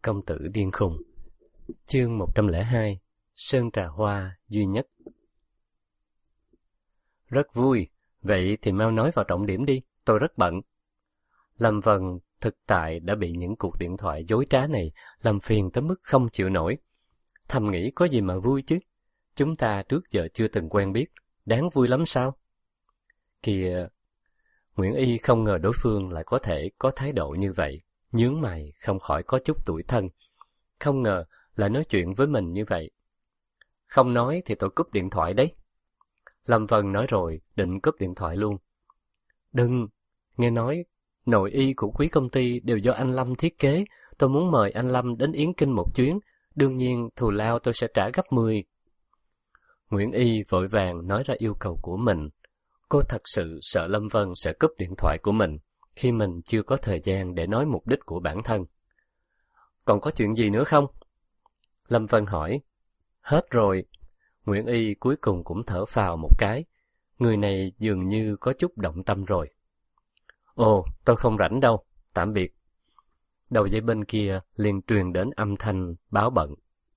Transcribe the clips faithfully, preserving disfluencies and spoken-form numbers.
công tử điên khùng. Chương một trăm lẻ hai. Sơn trà hoa duy nhất. Rất vui, vậy thì mau nói vào trọng điểm đi, tôi rất bận. Lâm Vân thực tại đã bị những cuộc điện thoại dối trá này làm phiền tới mức không chịu nổi. Thầm nghĩ có gì mà vui chứ, chúng ta trước giờ chưa từng quen biết, đáng vui lắm sao? Kìa, Nguyễn Y không ngờ đối phương lại có thể có thái độ như vậy, nhướng mày không khỏi có chút tủi thân. Không ngờ lại nói chuyện với mình như vậy. Không nói thì tôi cúp điện thoại đấy. Lâm Vân nói rồi định cúp điện thoại luôn. Đừng, nghe nói nội y của quý công ty đều do anh Lâm thiết kế, tôi muốn mời anh Lâm đến Yến Kinh một chuyến, đương nhiên thù lao tôi sẽ trả gấp mười. Nguyễn Y vội vàng nói ra yêu cầu của mình. Cô thật sự sợ Lâm Vân sẽ cúp điện thoại của mình khi mình chưa có thời gian để nói mục đích của bản thân. Còn có chuyện gì nữa không? Lâm Vân hỏi. Hết rồi. Nguyễn Y cuối cùng cũng thở phào một cái. Người này dường như có chút động tâm rồi. Ồ, tôi không rảnh đâu. Tạm biệt. Đầu dây bên kia liền truyền đến âm thanh báo bận.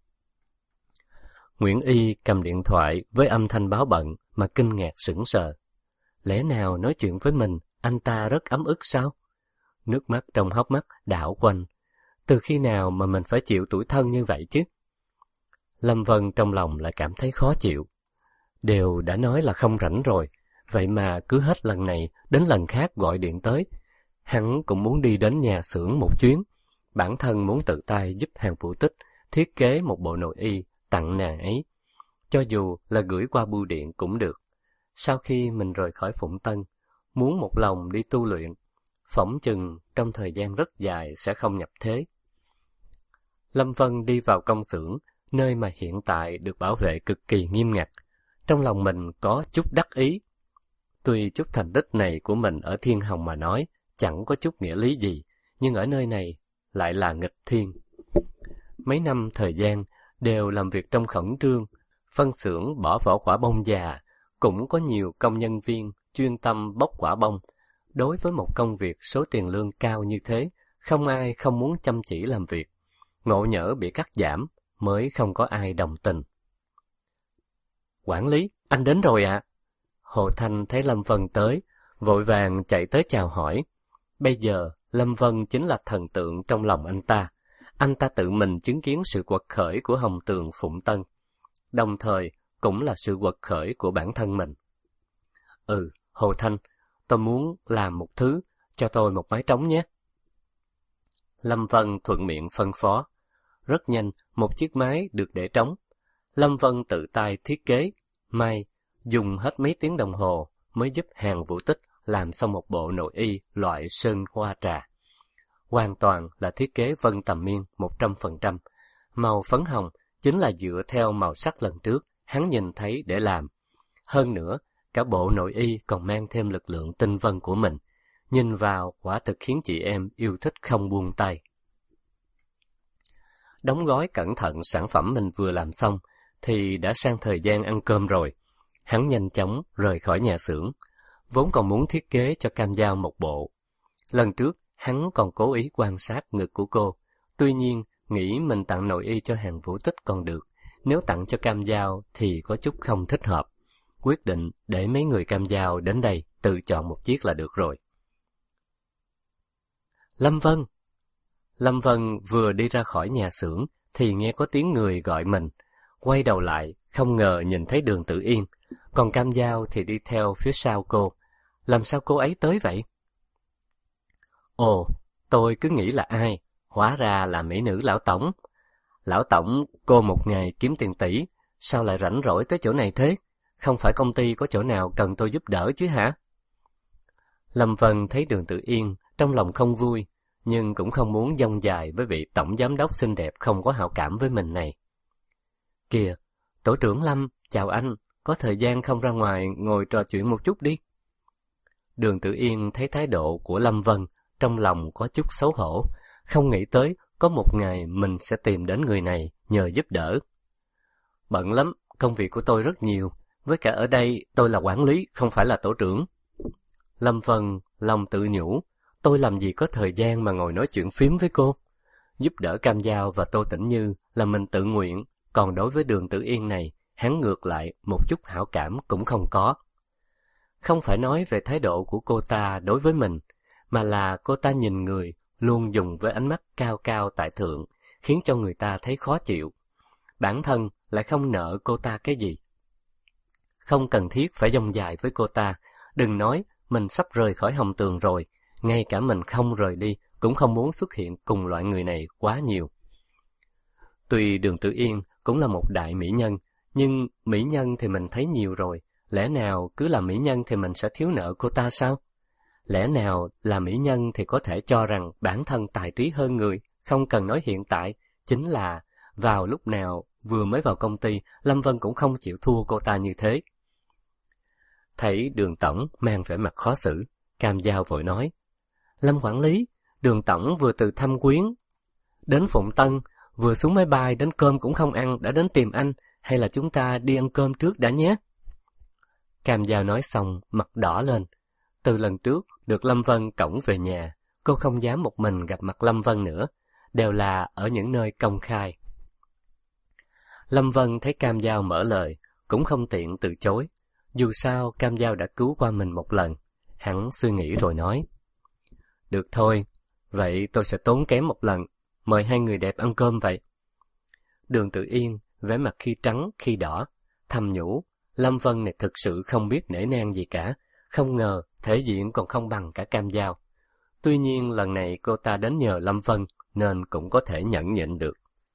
Nguyễn Y cầm điện thoại với âm thanh báo bận mà kinh ngạc sững sờ. Lẽ nào nói chuyện với mình, anh ta rất ấm ức sao? Nước mắt trong hốc mắt đảo quanh. Từ khi nào mà mình phải chịu tủi thân như vậy chứ? Lâm Vân trong lòng lại cảm thấy khó chịu. Đều đã nói là không rảnh rồi, vậy mà cứ hết lần này đến lần khác gọi điện tới. Hắn cũng muốn đi đến nhà xưởng một chuyến. Bản thân muốn tự tay giúp Hàn Vũ Tích thiết kế một bộ nội y tặng nàng ấy. Cho dù là gửi qua bưu điện cũng được. Sau khi mình rời khỏi Phụng Tân, muốn một lòng đi tu luyện, phỏng chừng trong thời gian rất dài sẽ không nhập thế. Lâm Vân đi vào công xưởng, nơi mà hiện tại được bảo vệ cực kỳ nghiêm ngặt. Trong lòng mình có chút đắc ý. Tuy chút thành tích này của mình ở Thiên Hồng mà nói, chẳng có chút nghĩa lý gì, nhưng ở nơi này lại là nghịch thiên. Mấy năm thời gian đều làm việc trong khẩn trương, phân xưởng bỏ vỏ quả bông già, cũng có nhiều công nhân viên chuyên tâm bóc quả bông. Đối với một công việc số tiền lương cao như thế, không ai không muốn chăm chỉ làm việc. Ngộ nhỡ bị cắt giảm, mới không có ai đồng tình. Quản lý, anh đến rồi ạ. À? Hồ Thanh thấy Lâm Vân tới, vội vàng chạy tới chào hỏi. Bây giờ, Lâm Vân chính là thần tượng trong lòng anh ta. Anh ta tự mình chứng kiến sự quật khởi của Hồng Tường Phụng Tân, đồng thời cũng là sự quật khởi của bản thân mình. Ừ, Hồ Thanh, tôi muốn làm một thứ, cho tôi một máy trống nhé. Lâm Vân thuận miệng phân phó. Rất nhanh, một chiếc máy được để trống. Lâm Vân tự tay thiết kế, may, dùng hết mấy tiếng đồng hồ mới giúp Hàn Vũ Tích làm xong một bộ nội y loại sơn hoa trà. Hoàn toàn là thiết kế Vân Tầm Miên một trăm phần trăm. Màu phấn hồng chính là dựa theo màu sắc lần trước hắn nhìn thấy để làm. Hơn nữa, cả bộ nội y còn mang thêm lực lượng tinh vân của mình. Nhìn vào quả thực khiến chị em yêu thích không buông tay. Đóng gói cẩn thận sản phẩm mình vừa làm xong, thì đã sang thời gian ăn cơm rồi. Hắn nhanh chóng rời khỏi nhà xưởng, vốn còn muốn thiết kế cho Cam Giao một bộ. Lần trước, hắn còn cố ý quan sát ngực của cô, tuy nhiên nghĩ mình tặng nội y cho Hàn Vũ Tích còn được, nếu tặng cho Cam Giao thì có chút không thích hợp. Quyết định để mấy người Cam Giao đến đây tự chọn một chiếc là được rồi. Lâm Vân! Lâm Vân vừa đi ra khỏi nhà xưởng thì nghe có tiếng người gọi mình. Quay đầu lại, không ngờ nhìn thấy Đường Tử Yên, còn Cam Giao thì đi theo phía sau cô. Làm sao cô ấy tới vậy? Ồ, tôi cứ nghĩ là ai, hóa ra là mỹ nữ lão tổng. Lão tổng, cô một ngày kiếm tiền tỷ, sao lại rảnh rỗi tới chỗ này thế? Không phải công ty có chỗ nào cần tôi giúp đỡ chứ hả? Lâm Vân thấy Đường Tử Yên, trong lòng không vui, nhưng cũng không muốn dông dài với vị tổng giám đốc xinh đẹp không có hảo cảm với mình này. Kìa, tổ trưởng Lâm, chào anh, có thời gian không ra ngoài ngồi trò chuyện một chút đi. Đường Tử Yên thấy thái độ của Lâm Vân, trong lòng có chút xấu hổ, không nghĩ tới có một ngày mình sẽ tìm đến người này nhờ giúp đỡ. Bận lắm, công việc của tôi rất nhiều, với cả ở đây tôi là quản lý, không phải là tổ trưởng. Lâm Vân lòng tự nhủ, tôi làm gì có thời gian mà ngồi nói chuyện phím với cô. giúp đỡ Cam Dao và Tô Tĩnh Như là mình tự nguyện, còn đối với Đường Tử Yên này, hắn ngược lại một chút hảo cảm cũng không có. Không phải nói về thái độ của cô ta đối với mình, mà là cô ta nhìn người luôn dùng với ánh mắt cao cao tại thượng, khiến cho người ta thấy khó chịu. Bản thân lại không nợ cô ta cái gì. Không cần thiết phải dông dài với cô ta, đừng nói mình sắp rời khỏi Hồng Tường rồi, ngay cả mình không rời đi cũng không muốn xuất hiện cùng loại người này quá nhiều. Tuy Đường Tử Yên cũng là một đại mỹ nhân, nhưng mỹ nhân thì mình thấy nhiều rồi, lẽ nào cứ là mỹ nhân thì mình sẽ thiếu nợ cô ta sao? Lẽ nào là mỹ nhân thì có thể cho rằng bản thân tài trí hơn người, không cần nói hiện tại, chính là vào lúc nào vừa mới vào công ty, Lâm Vân cũng không chịu thua cô ta như thế. Thấy Đường tổng mang vẻ mặt khó xử, Cam Dao vội nói: Lâm quản lý, Đường tổng vừa từ thăm Quyến đến Phụng Tân, vừa xuống máy bay đến cơm cũng không ăn đã đến tìm anh, hay là chúng ta đi ăn cơm trước đã nhé? Cam Dao nói xong mặt đỏ lên. Từ lần trước được Lâm Vân cõng về nhà, cô không dám một mình gặp mặt Lâm Vân nữa, đều là ở những nơi công khai. Lâm Vân thấy Cam Dao mở lời, cũng không tiện từ chối. Dù sao Cam Dao đã cứu qua mình một lần. Hắn suy nghĩ rồi nói: Được thôi, vậy tôi sẽ tốn kém một lần, mời hai người đẹp ăn cơm vậy. Đường Tử Yên vẻ mặt khi trắng khi đỏ, thầm nhủ Lâm Vân này thực sự không biết nể nang gì cả, không ngờ thể diện còn không bằng cả Cam Dao. Tuy nhiên lần này cô ta đến nhờ Lâm Vân nên cũng có thể nhẫn nhịn được.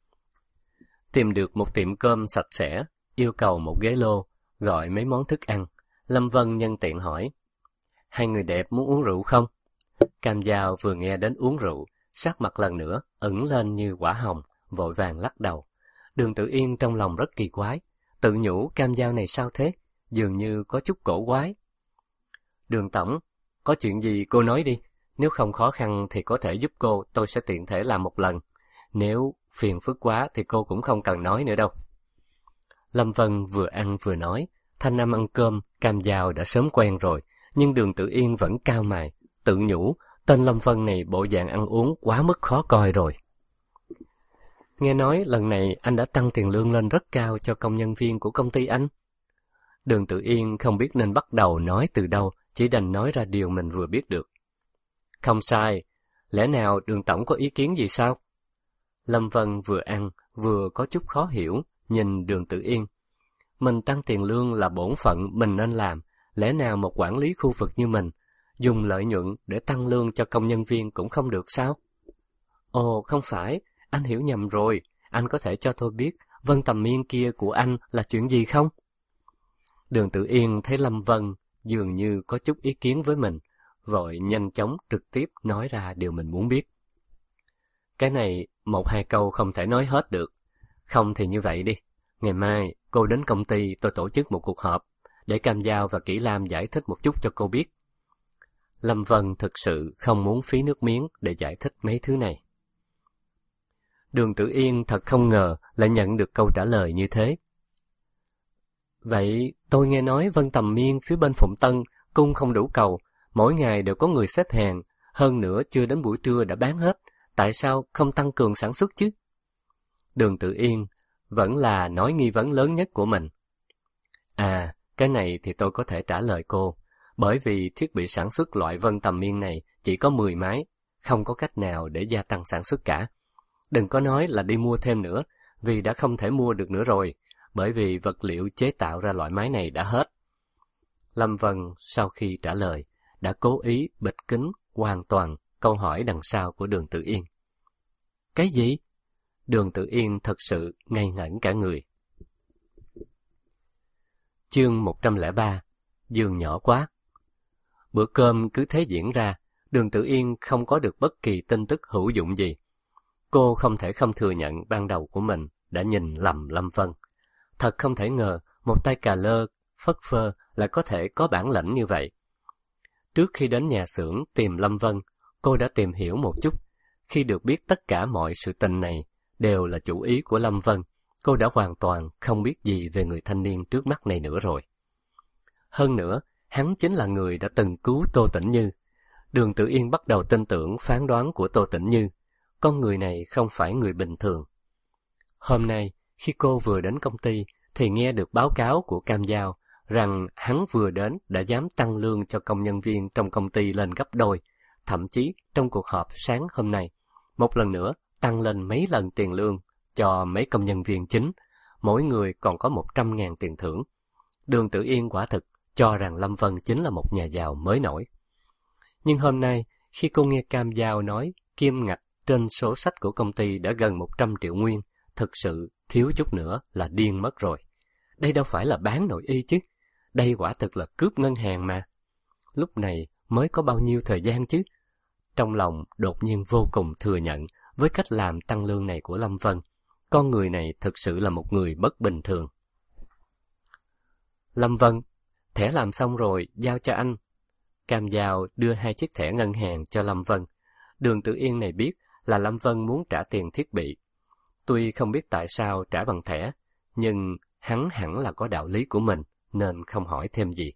Tìm được một tiệm cơm sạch sẽ, yêu cầu một ghế lô, gọi mấy món thức ăn. Lâm Vân nhân tiện hỏi: Hai người đẹp muốn uống rượu không? Cam Dao vừa nghe đến uống rượu, sắc mặt lần nữa ửng lên như quả hồng, vội vàng lắc đầu. Đường Tử Yên trong lòng rất kỳ quái, tự nhủ Cam Dao này sao thế, dường như có chút cổ quái. Đường tổng, có chuyện gì cô nói đi, nếu không khó khăn thì có thể giúp cô, tôi sẽ tiện thể làm một lần. Nếu phiền phức quá thì cô cũng không cần nói nữa đâu. Lâm Vân vừa ăn vừa nói, thanh âm ăn cơm Cam Dao đã sớm quen rồi, nhưng Đường Tử Yên vẫn cau mày, tự nhủ tên Lâm Vân này bộ dạng ăn uống quá mức khó coi rồi. Nghe nói lần này anh đã tăng tiền lương lên rất cao cho công nhân viên của công ty anh. Đường Tử Yên không biết nên bắt đầu nói từ đâu, chỉ đành nói ra điều mình vừa biết được. Không sai, lẽ nào Đường tổng có ý kiến gì sao? Lâm Vân vừa ăn, vừa có chút khó hiểu, nhìn Đường Tử Yên. Mình tăng tiền lương là bổn phận mình nên làm, lẽ nào một quản lý khu vực như mình, dùng lợi nhuận để tăng lương cho công nhân viên cũng không được sao? Ồ, không phải, anh hiểu nhầm rồi, anh có thể cho tôi biết Vân Tầm Miên kia của anh là chuyện gì không? Đường Tử Yên thấy Lâm Vân dường như có chút ý kiến với mình, vội nhanh chóng trực tiếp nói ra điều mình muốn biết. Cái này một hai câu không thể nói hết được, không thì như vậy đi, ngày mai cô đến công ty tôi tổ chức một cuộc họp, để Cam Dao và Kỷ Lam giải thích một chút cho cô biết. Lâm Vân thực sự không muốn phí nước miếng để giải thích mấy thứ này. Đường Tử Yên thật không ngờ lại nhận được câu trả lời như thế. Vậy tôi nghe nói Vân Tầm Miên phía bên Phụng Tân cung không đủ cầu, mỗi ngày đều có người xếp hàng, hơn nữa chưa đến buổi trưa đã bán hết, tại sao không tăng cường sản xuất chứ? Đường Tử Yên vẫn là nói nghi vấn lớn nhất của mình. À, cái này thì tôi có thể trả lời cô, bởi vì thiết bị sản xuất loại Vân Tầm Miên này chỉ có mười máy, không có cách nào để gia tăng sản xuất cả. Đừng có nói là đi mua thêm nữa, vì đã không thể mua được nữa rồi, bởi vì vật liệu chế tạo ra loại máy này đã hết. Lâm Vân sau khi trả lời, đã cố ý bịt kín hoàn toàn câu hỏi đằng sau của Đường Tử Yên. Cái gì? Đường Tử Yên thật sự ngây ngẩn cả người. Chương một trăm lẻ ba, giường nhỏ quá. Bữa cơm cứ thế diễn ra, Đường Tử Yên không có được bất kỳ tin tức hữu dụng gì. Cô không thể không thừa nhận ban đầu của mình đã nhìn lầm Lâm Vân. Thật không thể ngờ một tay cà lơ, phất phơ lại có thể có bản lĩnh như vậy. Trước khi đến nhà xưởng tìm Lâm Vân, cô đã tìm hiểu một chút. Khi được biết tất cả mọi sự tình này đều là chủ ý của Lâm Vân, cô đã hoàn toàn không biết gì về người thanh niên trước mắt này nữa rồi. Hơn nữa, hắn chính là người đã từng cứu Tô Tĩnh Như. Đường Tử Yên bắt đầu tin tưởng phán đoán của Tô Tĩnh Như. con người này không phải người bình thường. Hôm nay, khi cô vừa đến công ty, thì nghe được báo cáo của Cam Giao rằng hắn vừa đến đã dám tăng lương cho công nhân viên trong công ty lên gấp đôi, thậm chí trong cuộc họp sáng hôm nay, một lần nữa tăng lên mấy lần tiền lương cho mấy công nhân viên chính, mỗi người còn có một trăm ngàn tiền thưởng. Đường Tử Yên quả thực cho rằng Lâm Vân chính là một nhà giàu mới nổi. Nhưng hôm nay, khi cô nghe Cam Giao nói kim ngạch trên sổ sách của công ty đã gần một trăm triệu nguyên, thực sự thiếu chút nữa là điên mất rồi. Đây đâu phải là bán nội y chứ, đây quả thực là cướp ngân hàng mà. Lúc này mới có bao nhiêu thời gian chứ? Trong lòng đột nhiên vô cùng thừa nhận với cách làm tăng lương này của Lâm Vân, con người này thực sự là một người bất bình thường. Lâm Vân, thẻ làm xong rồi, giao cho anh. Cam Giao đưa hai chiếc thẻ ngân hàng cho Lâm Vân. Đường Tử Yên này biết là Lâm Vân muốn trả tiền thiết bị. Tuy không biết tại sao trả bằng thẻ, nhưng hắn hẳn là có đạo lý của mình, nên không hỏi thêm gì.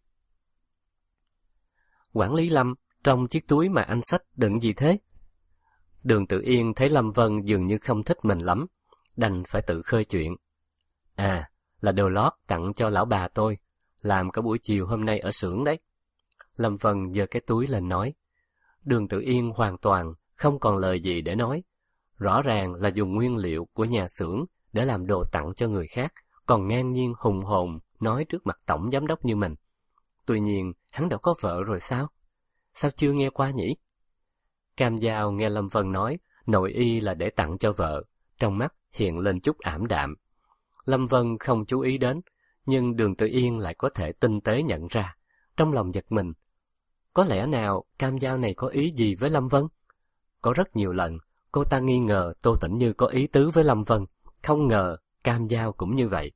Quản lý Lâm, trong chiếc túi mà anh xách đựng gì thế? Đường Tử Yên thấy Lâm Vân dường như không thích mình lắm, đành phải tự khơi chuyện. À, là đồ lót tặng cho lão bà tôi, làm cả buổi chiều hôm nay ở xưởng đấy. Lâm Vân giơ cái túi lên nói. Đường Tử Yên hoàn toàn không còn lời gì để nói. Rõ ràng là dùng nguyên liệu của nhà xưởng để làm đồ tặng cho người khác, còn ngang nhiên hùng hồn nói trước mặt tổng giám đốc như mình. Tuy nhiên, hắn đã có vợ rồi sao? Sao chưa nghe qua nhỉ? Cam Giao nghe Lâm Vân nói nội y là để tặng cho vợ, trong mắt hiện lên chút ảm đạm. Lâm Vân không chú ý đến, nhưng Đường Tử Yên lại có thể tinh tế nhận ra. Trong lòng giật mình, có lẽ nào Cam Giao này có ý gì với Lâm Vân? Có rất nhiều lần, cô ta nghi ngờ Tô Tĩnh Như có ý tứ với Lâm Vân, không ngờ Cam Giao cũng như vậy.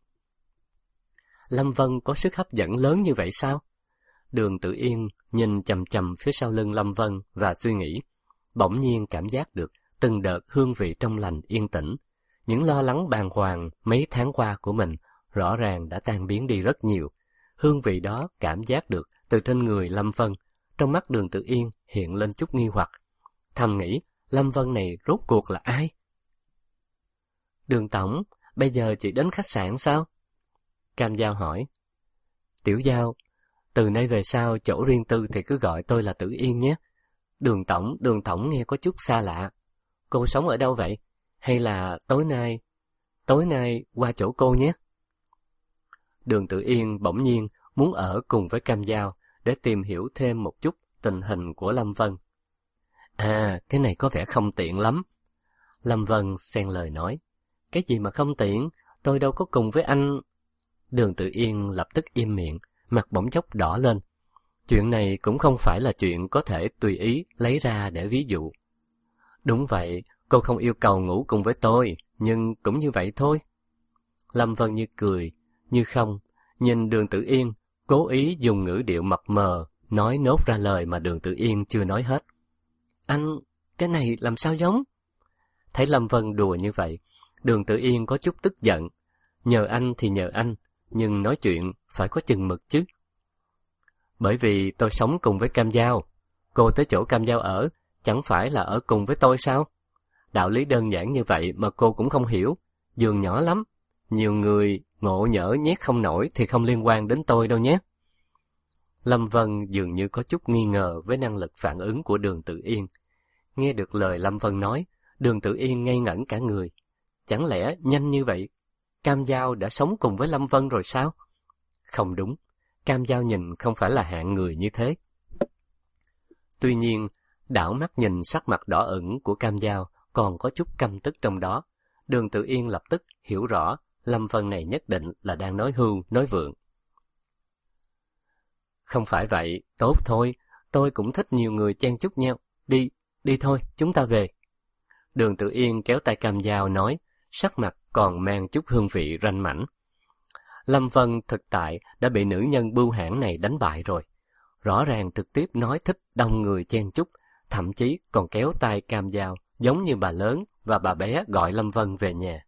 Lâm Vân có sức hấp dẫn lớn như vậy sao? Đường Tử Yên nhìn chằm chằm phía sau lưng Lâm Vân và suy nghĩ, bỗng nhiên cảm giác được từng đợt hương vị trong lành yên tĩnh. Những lo lắng bàng hoàng mấy tháng qua của mình rõ ràng đã tan biến đi rất nhiều. Hương vị đó cảm giác được từ trên người Lâm Vân. Trong mắt Đường Tử Yên hiện lên chút nghi hoặc. Thầm nghĩ, Lâm Vân này rốt cuộc là ai? Đường tổng, bây giờ chị đến khách sạn sao? Cam Giao hỏi. Tiểu Giao, từ nay về sau chỗ riêng tư thì cứ gọi tôi là Tử Yên nhé. Đường tổng, đường tổng nghe có chút xa lạ. Cô sống ở đâu vậy? Hay là tối nay, tối nay qua chỗ cô nhé? Đường Tử Yên bỗng nhiên muốn ở cùng với Cam Giao để tìm hiểu thêm một chút tình hình của Lâm Vân. À, cái này có vẻ không tiện lắm. Lâm Vân xen lời nói. Cái gì mà không tiện, tôi đâu có cùng với anh. Đường Tử Yên lập tức im miệng, mặt bỗng chốc đỏ lên. Chuyện này cũng không phải là chuyện có thể tùy ý lấy ra để ví dụ. Đúng vậy, cô không yêu cầu ngủ cùng với tôi, nhưng cũng như vậy thôi. Lâm Vân như cười, như không, nhìn Đường Tử Yên, cố ý dùng ngữ điệu mập mờ, nói nốt ra lời mà Đường Tử Yên chưa nói hết. Anh, cái này làm sao giống? Thấy Lâm Vân đùa như vậy, Đường Tử Yên có chút tức giận. Nhờ anh thì nhờ anh, nhưng nói chuyện phải có chừng mực chứ. Bởi vì tôi sống cùng với Cam Giao, cô tới chỗ Cam Giao ở, chẳng phải là ở cùng với tôi sao? Đạo lý đơn giản như vậy mà cô cũng không hiểu, giường nhỏ lắm. Nhiều người ngộ nhỡ nhét không nổi thì không liên quan đến tôi đâu nhé. Lâm Vân dường như có chút nghi ngờ với năng lực phản ứng của Đường Tử Yên. Nghe được lời Lâm Vân nói, Đường Tử Yên ngây ngẩn cả người. Chẳng lẽ nhanh như vậy, Cam Giao đã sống cùng với Lâm Vân rồi sao? Không đúng, Cam Giao nhìn không phải là hạng người như thế. Tuy nhiên, đảo mắt nhìn sắc mặt đỏ ửng của Cam Giao còn có chút căm tức trong đó. Đường Tử Yên lập tức hiểu rõ Lâm Vân này nhất định là đang nói hưu, nói vượng. Không phải vậy, tốt thôi, tôi cũng thích nhiều người chen chúc nhau. Đi, đi thôi, chúng ta về. Đường Tử Yên kéo tay Cam Giao nói, sắc mặt còn mang chút hương vị ranh mãnh. Lâm Vân thực tại đã bị nữ nhân bưu hãn này đánh bại rồi. Rõ ràng trực tiếp nói thích đông người chen chúc, thậm chí còn kéo tay Cam Giao giống như bà lớn và bà bé gọi Lâm Vân về nhà.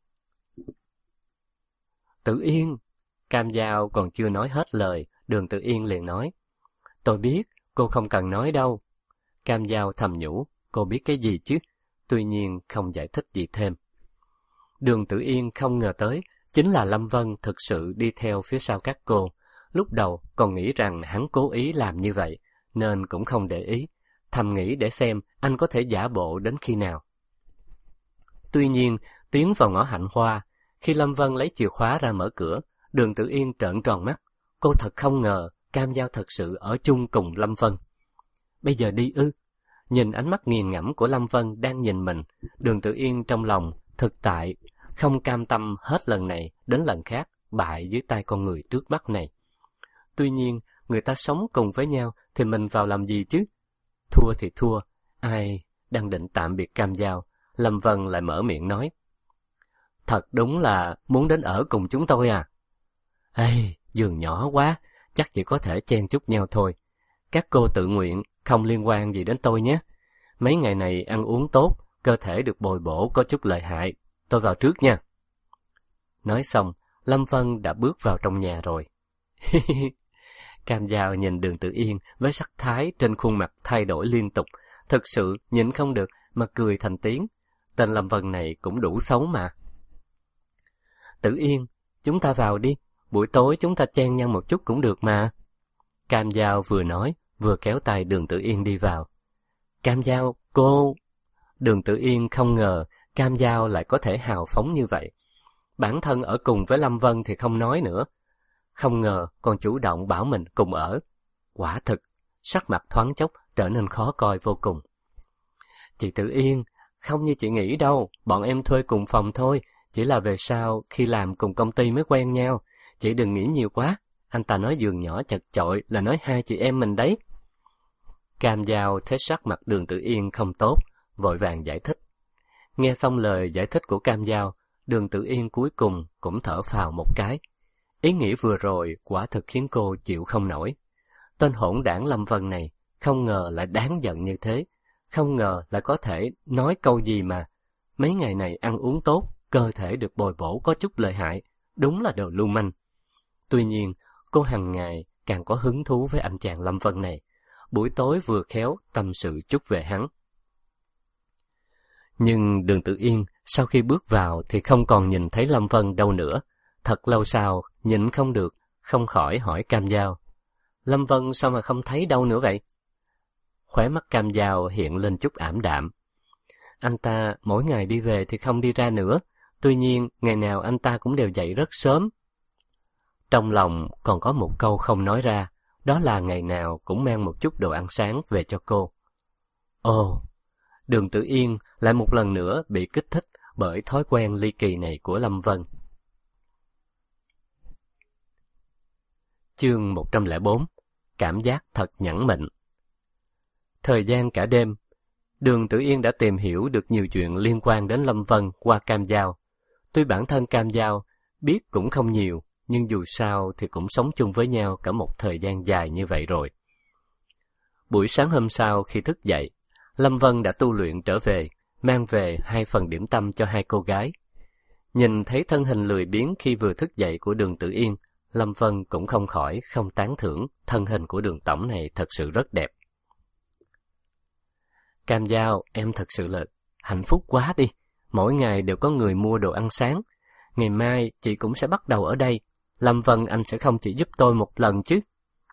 Tử Yên, Cam Giao còn chưa nói hết lời, Đường Tử Yên liền nói. Tôi biết, cô không cần nói đâu. Cam Giao thầm nhủ, cô biết cái gì chứ? tuy nhiên không giải thích gì thêm. Đường Tử Yên không ngờ tới, chính là Lâm Vân thực sự đi theo phía sau các cô. Lúc đầu còn nghĩ rằng hắn cố ý làm như vậy, nên cũng không để ý, thầm nghĩ để xem anh có thể giả bộ đến khi nào. Tuy nhiên, tiến vào ngõ Hạnh Hoa, khi Lâm Vân lấy chìa khóa ra mở cửa, Đường Tử Yên trợn tròn mắt. Cô thật không ngờ Cam Giao thật sự ở chung cùng Lâm Vân. Bây giờ đi ư? Nhìn ánh mắt nghiền ngẫm của Lâm Vân đang nhìn mình, Đường Tử Yên trong lòng thực tại không cam tâm hết lần này đến lần khác bại dưới tay con người trước mắt này. Tuy nhiên, người ta sống cùng với nhau thì mình vào làm gì chứ? Thua thì thua, ai đang định tạm biệt Cam Giao, Lâm Vân lại mở miệng nói. Thật đúng là muốn đến ở cùng chúng tôi à? Ê, giường nhỏ quá, chắc chỉ có thể chen chúc nhau thôi. Các cô tự nguyện, không liên quan gì đến tôi nhé. Mấy ngày này ăn uống tốt, cơ thể được bồi bổ có chút lợi hại. Tôi vào trước nha. Nói xong, Lâm Vân đã bước vào trong nhà rồi. Cam Giao nhìn Đường Tử Yên với sắc thái trên khuôn mặt thay đổi liên tục, thực sự nhịn không được mà cười thành tiếng. Tên Lâm Vân này cũng đủ xấu mà. Tử Yên, chúng ta vào đi, buổi tối chúng ta chen nhau một chút cũng được mà. Cam Giao vừa nói, vừa kéo tay Đường Tử Yên đi vào. Cam Giao, cô... Đường Tử Yên không ngờ Cam Giao lại có thể hào phóng như vậy. Bản thân ở cùng với Lâm Vân thì không nói nữa. Không ngờ còn chủ động bảo mình cùng ở. Quả thực, sắc mặt thoáng chốc trở nên khó coi vô cùng. Chị Tử Yên, không như chị nghĩ đâu, bọn em thuê cùng phòng thôi. Chỉ là về sau, khi làm cùng công ty mới quen nhau. Chị đừng nghĩ nhiều quá. Anh ta nói giường nhỏ chật chội là nói hai chị em mình đấy. Cam Giao thấy sắc mặt Đường Tử Yên không tốt, vội vàng giải thích. Nghe xong lời giải thích của Cam Giao, Đường Tử Yên cuối cùng cũng thở phào một cái. Ý nghĩ vừa rồi quả thực khiến cô chịu không nổi. Tên hỗn đảng Lâm Vân này không ngờ lại đáng giận như thế, không ngờ lại có thể nói câu gì mà mấy ngày này ăn uống tốt, cơ thể được bồi bổ có chút lợi hại, đúng là đồ lưu manh. Tuy nhiên, cô hằng ngày càng có hứng thú với anh chàng Lâm Vân này, buổi tối vừa khéo tâm sự chút về hắn. Nhưng Đường Tử Yên sau khi bước vào thì không còn nhìn thấy Lâm Vân đâu nữa. Thật lâu sau, nhịn không được, không khỏi hỏi Cam Giao. Lâm Vân sao mà không thấy đâu nữa vậy? Khóe mắt Cam Giao hiện lên chút ảm đạm. Anh ta mỗi ngày đi về thì không đi ra nữa, tuy nhiên ngày nào anh ta cũng đều dậy rất sớm. Trong lòng còn có một câu không nói ra, đó là ngày nào cũng mang một chút đồ ăn sáng về cho cô. Ồ, Đường Tử Yên lại một lần nữa bị kích thích bởi thói quen ly kỳ này của Lâm Vân. Chương một trăm lẻ bốn. Cảm giác thật nhẫn mệnh. Thời gian cả đêm, Đường Tử Yên đã tìm hiểu được nhiều chuyện liên quan đến Lâm Vân qua Cam Giao. Tuy bản thân Cam Giao biết cũng không nhiều, nhưng dù sao thì cũng sống chung với nhau cả một thời gian dài như vậy rồi. Buổi sáng hôm sau khi thức dậy, Lâm Vân đã tu luyện trở về, mang về hai phần điểm tâm cho hai cô gái. Nhìn thấy thân hình lười biếng khi vừa thức dậy của Đường Tử Yên, Lâm Vân cũng không khỏi không tán thưởng thân hình của Đường tổng này thật sự rất đẹp. Cam Giao, em thật sự là hạnh phúc quá đi, mỗi ngày đều có người mua đồ ăn sáng. Ngày mai chị cũng sẽ bắt đầu ở đây, Lâm Vân anh sẽ không chỉ giúp tôi một lần chứ.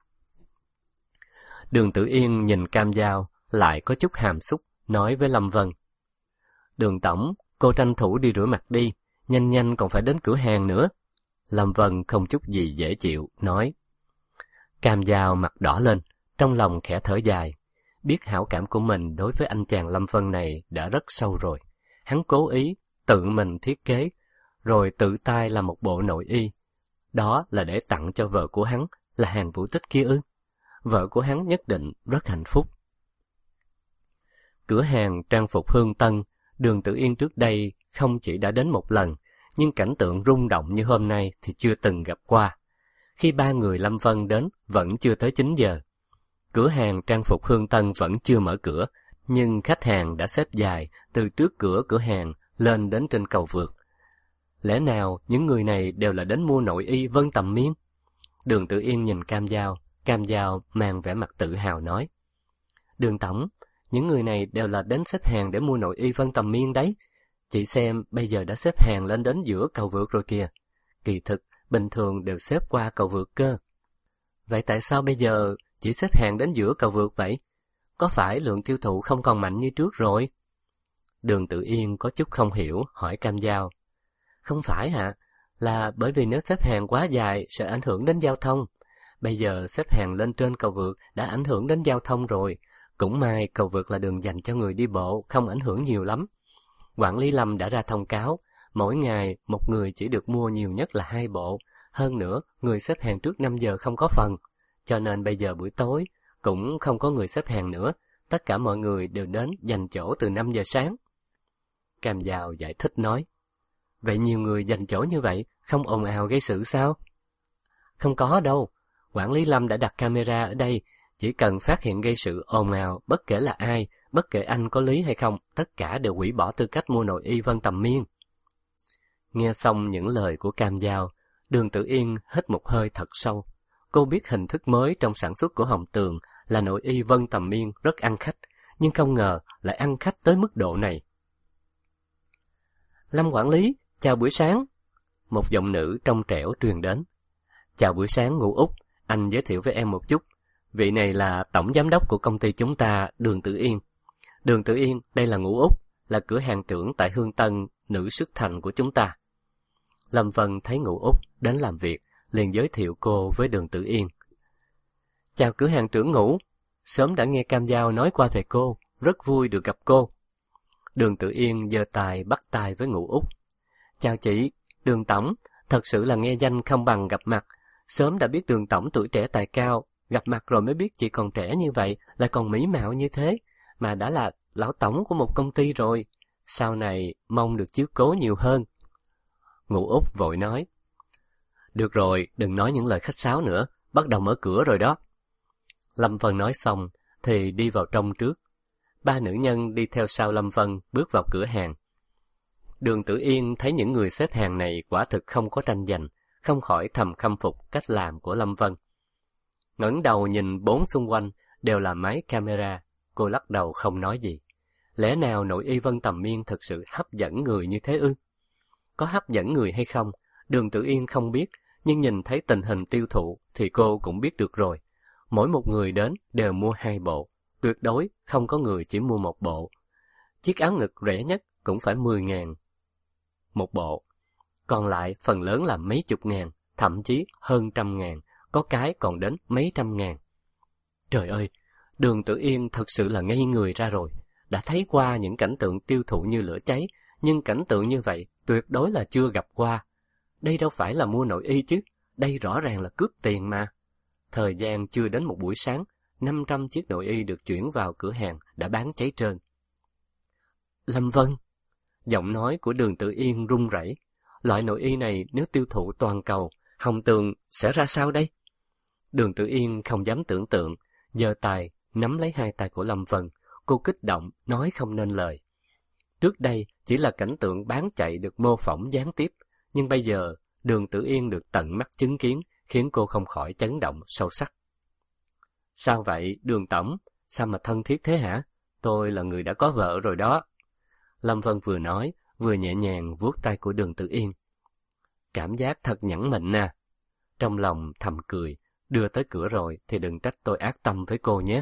Đường Tử Yên nhìn Cam Giao, lại có chút hàm xúc, nói với Lâm Vân. Đường tổng, cô tranh thủ đi rửa mặt đi, nhanh nhanh còn phải đến cửa hàng nữa. Lâm Vân không chút gì dễ chịu, nói. Cam Giao mặt đỏ lên, trong lòng khẽ thở dài. Biết hảo cảm của mình đối với anh chàng Lâm Vân này đã rất sâu rồi. Hắn cố ý, tự mình thiết kế, rồi tự tay làm một bộ nội y. Đó là để tặng cho vợ của hắn, là Hàn Vũ Tích kia ư. Vợ của hắn nhất định rất hạnh phúc. Cửa hàng trang phục Hương Tân, Đường Tử Yên trước đây không chỉ đã đến một lần, nhưng cảnh tượng rung động như hôm nay thì chưa từng gặp qua. Khi ba người Lâm Vân đến, vẫn chưa tới chín giờ. Cửa hàng trang phục Hương Tân vẫn chưa mở cửa, nhưng khách hàng đã xếp dài từ trước cửa cửa hàng lên đến trên cầu vượt. Lẽ nào những người này đều là đến mua nội y Vân Tầm Miên? Đường Tử Yên nhìn Cam Giao, Cam Giao mang vẻ mặt tự hào nói. Đường tổng, những người này đều là đến xếp hàng để mua nội y Vân Tầm Miên đấy. Chị xem, bây giờ đã xếp hàng lên đến giữa cầu vượt rồi kìa. Kỳ thực, bình thường đều xếp qua cầu vượt cơ. Vậy tại sao bây giờ chỉ xếp hàng đến giữa cầu vượt vậy? Có phải lượng tiêu thụ không còn mạnh như trước rồi? Đường Tự Yên có chút không hiểu, hỏi Cam Dao. Không phải hả? Là bởi vì nếu xếp hàng quá dài sẽ ảnh hưởng đến giao thông. Bây giờ xếp hàng lên trên cầu vượt đã ảnh hưởng đến giao thông rồi. Cũng may cầu vượt là đường dành cho người đi bộ, không ảnh hưởng nhiều lắm. Quản lý Lâm đã ra thông cáo, mỗi ngày một người chỉ được mua nhiều nhất là hai bộ. Hơn nữa, người xếp hàng trước năm giờ không có phần. Cho nên bây giờ buổi tối cũng không có người xếp hàng nữa. Tất cả mọi người đều đến dành chỗ từ năm giờ sáng. Cam Dao giải thích nói. Vậy nhiều người dành chỗ như vậy, không ồn ào gây sự sao? Không có đâu. Quản lý Lâm đã đặt camera ở đây. Chỉ cần phát hiện gây sự ồn ào, bất kể là ai, bất kể anh có lý hay không, tất cả đều hủy bỏ tư cách mua nội y Vân Tầm Miên. Nghe xong những lời của Cam Dao, Đường Tự Yên hít một hơi thật sâu. Cô biết hình thức mới trong sản xuất của Hồng Tường là nội y Vân Tầm Miên rất ăn khách, nhưng không ngờ lại ăn khách tới mức độ này. Lâm quản lý, chào buổi sáng. Một giọng nữ trong trẻo truyền đến. Chào buổi sáng Ngũ Út, anh giới thiệu với em một chút. Vị này là tổng giám đốc của công ty chúng ta, Đường Tự Yên. Đường Tự Yên, đây là Ngũ Út, là cửa hàng trưởng tại Hương Tân, nữ sức thành của chúng ta. Lâm Vân thấy Ngũ Út đến làm việc, liền giới thiệu cô với Đường Tự Yên. Chào cửa hàng trưởng Ngũ, sớm đã nghe Cam Dao nói qua về cô, rất vui được gặp cô. Đường Tự Yên giơ tay bắt tay với Ngũ Út. Chào chị, Đường Tổng, thật sự là nghe danh không bằng gặp mặt. Sớm đã biết Đường Tổng tuổi trẻ tài cao, gặp mặt rồi mới biết chị còn trẻ như vậy, lại còn mỹ mạo như thế, mà đã là lão tổng của một công ty rồi. Sau này mong được chiếu cố nhiều hơn. Ngũ Út vội nói. Được rồi, đừng nói những lời khách sáo nữa, bắt đầu mở cửa rồi đó. Lâm Vân nói xong, thì đi vào trong trước. Ba nữ nhân đi theo sau Lâm Vân bước vào cửa hàng. Đường Tự Yên thấy những người xếp hàng này quả thực không có tranh giành, không khỏi thầm khâm phục cách làm của Lâm Vân. Ngẩng đầu nhìn bốn xung quanh đều là máy camera, cô lắc đầu không nói gì. Lẽ nào nội y Vân Tầm Miên thực sự hấp dẫn người như thế ư? Có hấp dẫn người hay không, Đường Tự Yên không biết, nhưng nhìn thấy tình hình tiêu thụ thì cô cũng biết được rồi. Mỗi một người đến đều mua hai bộ, tuyệt đối không có người chỉ mua một bộ. Chiếc áo ngực rẻ nhất cũng phải mười ngàn một bộ, còn lại phần lớn là mấy chục ngàn, thậm chí hơn trăm ngàn, có cái còn đến mấy trăm ngàn. Trời ơi, Đường Tự Yên thật sự là ngây người ra rồi. Đã thấy qua những cảnh tượng tiêu thụ như lửa cháy, nhưng cảnh tượng như vậy tuyệt đối là chưa gặp qua. Đây đâu phải là mua nội y chứ, đây rõ ràng là cướp tiền mà. Thời gian chưa đến một buổi sáng, năm trăm chiếc nội y được chuyển vào cửa hàng đã bán cháy trơn. Lâm Vân, giọng nói của Đường Tự Yên run rẩy. Loại nội y này nếu tiêu thụ toàn cầu, Hồng Tường sẽ ra sao đây? Đường Tự Yên không dám tưởng tượng, giơ tay nắm lấy hai tay của Lâm Vân, cô kích động nói không nên lời. Trước đây chỉ là cảnh tượng bán chạy được mô phỏng gián tiếp, nhưng bây giờ Đường Tự Yên được tận mắt chứng kiến, khiến cô không khỏi chấn động sâu sắc. Sao vậy, Đường Tổng? Sao mà thân thiết thế hả? Tôi là người đã có vợ rồi đó. Lâm Vân vừa nói, vừa nhẹ nhàng vuốt tay của Đường Tự Yên. Cảm giác thật nhẫn mịn nè. Trong lòng thầm cười, đưa tới cửa rồi thì đừng trách tôi ác tâm với cô nhé.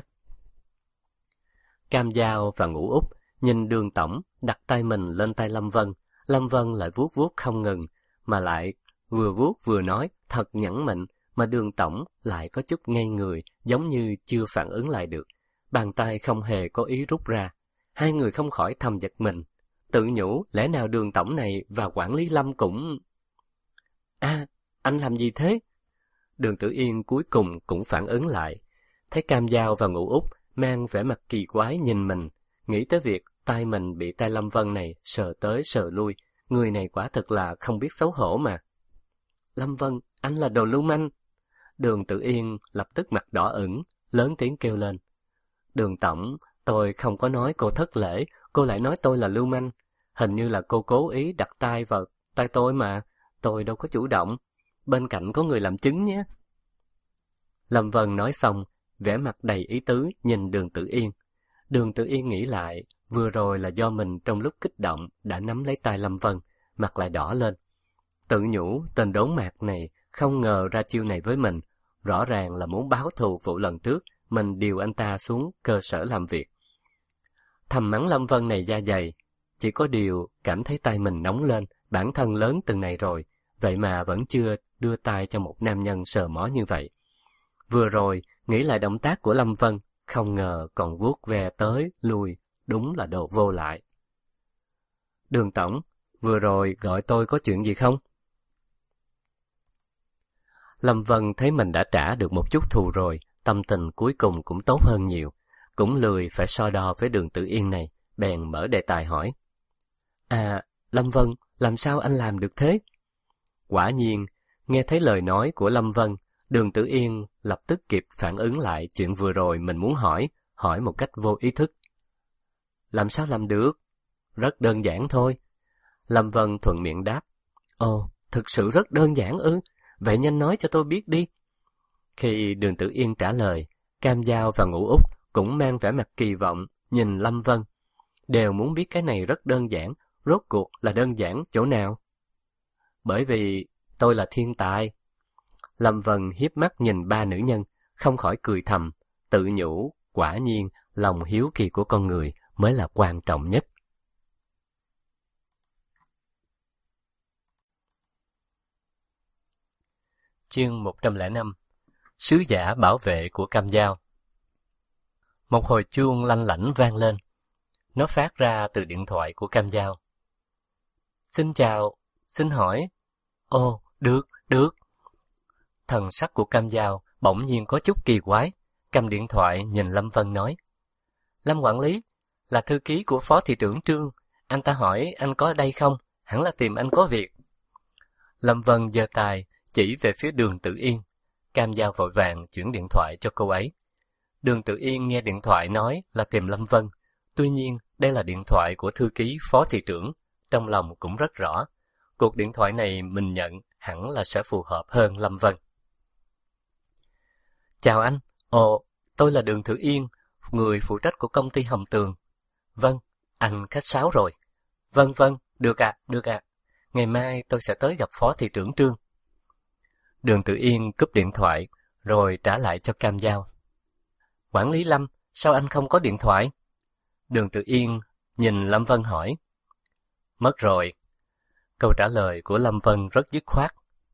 Cam Dao và Ngũ Út nhìn Đường Tổng đặt tay mình lên tay Lâm Vân. Lâm Vân lại vuốt vuốt không ngừng, mà lại vừa vuốt vừa nói thật nhẫn mịn, mà Đường Tổng lại có chút ngây người, giống như chưa phản ứng lại được. Bàn tay không hề có ý rút ra. Hai người không khỏi thầm giật mình, tự nhủ lẽ nào Đường Tổng này và quản lý Lâm cũng... À, anh làm gì thế? Đường Tự Yên cuối cùng cũng phản ứng lại. Thấy Cam Dao và Ngũ Út mang vẻ mặt kỳ quái nhìn mình, nghĩ tới việc tay mình bị tay Lâm Vân này sờ tới sờ lui, người này quả thực là không biết xấu hổ mà. Lâm Vân, anh là đồ lưu manh. Đường Tự Yên lập tức mặt đỏ ửng, lớn tiếng kêu lên. Đường Tổng, tôi không có nói cô thất lễ, cô lại nói tôi là lưu manh. Hình như là cô cố ý đặt tay vào tay tôi mà, tôi đâu có chủ động. Bên cạnh có người làm chứng nhé. Lâm Vân nói xong, vẻ mặt đầy ý tứ nhìn Đường Tự Yên. Đường Tử Yên nghĩ lại, vừa rồi là do mình trong lúc kích động đã nắm lấy tay Lâm Vân, mặt lại đỏ lên. Tự nhủ, tên đốn mạc này không ngờ ra chiêu này với mình, rõ ràng là muốn báo thù vụ lần trước mình điều anh ta xuống cơ sở làm việc. Thầm mắng Lâm Vân này da dày, chỉ có điều cảm thấy tay mình nóng lên, bản thân lớn từng này rồi, vậy mà vẫn chưa đưa tay cho một nam nhân sờ mó như vậy. Vừa rồi, nghĩ lại động tác của Lâm Vân, không ngờ còn vuốt ve tới, lui, đúng là đồ vô lại. Đường tổng, vừa rồi gọi tôi có chuyện gì không? Lâm Vân thấy mình đã trả được một chút thù rồi, tâm tình cuối cùng cũng tốt hơn nhiều, cũng lười phải so đo với Đường Tử Yên này, bèn mở đề tài hỏi. À, Lâm Vân, làm sao anh làm được thế? Quả nhiên, nghe thấy lời nói của Lâm Vân, Đường Tử Yên lập tức kịp phản ứng lại chuyện vừa rồi mình muốn hỏi, hỏi một cách vô ý thức. Làm sao làm được? Rất đơn giản thôi. Lâm Vân thuận miệng đáp. Ồ, thực sự rất đơn giản ư? Vậy nhanh nói cho tôi biết đi. Khi Đường Tử Yên trả lời, Cam Dao và Ngũ Úc cũng mang vẻ mặt kỳ vọng, nhìn Lâm Vân. Đều muốn biết cái này rất đơn giản, rốt cuộc là đơn giản chỗ nào? Bởi vì tôi là thiên tài. Lâm Vân hiếp mắt nhìn ba nữ nhân, không khỏi cười thầm, tự nhủ, quả nhiên lòng hiếu kỳ của con người mới là quan trọng nhất. Chương một trăm lẻ năm. Sứ giả bảo vệ của Cam Dao. Một hồi chuông lanh lảnh vang lên. Nó phát ra từ điện thoại của Cam Dao. Xin chào, xin hỏi. Ồ, được, được. Thần sắc của Cam Dao bỗng nhiên có chút kỳ quái, cầm điện thoại nhìn Lâm Vân nói. Lâm quản lý, là thư ký của phó thị trưởng Trương, anh ta hỏi anh có ở đây không, hẳn là tìm anh có việc. Lâm Vân giơ tay chỉ về phía Đường Tử Yên, Cam Dao vội vàng chuyển điện thoại cho cô ấy. Đường Tử Yên nghe điện thoại nói là tìm Lâm Vân, tuy nhiên đây là điện thoại của thư ký phó thị trưởng, trong lòng cũng rất rõ, cuộc điện thoại này mình nhận hẳn là sẽ phù hợp hơn Lâm Vân. Chào anh, ồ, tôi là Đường Tử Yên, người phụ trách của công ty Hồng Tường. Vâng, anh khách sáo rồi. Vâng vâng, được ạ, à, được ạ. À. Ngày mai tôi sẽ tới gặp phó thị trưởng Trương. Đường Tử Yên cúp điện thoại, rồi trả lại cho Cam Dao. Quản lý Lâm, sao anh không có điện thoại? Đường Tử Yên nhìn Lâm Vân hỏi. Mất rồi. Câu trả lời của Lâm Vân rất dứt khoát.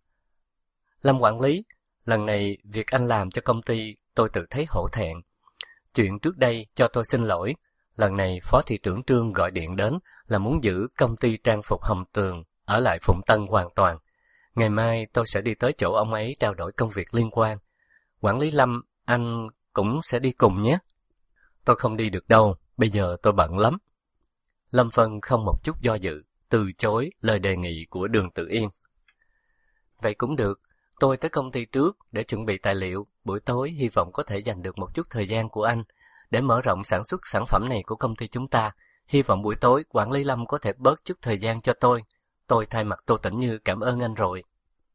Lâm quản lý, lần này việc anh làm cho công ty tôi tự thấy hổ thẹn. Chuyện trước đây cho tôi xin lỗi, lần này phó thị trưởng Trương gọi điện đến là muốn giữ công ty trang phục Hồng Tường ở lại Phụng Tân hoàn toàn. Ngày mai tôi sẽ đi tới chỗ ông ấy trao đổi công việc liên quan. Quản lý Lâm, anh cũng sẽ đi cùng nhé. Tôi không đi được đâu, bây giờ tôi bận lắm. Lâm Vân không một chút do dự, từ chối lời đề nghị của Đường Tử Yên. Vậy cũng được, tôi tới công ty trước để chuẩn bị tài liệu, buổi tối hy vọng có thể dành được một chút thời gian của anh để mở rộng sản xuất sản phẩm này của công ty chúng ta. Hy vọng buổi tối quản lý Lâm có thể bớt chút thời gian cho tôi. Tôi thay mặt Tô Tĩnh Như cảm ơn anh rồi.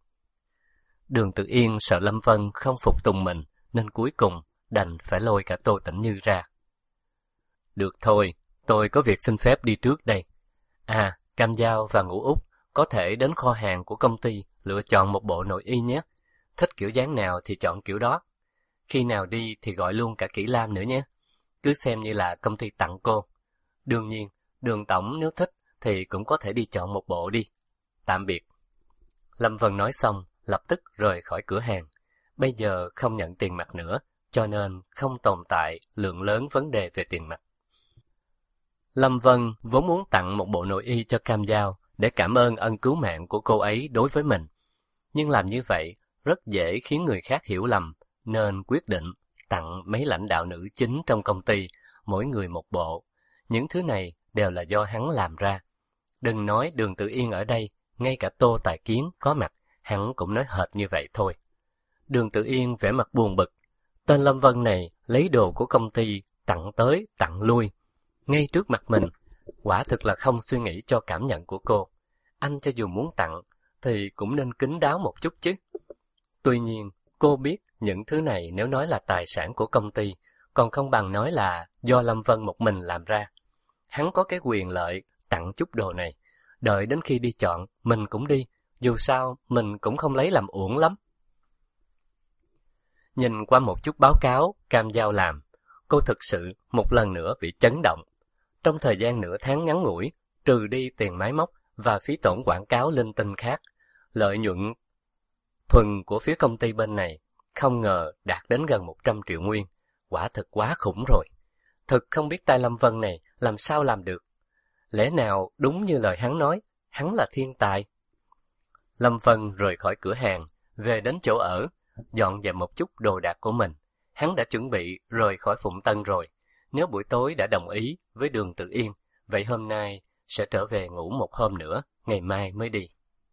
Đường Tử Yên sợ Lâm Vân không phục tùng mình, nên cuối cùng đành phải lôi cả Tô Tĩnh Như ra. Được thôi, tôi có việc xin phép đi trước đây. À, Cam Dao và Ngũ Úc có thể đến kho hàng của công ty lựa chọn một bộ nội y nhé. Thích kiểu dáng nào thì chọn kiểu đó. Khi nào đi thì gọi luôn cả Kỷ Lam nữa nhé. Cứ xem như là công ty tặng cô. Đương nhiên, Đường tổng nếu thích thì cũng có thể đi chọn một bộ đi. Tạm biệt. Lâm Vân nói xong, lập tức rời khỏi cửa hàng. Bây giờ không nhận tiền mặt nữa, cho nên không tồn tại lượng lớn vấn đề về tiền mặt. Lâm Vân vốn muốn tặng một bộ nội y cho Cam Dao để cảm ơn ân cứu mạng của cô ấy đối với mình. Nhưng làm như vậy rất dễ khiến người khác hiểu lầm, nên quyết định tặng mấy lãnh đạo nữ chính trong công ty, mỗi người một bộ. Những thứ này đều là do hắn làm ra. Đừng nói Đường Tử Yên ở đây, ngay cả Tô Tài Kiến có mặt, hắn cũng nói hệt như vậy thôi. Đường Tử Yên vẻ mặt buồn bực. Tên Lâm Vân này lấy đồ của công ty tặng tới tặng lui, ngay trước mặt mình, quả thực là không suy nghĩ cho cảm nhận của cô. Anh cho dù muốn tặng, thì cũng nên kín đáo một chút chứ. Tuy nhiên, cô biết những thứ này nếu nói là tài sản của công ty, còn không bằng nói là do Lâm Vân một mình làm ra. Hắn có cái quyền lợi tặng chút đồ này, đợi đến khi đi chọn, mình cũng đi, dù sao mình cũng không lấy làm uổng lắm. Nhìn qua một chút báo cáo Cam Dao làm, cô thực sự một lần nữa bị chấn động. Trong thời gian nửa tháng ngắn ngủi, trừ đi tiền máy móc và phí tổn quảng cáo linh tinh khác, lợi nhuận thuần của phía công ty bên này không ngờ đạt đến gần một trăm triệu nguyên, quả thực quá khủng rồi. Thực không biết tay Lâm Vân này làm sao làm được. Lẽ nào đúng như lời hắn nói, hắn là thiên tài? Lâm Vân rời khỏi cửa hàng, về đến chỗ ở, dọn dẹp một chút đồ đạc của mình. Hắn đã chuẩn bị rời khỏi Phụng Tân rồi. Nếu buổi tối đã đồng ý với Đường Tự Yên, vậy hôm nay sẽ trở về ngủ một hôm nữa, ngày mai mới đi.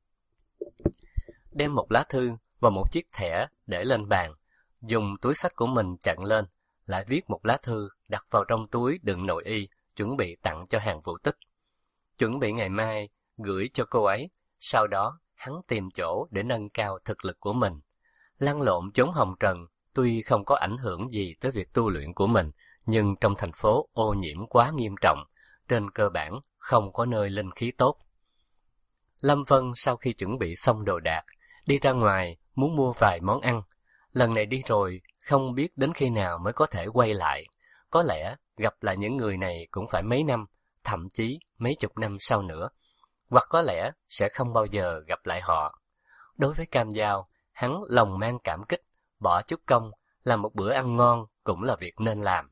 Đem một lá thư và một chiếc thẻ để lên bàn, dùng túi xách của mình chặn lên, lại viết một lá thư đặt vào trong túi đựng nội y, chuẩn bị tặng cho Hàn Vũ Tích. Chuẩn bị ngày mai gửi cho cô ấy, sau đó hắn tìm chỗ để nâng cao thực lực của mình. Lăn lộn chốn hồng trần, tuy không có ảnh hưởng gì tới việc tu luyện của mình, nhưng trong thành phố ô nhiễm quá nghiêm trọng, trên cơ bản không có nơi linh khí tốt. Lâm Vân sau khi chuẩn bị xong đồ đạc, đi ra ngoài muốn mua vài món ăn. Lần này đi rồi, không biết đến khi nào mới có thể quay lại. Có lẽ gặp lại những người này cũng phải mấy năm, thậm chí mấy chục năm sau nữa. Hoặc có lẽ sẽ không bao giờ gặp lại họ. Đối với Cam Dao, hắn lòng mang cảm kích, bỏ chút công, làm một bữa ăn ngon cũng là việc nên làm.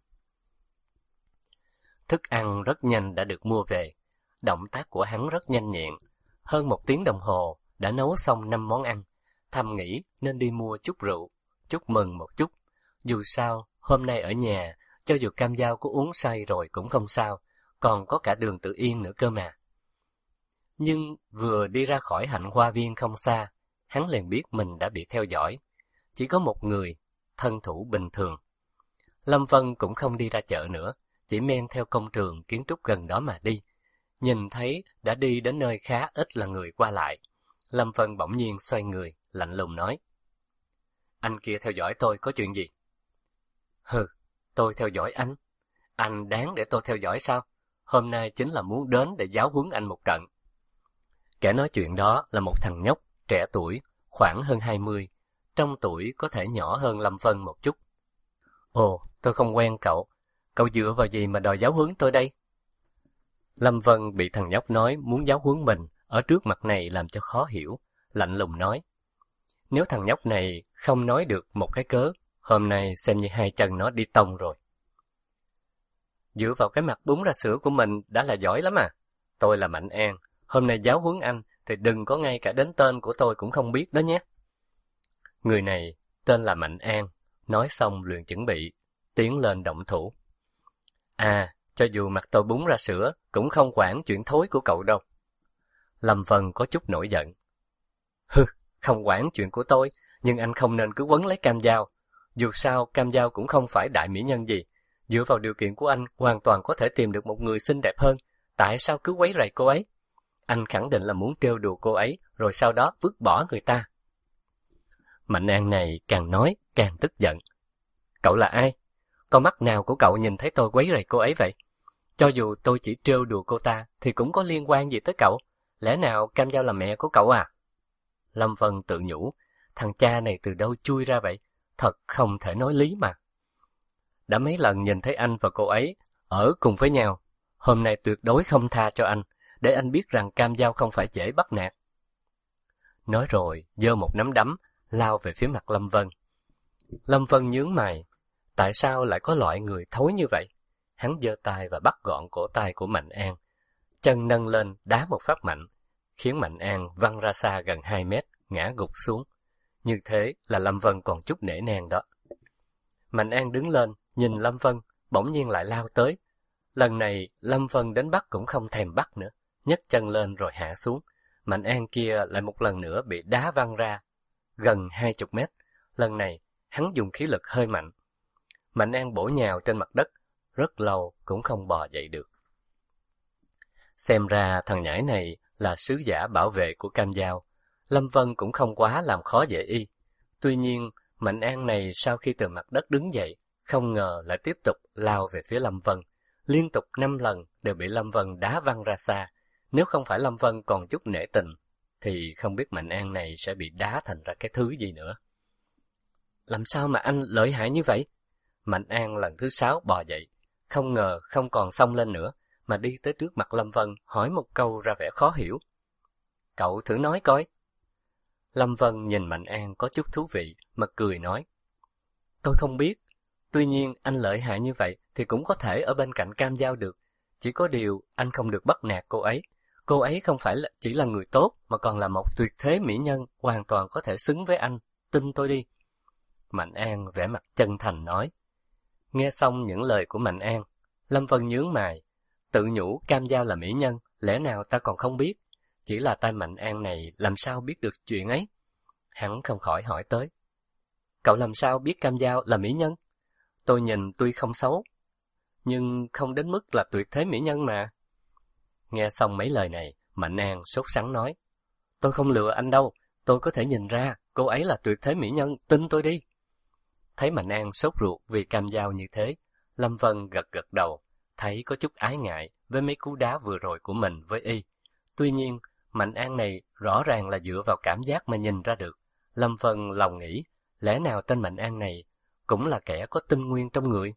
Thức ăn rất nhanh đã được mua về. Động tác của hắn rất nhanh nhẹn. Hơn một tiếng đồng hồ đã nấu xong năm món ăn. Thầm nghĩ nên đi mua chút rượu, chúc mừng một chút. Dù sao, hôm nay ở nhà, cho dù Cam Dao có uống say rồi cũng không sao, còn có cả Đường Tự Yên nữa cơ mà. Nhưng vừa đi ra khỏi hạnh hoa viên không xa, hắn liền biết mình đã bị theo dõi. Chỉ có một người, thân thủ bình thường. Lâm Vân cũng không đi ra chợ nữa, chỉ men theo công trường kiến trúc gần đó mà đi. Nhìn thấy đã đi đến nơi khá ít là người qua lại. Lâm Vân bỗng nhiên xoay người, lạnh lùng nói. Anh kia theo dõi tôi có chuyện gì? Hừ, tôi theo dõi anh. Anh đáng để tôi theo dõi sao? Hôm nay chính là muốn đến để giáo huấn anh một trận. Kẻ nói chuyện đó là một thằng nhóc, trẻ tuổi, khoảng hơn hai mươi. Trong tuổi có thể nhỏ hơn Lâm Vân một chút. Ồ, tôi không quen cậu. Cậu dựa vào gì mà đòi giáo huấn tôi đây? Lâm Vân bị thằng nhóc nói muốn giáo huấn mình ở trước mặt này làm cho khó hiểu, lạnh lùng nói. Nếu thằng nhóc này không nói được một cái cớ, hôm nay xem như hai chân nó đi tông rồi. Dựa vào cái mặt bún ra sữa của mình đã là giỏi lắm à. Tôi là Mạnh An, hôm nay giáo huấn anh thì đừng có ngay cả đến tên của tôi cũng không biết đó nhé. Người này tên là Mạnh An, nói xong liền chuẩn bị, tiến lên động thủ. À, cho dù mặt tôi bún ra sữa, cũng không quản chuyện thối của cậu đâu. Lâm Vân có chút nổi giận. Hừ, không quản chuyện của tôi, nhưng anh không nên cứ quấn lấy Cam Dao. Dù sao, Cam Dao cũng không phải đại mỹ nhân gì. Dựa vào điều kiện của anh, hoàn toàn có thể tìm được một người xinh đẹp hơn. Tại sao cứ quấy rầy cô ấy? Anh khẳng định là muốn trêu đùa cô ấy, rồi sau đó vứt bỏ người ta. Mạnh An này càng nói, càng tức giận. Cậu là ai? Con mắt nào của cậu nhìn thấy tôi quấy rầy cô ấy vậy? Cho dù tôi chỉ trêu đùa cô ta, thì cũng có liên quan gì tới cậu? Lẽ nào Cam Dao là mẹ của cậu à? Lâm Vân tự nhủ, thằng cha này từ đâu chui ra vậy? Thật không thể nói lý mà. Đã mấy lần nhìn thấy anh và cô ấy ở cùng với nhau, hôm nay tuyệt đối không tha cho anh, để anh biết rằng Cam Dao không phải dễ bắt nạt. Nói rồi, giơ một nắm đấm, lao về phía mặt Lâm Vân. Lâm Vân nhướng mày, tại sao lại có loại người thối như vậy? Hắn giơ tay và bắt gọn cổ tay của Mạnh An, chân nâng lên đá một phát mạnh, khiến Mạnh An văng ra xa gần hai mét, ngã gục xuống. Như thế là Lâm Vân còn chút nể nang đó. Mạnh An đứng lên, nhìn Lâm Vân, bỗng nhiên lại lao tới. Lần này Lâm Vân đến bắt cũng không thèm bắt nữa, nhấc chân lên rồi hạ xuống. Mạnh An kia lại một lần nữa bị đá văng ra, gần hai chục mét. Lần này hắn dùng khí lực hơi mạnh. Mạnh An bổ nhào trên mặt đất, rất lâu cũng không bò dậy được. Xem ra thằng nhãi này là sứ giả bảo vệ của Cam Dao. Lâm Vân cũng không quá làm khó dễ y. Tuy nhiên, Mạnh An này sau khi từ mặt đất đứng dậy, không ngờ lại tiếp tục lao về phía Lâm Vân. Liên tục năm lần đều bị Lâm Vân đá văng ra xa. Nếu không phải Lâm Vân còn chút nể tình, thì không biết Mạnh An này sẽ bị đá thành ra cái thứ gì nữa. Làm sao mà anh lợi hại như vậy? Mạnh An lần thứ sáu bò dậy, không ngờ không còn xông lên nữa, mà đi tới trước mặt Lâm Vân hỏi một câu ra vẻ khó hiểu. Cậu thử nói coi. Lâm Vân nhìn Mạnh An có chút thú vị, mà cười nói. Tôi không biết, tuy nhiên anh lợi hại như vậy thì cũng có thể ở bên cạnh Cam Giao được. Chỉ có điều anh không được bắt nạt cô ấy. Cô ấy không phải là chỉ là người tốt, mà còn là một tuyệt thế mỹ nhân, hoàn toàn có thể xứng với anh, tin tôi đi. Mạnh An vẻ mặt chân thành nói. Nghe xong những lời của Mạnh An, Lâm Vân nhướng mày, tự nhủ Cam Giao là mỹ nhân, lẽ nào ta còn không biết? Chỉ là tay Mạnh An này làm sao biết được chuyện ấy? Hắn không khỏi hỏi tới. Cậu làm sao biết Cam Giao là mỹ nhân? Tôi nhìn tuy không xấu, nhưng không đến mức là tuyệt thế mỹ nhân mà. Nghe xong mấy lời này, Mạnh An sốt sắng nói. Tôi không lừa anh đâu, tôi có thể nhìn ra cô ấy là tuyệt thế mỹ nhân, tin tôi đi. Thấy Mạnh An sốt ruột vì Cam Giao như thế, Lâm Vân gật gật đầu, thấy có chút ái ngại với mấy cú đá vừa rồi của mình với y. Tuy nhiên, Mạnh An này rõ ràng là dựa vào cảm giác mà nhìn ra được. Lâm Vân lòng nghĩ, lẽ nào tên Mạnh An này cũng là kẻ có tinh nguyên trong người?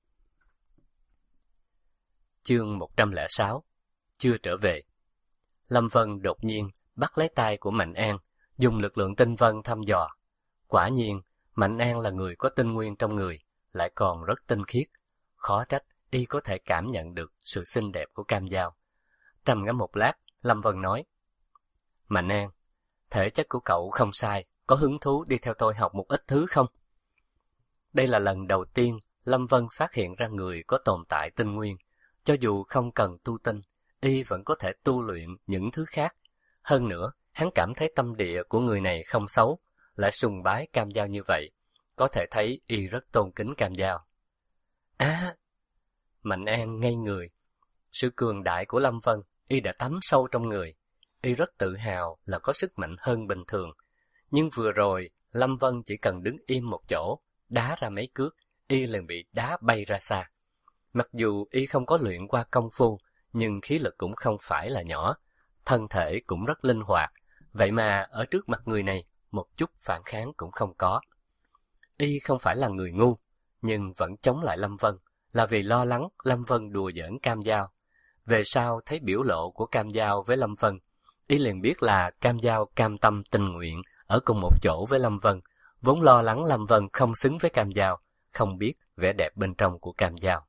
Chương một trăm lẻ sáu. Chưa trở về. Lâm Vân đột nhiên bắt lấy tay của Mạnh An, dùng lực lượng tinh vân thăm dò. Quả nhiên, Mạnh An là người có tinh nguyên trong người, lại còn rất tinh khiết. Khó trách y có thể cảm nhận được sự xinh đẹp của Cam Giao. Trầm ngâm một lát, Lâm Vân nói. Mạnh An, thể chất của cậu không sai, có hứng thú đi theo tôi học một ít thứ không? Đây là lần đầu tiên Lâm Vân phát hiện ra người có tồn tại tinh nguyên. Cho dù không cần tu tinh, y vẫn có thể tu luyện những thứ khác. Hơn nữa, hắn cảm thấy tâm địa của người này không xấu, lại sùng bái Cam Giao như vậy. Có thể thấy y rất tôn kính Cam Giao. À! Mạnh An ngây người. Sự cường đại của Lâm Vân, y đã thấm sâu trong người. Y rất tự hào là có sức mạnh hơn bình thường. Nhưng vừa rồi, Lâm Vân chỉ cần đứng im một chỗ, đá ra mấy cước, y liền bị đá bay ra xa. Mặc dù y không có luyện qua công phu, nhưng khí lực cũng không phải là nhỏ, thân thể cũng rất linh hoạt, vậy mà ở trước mặt người này, một chút phản kháng cũng không có. Y không phải là người ngu, nhưng vẫn chống lại Lâm Vân, là vì lo lắng Lâm Vân đùa giỡn Cam Giao. Về sau thấy biểu lộ của Cam Giao với Lâm Vân, y liền biết là Cam Giao cam tâm tình nguyện ở cùng một chỗ với Lâm Vân, vốn lo lắng Lâm Vân không xứng với Cam Giao, không biết vẻ đẹp bên trong của Cam Giao.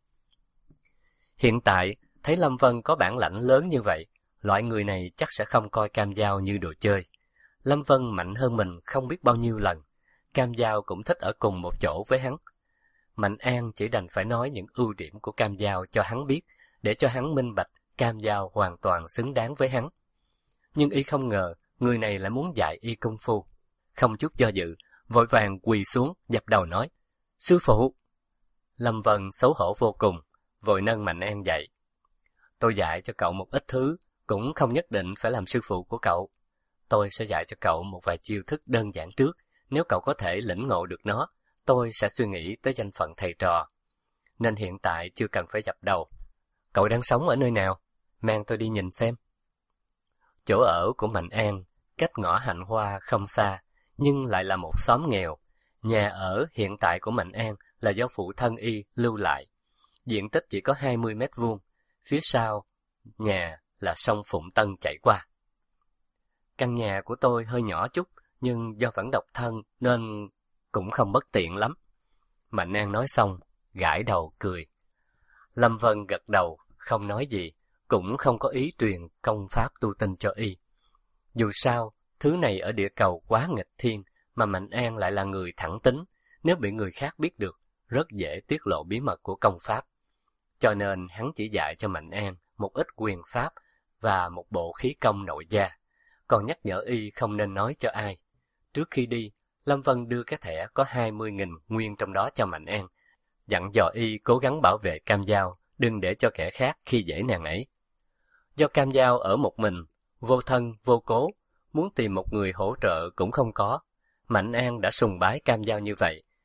Hiện tại, thấy Lâm Vân có bản lãnh lớn như vậy, loại người này chắc sẽ không coi Cam Giao như đồ chơi. Lâm Vân mạnh hơn mình không biết bao nhiêu lần, Cam Giao cũng thích ở cùng một chỗ với hắn. Mạnh An chỉ đành phải nói những ưu điểm của Cam Giao cho hắn biết, để cho hắn minh bạch Cam Giao hoàn toàn xứng đáng với hắn. Nhưng y không ngờ, người này lại muốn dạy y công phu. Không chút do dự, vội vàng quỳ xuống, dập đầu nói, Sư phụ! Lâm Vân xấu hổ vô cùng, vội nâng Mạnh An dậy. Tôi dạy cho cậu một ít thứ, cũng không nhất định phải làm sư phụ của cậu. Tôi sẽ dạy cho cậu một vài chiêu thức đơn giản trước, nếu cậu có thể lĩnh ngộ được nó, tôi sẽ suy nghĩ tới danh phận thầy trò. Nên hiện tại chưa cần phải dập đầu. Cậu đang sống ở nơi nào? Mang tôi đi nhìn xem. Chỗ ở của Mạnh An, cách ngõ Hạnh Hoa không xa, nhưng lại là một xóm nghèo. Nhà ở hiện tại của Mạnh An là do phụ thân y lưu lại. Diện tích chỉ có hai mươi mét vuông, phía sau nhà là sông Phụng Tân chảy qua. Căn nhà của tôi hơi nhỏ chút, nhưng do vẫn độc thân nên cũng không bất tiện lắm. Mạnh An nói xong, gãi đầu cười. Lâm Vân gật đầu, không nói gì, cũng không có ý truyền công pháp tu tinh cho y. Dù sao, thứ này ở địa cầu quá nghịch thiên, mà Mạnh An lại là người thẳng tính, nếu bị người khác biết được, rất dễ tiết lộ bí mật của công pháp. Cho nên hắn chỉ dạy cho Mạnh An một ít quyền pháp và một bộ khí công nội gia, còn nhắc nhở y không nên nói cho ai. Trước khi đi, Lâm Vân đưa cái thẻ có hai mươi nghìn nguyên trong đó cho Mạnh An, dặn dò y cố gắng bảo vệ Cam Giao, đừng để cho kẻ khác khi dễ nàng ấy. Do Cam Giao ở một mình, vô thân vô cố, muốn tìm một người hỗ trợ cũng không có. Mạnh An đã sùng bái Cam Giao như vậy,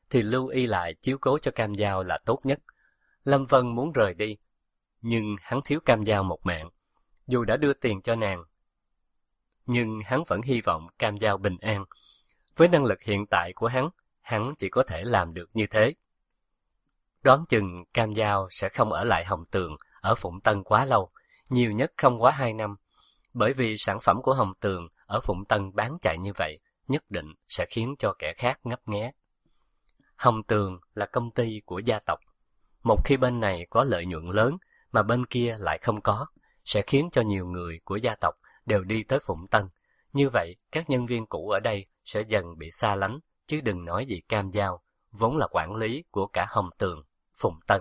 thì lưu y lại chiếu cố cho Cam Dao là tốt nhất. Lâm Vân muốn rời đi, nhưng hắn thiếu Cam Dao một mạng. Dù đã đưa tiền cho nàng, nhưng hắn vẫn hy vọng Cam Dao bình an. Với năng lực hiện tại của hắn, hắn chỉ có thể làm được như thế. Đoán chừng Cam Dao sẽ không ở lại Hồng Tường ở Phụng Tân quá lâu, nhiều nhất không quá hai năm, bởi vì sản phẩm của Hồng Tường ở Phụng Tân bán chạy như vậy, nhất định sẽ khiến cho kẻ khác ngấp nghé. Hồng Tường là công ty của gia tộc. Một khi bên này có lợi nhuận lớn mà bên kia lại không có, sẽ khiến cho nhiều người của gia tộc đều đi tới Phụng Tân. Như vậy, các nhân viên cũ ở đây sẽ dần bị xa lánh, chứ đừng nói gì Cam Dao, vốn là quản lý của cả Hồng Tường, Phụng Tân.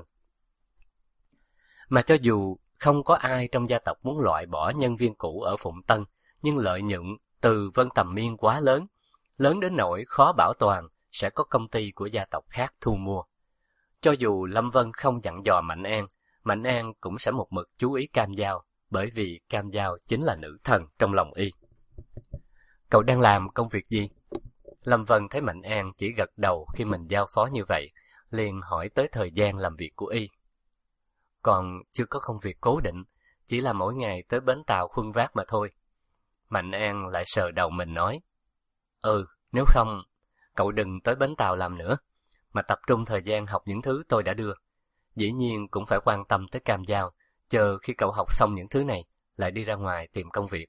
Mà cho dù không có ai trong gia tộc muốn loại bỏ nhân viên cũ ở Phụng Tân, nhưng lợi nhuận từ Vân Tầm Miên quá lớn, lớn đến nỗi khó bảo toàn sẽ có công ty của gia tộc khác thu mua. Cho dù Lâm Vân không dặn dò Mạnh An, Mạnh An cũng sẽ một mực chú ý Cam Dao, bởi vì Cam Dao chính là nữ thần trong lòng y. Cậu đang làm công việc gì? Lâm Vân thấy Mạnh An chỉ gật đầu khi mình giao phó như vậy, liền hỏi tới thời gian làm việc của y. Còn chưa có công việc cố định, chỉ là mỗi ngày tới bến tàu khuân vác mà thôi. Mạnh An lại sờ đầu mình nói, Ừ, nếu không, cậu đừng tới bến tàu làm nữa, mà tập trung thời gian học những thứ tôi đã đưa. Dĩ nhiên cũng phải quan tâm tới Cam Dao, chờ khi cậu học xong những thứ này, lại đi ra ngoài tìm công việc.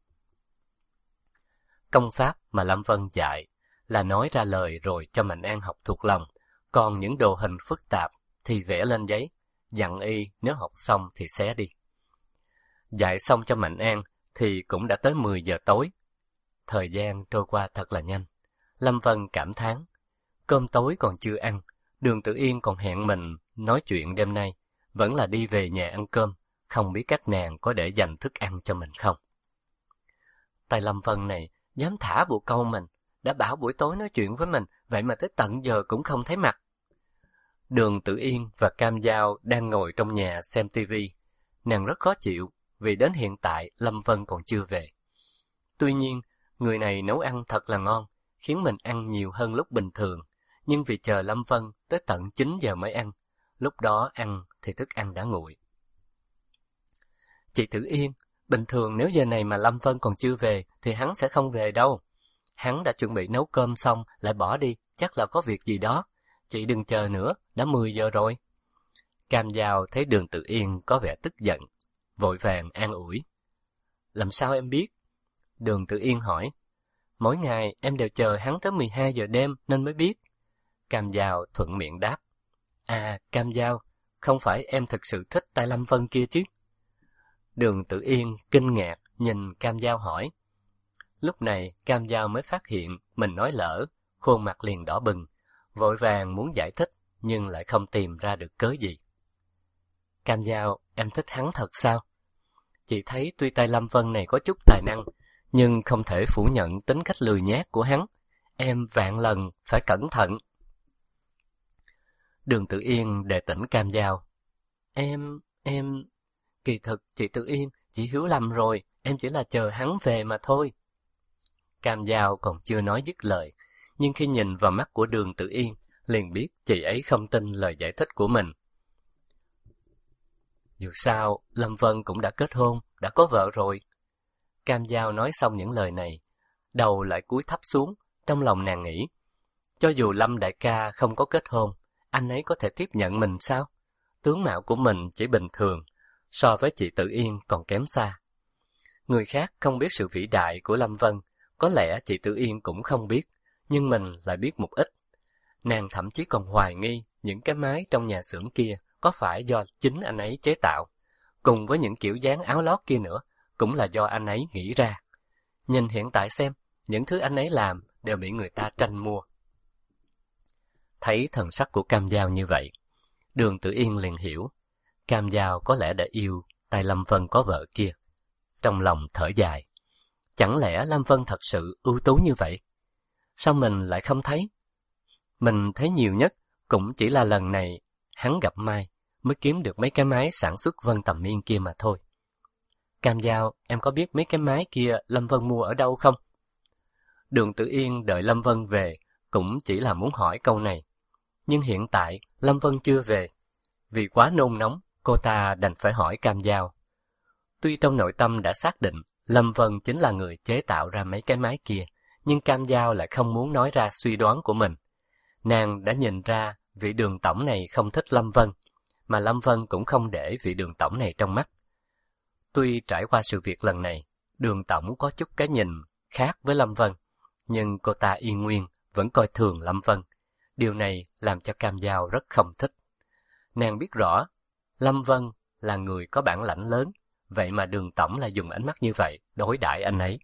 Công pháp mà Lâm Vân dạy là nói ra lời rồi cho Mạnh An học thuộc lòng, còn những đồ hình phức tạp thì vẽ lên giấy, dặn y nếu học xong thì xé đi. Dạy xong cho Mạnh An thì cũng đã tới mười giờ tối. Thời gian trôi qua thật là nhanh. Lâm Vân cảm thán, cơm tối còn chưa ăn, Đường Tử Yên còn hẹn mình nói chuyện đêm nay, vẫn là đi về nhà ăn cơm, không biết các nàng có để dành thức ăn cho mình không. Tay Lâm Vân này dám thả bồ câu mình, đã bảo buổi tối nói chuyện với mình, vậy mà tới tận giờ cũng không thấy mặt. Đường Tử Yên và Cam Dao đang ngồi trong nhà xem tivi, nàng rất khó chịu vì đến hiện tại Lâm Vân còn chưa về. Tuy nhiên, người này nấu ăn thật là ngon, khiến mình ăn nhiều hơn lúc bình thường, nhưng vì chờ Lâm Vân tới tận chín giờ mới ăn, lúc đó ăn thì thức ăn đã nguội. Chị Tử Yên, bình thường nếu giờ này mà Lâm Vân còn chưa về thì hắn sẽ không về đâu. Hắn đã chuẩn bị nấu cơm xong lại bỏ đi, chắc là có việc gì đó. Chị đừng chờ nữa, đã mười giờ rồi. Cam Dao thấy Đường Tử Yên có vẻ tức giận, vội vàng an ủi. Làm sao em biết? Đường Tử Yên hỏi. Mỗi ngày em đều chờ hắn tới mười hai giờ đêm nên mới biết. Cam Dao thuận miệng đáp. À, Cam Dao, không phải em thực sự thích tay Lâm Vân kia chứ? Đường Tử Yên kinh ngạc nhìn Cam Dao hỏi. Lúc này Cam Dao mới phát hiện mình nói lỡ, khuôn mặt liền đỏ bừng, vội vàng muốn giải thích nhưng lại không tìm ra được cớ gì. Cam Dao, em thích hắn thật sao? Chị thấy tuy tay Lâm Vân này có chút tài năng, nhưng không thể phủ nhận tính cách lười nhác của hắn. Em vạn lần phải cẩn thận. Đường Tử Yên đề tỉnh Cam Dao. Em, em... Kỳ thực, chị Tử Yên, chị hiểu lầm rồi, em chỉ là chờ hắn về mà thôi. Cam Dao còn chưa nói dứt lời, nhưng khi nhìn vào mắt của Đường Tử Yên, liền biết chị ấy không tin lời giải thích của mình. Dù sao, Lâm Vân cũng đã kết hôn, đã có vợ rồi. Cam Dao nói xong những lời này, đầu lại cúi thấp xuống, trong lòng nàng nghĩ. Cho dù Lâm đại ca không có kết hôn, anh ấy có thể tiếp nhận mình sao? Tướng mạo của mình chỉ bình thường, so với chị Tử Yên còn kém xa. Người khác không biết sự vĩ đại của Lâm Vân, có lẽ chị Tử Yên cũng không biết, nhưng mình lại biết một ít. Nàng thậm chí còn hoài nghi những cái máy trong nhà xưởng kia có phải do chính anh ấy chế tạo, cùng với những kiểu dáng áo lót kia nữa, cũng là do anh ấy nghĩ ra. Nhìn hiện tại xem, những thứ anh ấy làm đều bị người ta tranh mua. Thấy thần sắc của Cam Dao như vậy, Đường Tử Yên liền hiểu, Cam Dao có lẽ đã yêu tay Lâm Vân có vợ kia. Trong lòng thở dài, chẳng lẽ Lâm Vân thật sự ưu tú như vậy? Sao mình lại không thấy? Mình thấy nhiều nhất cũng chỉ là lần này hắn gặp Mai mới kiếm được mấy cái máy sản xuất Vân Tầm Miên kia mà thôi. Cam Dao, em có biết mấy cái máy kia Lâm Vân mua ở đâu không? Đường Tử Yên đợi Lâm Vân về cũng chỉ là muốn hỏi câu này. Nhưng hiện tại, Lâm Vân chưa về. Vì quá nôn nóng, cô ta đành phải hỏi Cam Dao. Tuy trong nội tâm đã xác định Lâm Vân chính là người chế tạo ra mấy cái máy kia, nhưng Cam Dao lại không muốn nói ra suy đoán của mình. Nàng đã nhìn ra vị Đường tổng này không thích Lâm Vân, mà Lâm Vân cũng không để vị Đường tổng này trong mắt. Tuy trải qua sự việc lần này, Đường tổng có chút cái nhìn khác với Lâm Vân, nhưng cô ta y nguyên vẫn coi thường Lâm Vân. Điều này làm cho Cam Dao rất không thích. Nàng biết rõ, Lâm Vân là người có bản lãnh lớn, vậy mà Đường tổng lại dùng ánh mắt như vậy đối đãi anh ấy.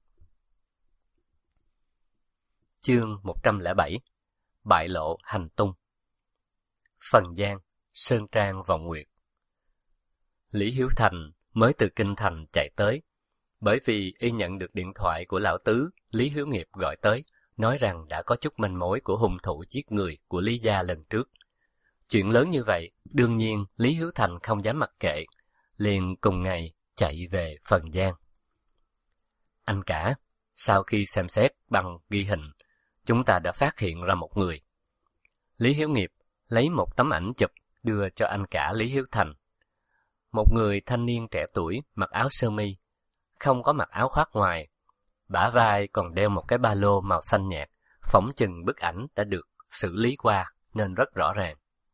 Chương một trăm lẻ bảy. Bại lộ hành tung. Phần Giang, Sơn Trang Vọng Nguyệt. Lý Hiếu Thành mới từ Kinh Thành chạy tới, bởi vì y nhận được điện thoại của lão tứ Lý Hiếu Nghiệp gọi tới, nói rằng đã có chút manh mối của hung thủ giết người của Lý gia lần trước. Chuyện lớn như vậy, đương nhiên Lý Hiếu Thành không dám mặc kệ, liền cùng ngày chạy về Phần Giang. Anh cả, sau khi xem xét bằng ghi hình, chúng ta đã phát hiện ra một người. Lý Hiếu Nghiệp lấy một tấm ảnh chụp đưa cho anh cả Lý Hiếu Thành. Một người thanh niên trẻ tuổi mặc áo sơ mi, không có mặc áo khoác ngoài, bả vai còn đeo một cái ba lô màu xanh nhạt, phỏng chừng bức ảnh đã được xử lý qua nên rất rõ ràng.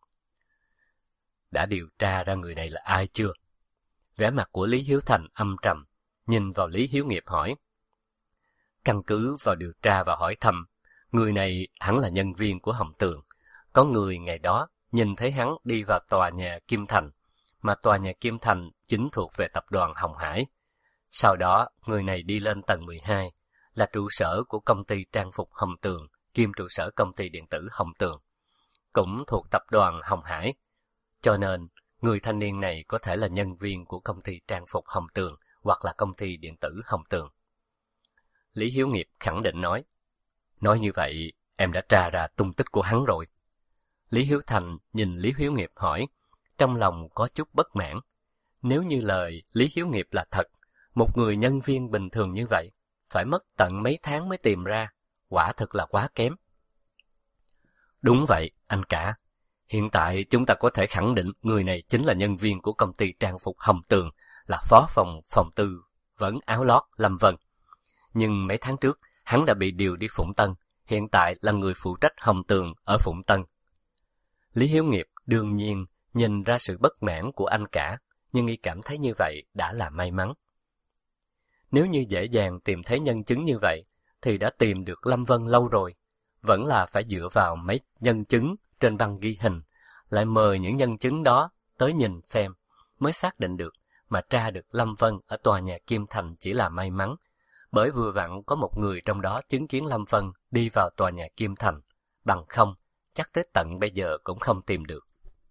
Đã điều tra ra người này là ai chưa? Vẻ mặt của Lý Hiếu Thành âm trầm, nhìn vào Lý Hiếu Nghiệp hỏi. Căn cứ vào điều tra và hỏi thăm, người này hẳn là nhân viên của Hồng Tường. Có người ngày đó nhìn thấy hắn đi vào tòa nhà Kim Thành, mà tòa nhà Kim Thành chính thuộc về tập đoàn Hồng Hải. Sau đó, người này đi lên tầng mười hai, là trụ sở của công ty trang phục Hồng Tường, kiêm trụ sở công ty điện tử Hồng Tường, cũng thuộc tập đoàn Hồng Hải. Cho nên, người thanh niên này có thể là nhân viên của công ty trang phục Hồng Tường hoặc là công ty điện tử Hồng Tường. Lý Hiếu Nghiệp khẳng định nói. Nói như vậy, em đã tra ra tung tích của hắn rồi. Lý Hiếu Thành nhìn Lý Hiếu Nghiệp hỏi, trong lòng có chút bất mãn. Nếu như lời Lý Hiếu Nghiệp là thật, một người nhân viên bình thường như vậy, phải mất tận mấy tháng mới tìm ra, quả thực là quá kém. Đúng vậy, anh cả. Hiện tại chúng ta có thể khẳng định người này chính là nhân viên của công ty trang phục Hồng Tường, là phó phòng phòng tư vấn áo lót Lâm Vân. Nhưng mấy tháng trước, hắn đã bị điều đi Phụng Tân, hiện tại là người phụ trách Hồng Tường ở Phụng Tân. Lý Hiếu Nghiệp đương nhiên nhìn ra sự bất mãn của anh cả, nhưng y cảm thấy như vậy đã là may mắn. Nếu như dễ dàng tìm thấy nhân chứng như vậy, thì đã tìm được Lâm Vân lâu rồi. Vẫn là phải dựa vào mấy nhân chứng trên băng ghi hình, lại mời những nhân chứng đó tới nhìn xem, mới xác định được, mà tra được Lâm Vân ở tòa nhà Kim Thành chỉ là may mắn, bởi vừa vặn có một người trong đó chứng kiến Lâm Vân đi vào tòa nhà Kim Thành, bằng không, chắc tới tận bây giờ cũng không tìm được.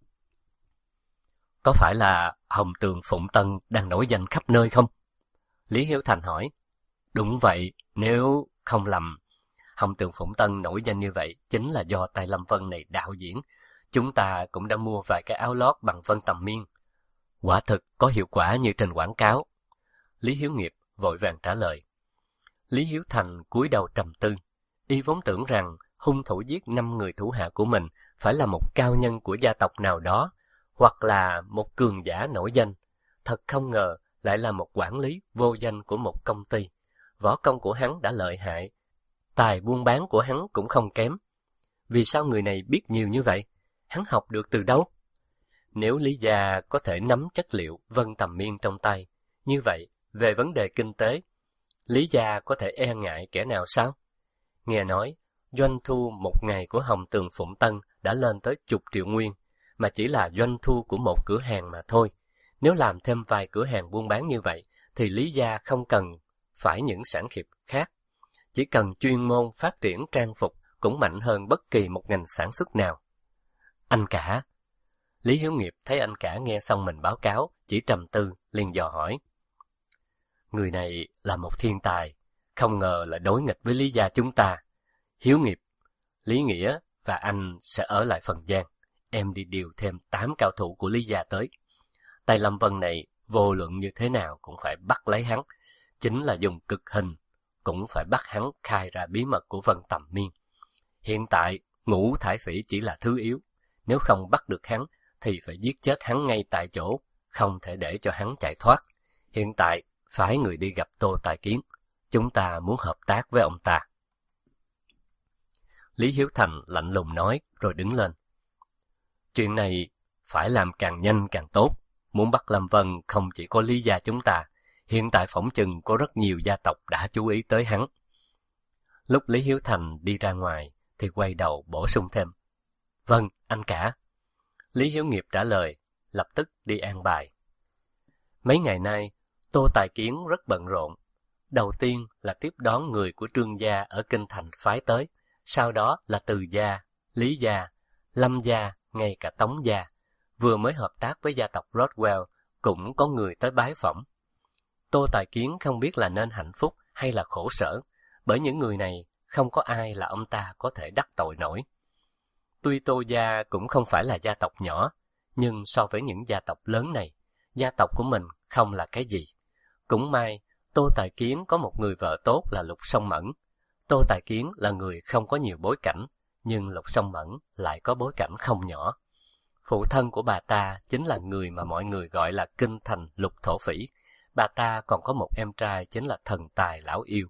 Có phải là Hồng Tường Phụng Tân đang nổi danh khắp nơi không? Lý Hiếu Thành hỏi. Đúng vậy, nếu không lầm, Hồng Tường Phụng Tân nổi danh như vậy chính là do tay Lâm Vân này đạo diễn. Chúng ta cũng đã mua vài cái áo lót bằng vân tầm miên. Quả thực có hiệu quả như trên quảng cáo. Lý Hiếu Nghiệp vội vàng trả lời. Lý Hiếu Thành cúi đầu trầm tư. Y vốn tưởng rằng hung thủ giết năm người thủ hạ của mình phải là một cao nhân của gia tộc nào đó, hoặc là một cường giả nổi danh. Thật không ngờ lại là một quản lý vô danh của một công ty. Võ công của hắn đã lợi hại, tài buôn bán của hắn cũng không kém. Vì sao người này biết nhiều như vậy? Hắn học được từ đâu? Nếu Lý gia có thể nắm chất liệu vân tầm miên trong tay, như vậy, về vấn đề kinh tế, Lý gia có thể e ngại kẻ nào sao? Nghe nói, doanh thu một ngày của Hồng Tường Phụng Tân đã lên tới chục triệu nguyên, mà chỉ là doanh thu của một cửa hàng mà thôi. Nếu làm thêm vài cửa hàng buôn bán như vậy, thì Lý gia không cần phải những sản nghiệp khác. Chỉ cần chuyên môn phát triển trang phục cũng mạnh hơn bất kỳ một ngành sản xuất nào. Anh cả. Lý Hiếu Nghiệp thấy anh cả nghe xong mình báo cáo, chỉ trầm tư, liền dò hỏi. Người này là một thiên tài, không ngờ là đối nghịch với Lý gia chúng ta. Hiếu Nghiệp, Lý Nghĩa và anh sẽ ở lại Phần Giang. Em đi điều thêm tám cao thủ của Lý gia tới. Tay Lâm Vân này, vô luận như thế nào cũng phải bắt lấy hắn. Chính là dùng cực hình, cũng phải bắt hắn khai ra bí mật của Vân Tầm Miên. Hiện tại, Ngũ Thải Phỉ chỉ là thứ yếu. Nếu không bắt được hắn, thì phải giết chết hắn ngay tại chỗ, không thể để cho hắn chạy thoát. Hiện tại, phái người đi gặp Tô Tài Kiến. Chúng ta muốn hợp tác với ông ta. Lý Hiếu Thành lạnh lùng nói, rồi đứng lên. Chuyện này phải làm càng nhanh càng tốt. Muốn bắt Lâm Vân không chỉ có Lý gia chúng ta, hiện tại phỏng chừng có rất nhiều gia tộc đã chú ý tới hắn. Lúc Lý Hiếu Thành đi ra ngoài, thì quay đầu bổ sung thêm. Vâng, anh cả. Lý Hiếu Nghiệp trả lời, lập tức đi an bài. Mấy ngày nay, Tô Tài Kiến rất bận rộn. Đầu tiên là tiếp đón người của Trương gia ở Kinh Thành phái tới, sau đó là Từ gia, Lý gia, Lâm gia, ngay cả Tống gia. Vừa mới hợp tác với gia tộc Rothwell, cũng có người tới bái phỏng. Tô Tài Kiến không biết là nên hạnh phúc hay là khổ sở, bởi những người này không có ai là ông ta có thể đắc tội nổi. Tuy Tô gia cũng không phải là gia tộc nhỏ, nhưng so với những gia tộc lớn này, gia tộc của mình không là cái gì. Cũng may, Tô Tài Kiến có một người vợ tốt là Lục Song Mẫn. Tô Tài Kiến là người không có nhiều bối cảnh, nhưng Lục Song Mẫn lại có bối cảnh không nhỏ. Phụ thân của bà ta chính là người mà mọi người gọi là Kinh Thành Lục Thổ Phỉ. Bà ta còn có một em trai chính là Thần Tài Lão Yêu.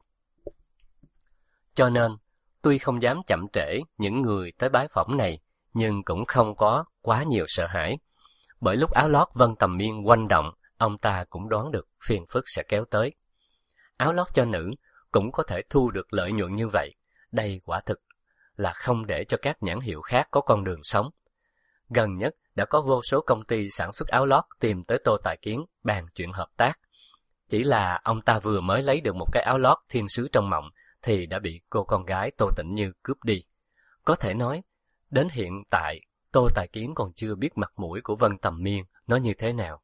Cho nên, tuy không dám chậm trễ những người tới bái phỏng này, nhưng cũng không có quá nhiều sợ hãi. Bởi lúc áo lót Vân Tầm Miên quanh động, ông ta cũng đoán được phiền phức sẽ kéo tới. Áo lót cho nữ cũng có thể thu được lợi nhuận như vậy. Đây quả thực là không để cho các nhãn hiệu khác có con đường sống. Gần nhất đã có vô số công ty sản xuất áo lót tìm tới Tô Tài Kiến bàn chuyện hợp tác. Chỉ là ông ta vừa mới lấy được một cái áo lót thiên sứ trong mộng thì đã bị cô con gái Tô Tĩnh Như cướp đi. Có thể nói, đến hiện tại Tô Tài Kiến còn chưa biết mặt mũi của Vân Tầm Miên nó như thế nào.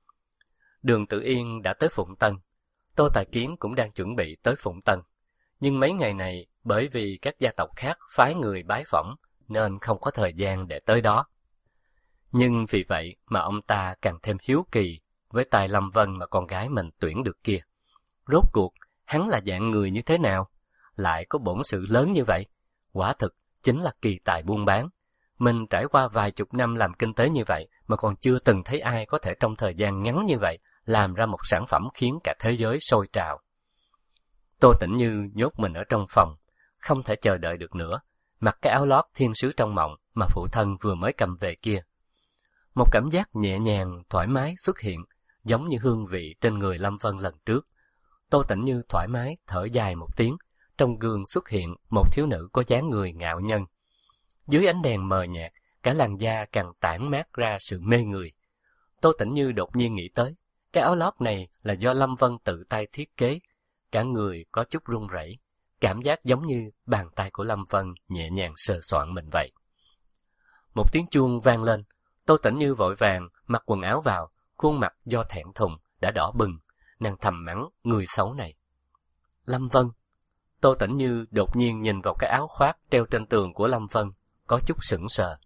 Đường Tử Yên đã tới Phụng Tân. Tô Tài Kiến cũng đang chuẩn bị tới Phụng Tân. Nhưng mấy ngày này, bởi vì các gia tộc khác phái người bái phỏng, nên không có thời gian để tới đó. Nhưng vì vậy mà ông ta càng thêm hiếu kỳ với tài Lâm Vân mà con gái mình tuyển được kia. Rốt cuộc, hắn là dạng người như thế nào? Lại có bổn sự lớn như vậy? Quả thực, chính là kỳ tài buôn bán. Mình trải qua vài chục năm làm kinh tế như vậy mà còn chưa từng thấy ai có thể trong thời gian ngắn như vậy làm ra một sản phẩm khiến cả thế giới sôi trào. Tô Tĩnh Như nhốt mình ở trong phòng, không thể chờ đợi được nữa, mặc cái áo lót thiên sứ trong mộng mà phụ thân vừa mới cầm về kia. Một cảm giác nhẹ nhàng, thoải mái xuất hiện, giống như hương vị trên người Lâm Vân lần trước. Tô Tĩnh Như thoải mái thở dài một tiếng, trong gương xuất hiện một thiếu nữ có dáng người ngạo nhân. Dưới ánh đèn mờ nhạt, cả làn da càng tản mát ra sự mê người. Tô Tĩnh Như đột nhiên nghĩ tới, cái áo lót này là do Lâm Vân tự tay thiết kế, cả người có chút run rẩy, cảm giác giống như bàn tay của Lâm Vân nhẹ nhàng sờ soạn mình vậy. Một tiếng chuông vang lên, Tô Tĩnh Như vội vàng mặc quần áo vào, khuôn mặt do thẹn thùng đã đỏ bừng, nàng thầm mắng người xấu này. Lâm Vân. Tô Tĩnh Như đột nhiên nhìn vào cái áo khoác treo trên tường của Lâm Vân, có chút sững sờ.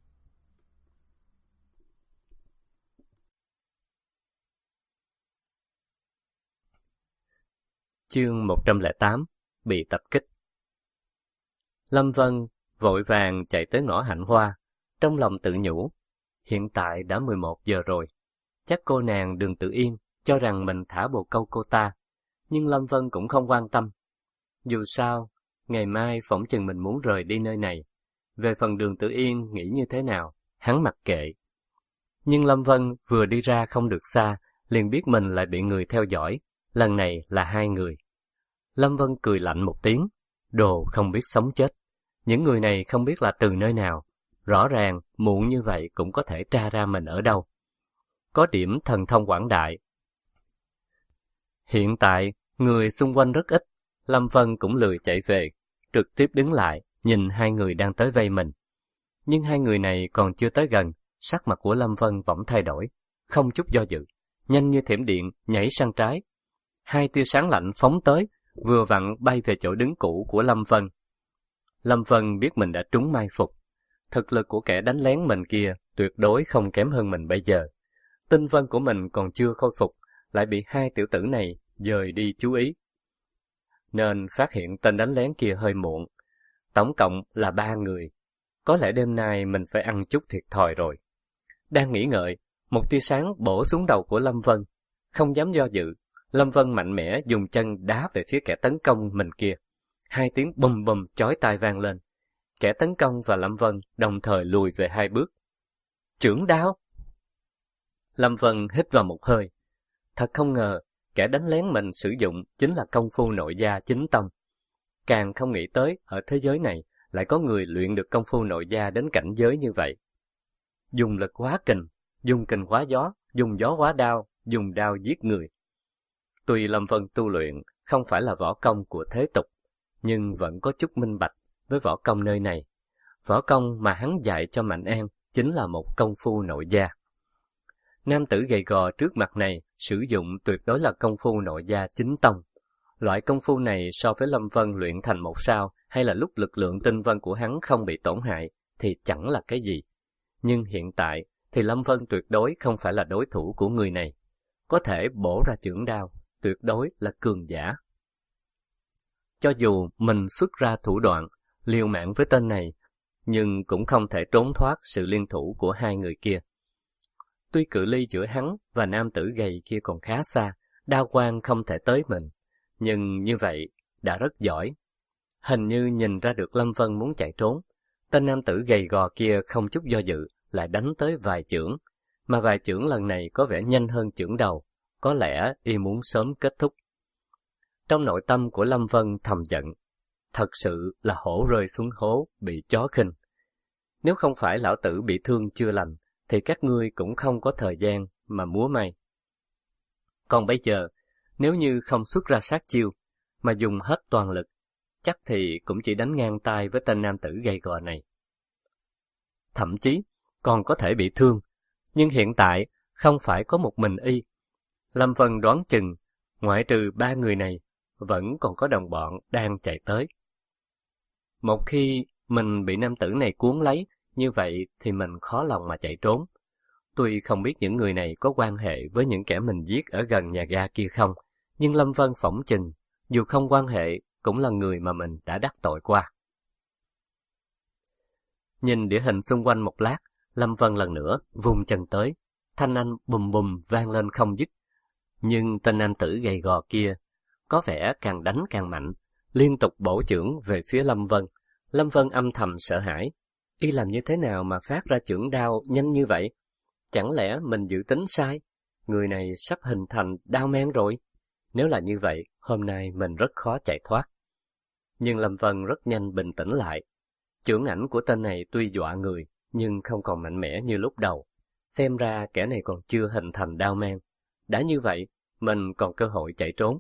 Chương một trăm lẻ tám, bị tập kích. Lâm Vân vội vàng chạy tới ngõ Hạnh Hoa, trong lòng tự nhủ, hiện tại đã mười một giờ rồi, chắc cô nàng Đường Tử Yên cho rằng mình thả bồ câu cô ta, nhưng Lâm Vân cũng không quan tâm. Dù sao, ngày mai phỏng chừng mình muốn rời đi nơi này. Về phần Đường Tử Yên nghĩ như thế nào, hắn mặc kệ. Nhưng Lâm Vân vừa đi ra không được xa, liền biết mình lại bị người theo dõi, lần này là hai người. Lâm Vân cười lạnh một tiếng, đồ không biết sống chết. Những người này không biết là từ nơi nào, rõ ràng muộn như vậy cũng có thể tra ra mình ở đâu. Có điểm thần thông quảng đại. Hiện tại, người xung quanh rất ít, Lâm Vân cũng lười chạy về, trực tiếp đứng lại, nhìn hai người đang tới vây mình. Nhưng hai người này còn chưa tới gần, sắc mặt của Lâm Vân bỗng thay đổi, không chút do dự, nhanh như thiểm điện nhảy sang trái. Hai tia sáng lạnh phóng tới, vừa vặn bay về chỗ đứng cũ của Lâm Vân. Lâm Vân biết mình đã trúng mai phục. Thực lực của kẻ đánh lén mình kia tuyệt đối không kém hơn mình bây giờ. Tinh vân của mình còn chưa khôi phục, lại bị hai tiểu tử này dời đi chú ý. Nên phát hiện tên đánh lén kia hơi muộn. Tổng cộng là ba người. có lẽ đêm nay mình phải ăn chút thiệt thòi rồi. Đang nghĩ ngợi, một tia sáng bổ xuống đầu của Lâm Vân. Không dám do dự, Lâm Vân mạnh mẽ dùng chân đá về phía kẻ tấn công mình kia. Hai tiếng bùm bùm chói tai vang lên. Kẻ tấn công và Lâm Vân đồng thời lùi về hai bước. Chưởng đao! Lâm Vân hít vào một hơi. Thật không ngờ, kẻ đánh lén mình sử dụng chính là công phu nội gia chính tông. Càng không nghĩ tới ở thế giới này lại có người luyện được công phu nội gia đến cảnh giới như vậy. Dùng lực hóa kình, dùng kình hóa gió, dùng gió hóa đao, dùng đao giết người. Tuy Lâm Vân tu luyện không phải là võ công của thế tục, nhưng vẫn có chút minh bạch với võ công nơi này. Võ công mà hắn dạy cho Mạnh An chính là một công phu nội gia. Nam tử gầy gò trước mặt này sử dụng tuyệt đối là công phu nội gia chính tông. Loại công phu này so với Lâm Vân luyện thành một sao hay là lúc lực lượng tinh vân của hắn không bị tổn hại thì chẳng là cái gì. Nhưng hiện tại thì Lâm Vân tuyệt đối không phải là đối thủ của người này. Có thể bổ ra chưởng đao, tuyệt đối là cường giả. Cho dù mình xuất ra thủ đoạn, liều mạng với tên này, nhưng cũng không thể trốn thoát sự liên thủ của hai người kia. Tuy cự ly giữa hắn và nam tử gầy kia còn khá xa, đao quang không thể tới mình, nhưng như vậy đã rất giỏi. Hình như nhìn ra được Lâm Vân muốn chạy trốn, tên nam tử gầy gò kia không chút do dự, lại đánh tới vài chưởng, mà vài chưởng lần này có vẻ nhanh hơn chưởng đầu, có lẽ y muốn sớm kết thúc. Trong nội tâm của Lâm Vân thầm giận, thật sự là hổ rơi xuống hố bị chó khinh. Nếu không phải lão tử bị thương chưa lành, thì các ngươi cũng không có thời gian mà múa may. Còn bây giờ, nếu như không xuất ra sát chiêu, mà dùng hết toàn lực, chắc thì cũng chỉ đánh ngang tay với tên nam tử gầy gò này. Thậm chí còn có thể bị thương, nhưng hiện tại không phải có một mình y. Lâm Vân đoán chừng, ngoại trừ ba người này, vẫn còn có đồng bọn đang chạy tới. Một khi mình bị nam tử này cuốn lấy, như vậy thì mình khó lòng mà chạy trốn. Tuy không biết những người này có quan hệ với những kẻ mình giết ở gần nhà ga kia không, nhưng Lâm Vân phỏng chừng, dù không quan hệ, cũng là người mà mình đã đắc tội qua. Nhìn địa hình xung quanh một lát, Lâm Vân lần nữa vung chân tới, thanh âm bùm bùm vang lên không dứt. Nhưng tên nam tử gầy gò kia có vẻ càng đánh càng mạnh, liên tục bổ chưởng về phía Lâm Vân. Lâm Vân âm thầm sợ hãi, y làm như thế nào mà phát ra chưởng đao nhanh như vậy? Chẳng lẽ mình dự tính sai? Người này sắp hình thành đao men rồi. Nếu là như vậy, hôm nay mình rất khó chạy thoát. Nhưng Lâm Vân rất nhanh bình tĩnh lại. Chưởng ảnh của tên này tuy dọa người, nhưng không còn mạnh mẽ như lúc đầu. Xem ra kẻ này còn chưa hình thành đao men. Đã như vậy, mình còn cơ hội chạy trốn.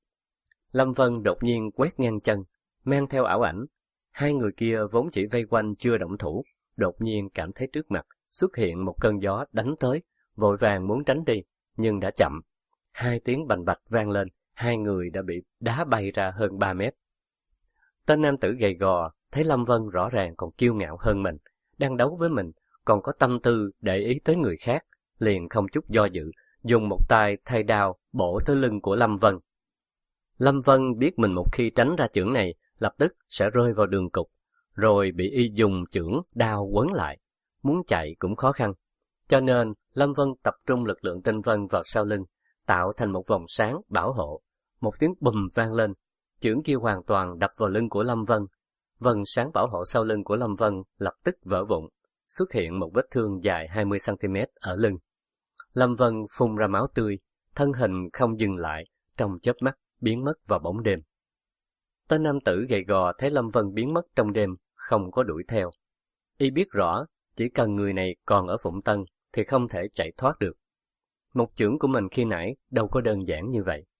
Lâm Vân đột nhiên quét ngang chân, mang theo ảo ảnh. Hai người kia vốn chỉ vây quanh chưa động thủ, đột nhiên cảm thấy trước mặt xuất hiện một cơn gió đánh tới, vội vàng muốn tránh đi, nhưng đã chậm. Hai tiếng bành bạch vang lên, hai người đã bị đá bay ra hơn ba mét. Tên nam tử gầy gò thấy Lâm Vân rõ ràng còn kiêu ngạo hơn mình, đang đấu với mình, còn có tâm tư để ý tới người khác, liền không chút do dự, dùng một tay thay đao bổ tới lưng của Lâm Vân. Lâm Vân biết mình một khi tránh ra chưởng này, lập tức sẽ rơi vào đường cục, rồi bị y dùng chưởng đao quấn lại, muốn chạy cũng khó khăn. Cho nên Lâm Vân tập trung lực lượng tinh vân vào sau lưng, tạo thành một vòng sáng bảo hộ. Một tiếng bùm vang lên, chưởng kia hoàn toàn đập vào lưng của Lâm Vân. Vầng sáng bảo hộ sau lưng của Lâm Vân lập tức vỡ vụn, xuất hiện một vết thương dài hai mươi xăng-ti-mét ở lưng. Lâm Vân phun ra máu tươi, thân hình không dừng lại, trong chớp mắt biến mất vào bóng đêm. Tên nam tử gầy gò thấy Lâm Vân biến mất trong đêm, không có đuổi theo. Y biết rõ, chỉ cần người này còn ở Phụng Tân thì không thể chạy thoát được. Một chưởng của mình khi nãy đâu có đơn giản như vậy.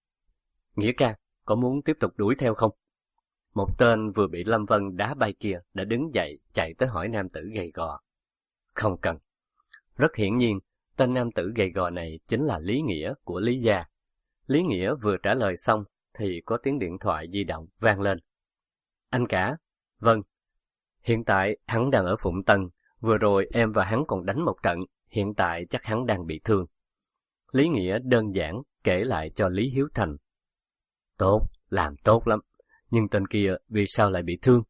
Nghĩa ca, có muốn tiếp tục đuổi theo không? Một tên vừa bị Lâm Vân đá bay kia đã đứng dậy chạy tới hỏi nam tử gầy gò. Không cần. Rất hiển nhiên, tên nam tử gầy gò này chính là Lý Nghĩa của Lý gia. Lý Nghĩa vừa trả lời xong thì có tiếng điện thoại di động vang lên. Anh cả, vâng. Hiện tại hắn đang ở Phụng Tân, vừa rồi em và hắn còn đánh một trận, hiện tại chắc hắn đang bị thương. Lý Nghĩa đơn giản kể lại cho Lý Hiếu Thành. Tốt, làm tốt lắm, nhưng tên kia vì sao lại bị thương?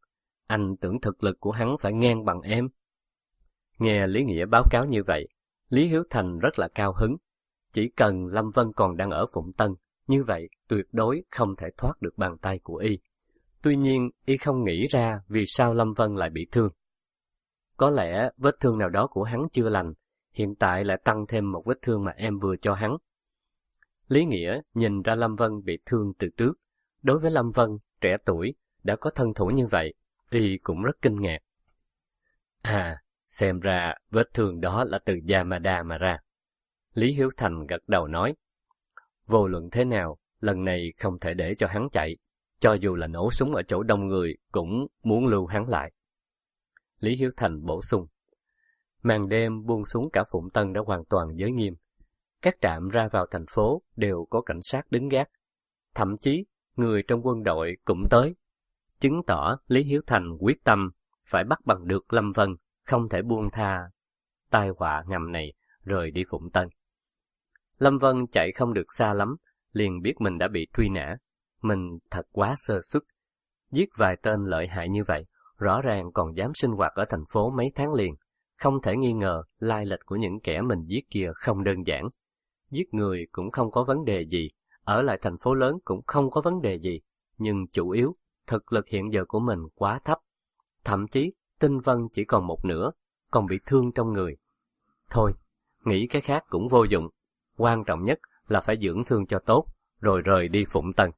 anh tưởng thực lực của hắn phải ngang bằng em. Nghe Lý Nghĩa báo cáo như vậy, Lý Hiếu Thành rất là cao hứng. Chỉ cần Lâm Vân còn đang ở Phụng Tân, như vậy tuyệt đối không thể thoát được bàn tay của y. Tuy nhiên, y không nghĩ ra vì sao Lâm Vân lại bị thương. Có lẽ vết thương nào đó của hắn chưa lành, hiện tại lại tăng thêm một vết thương mà em vừa cho hắn. Lý Nghĩa nhìn ra Lâm Vân bị thương từ trước. Đối với Lâm Vân, trẻ tuổi, đã có thân thủ như vậy, y cũng rất kinh ngạc. À, xem ra vết thương đó là từ Yamada mà ra. Lý Hiếu Thành gật đầu nói, vô luận thế nào, lần này không thể để cho hắn chạy, cho dù là nổ súng ở chỗ đông người cũng muốn lưu hắn lại. Lý Hiếu Thành bổ sung, màn đêm buông xuống cả Phụng Tân đã hoàn toàn giới nghiêm. Các trạm ra vào thành phố đều có cảnh sát đứng gác. Thậm chí, người trong quân đội cũng tới, chứng tỏ Lý Hiếu Thành quyết tâm phải bắt bằng được Lâm Vân, không thể buông tha tai họa ngầm này rời đi Phụng Tân. Lâm Vân chạy không được xa lắm, liền biết mình đã bị truy nã. Mình thật quá sơ suất. Giết vài tên lợi hại như vậy, rõ ràng còn dám sinh hoạt ở thành phố mấy tháng liền. Không thể nghi ngờ lai lịch của những kẻ mình giết kia không đơn giản. Giết người cũng không có vấn đề gì, ở lại thành phố lớn cũng không có vấn đề gì. Nhưng chủ yếu, thực lực hiện giờ của mình quá thấp. Thậm chí, tinh vân chỉ còn một nửa, còn bị thương trong người. Thôi, nghĩ cái khác cũng vô dụng. Quan trọng nhất là phải dưỡng thương cho tốt, rồi rời đi Phụng Tân.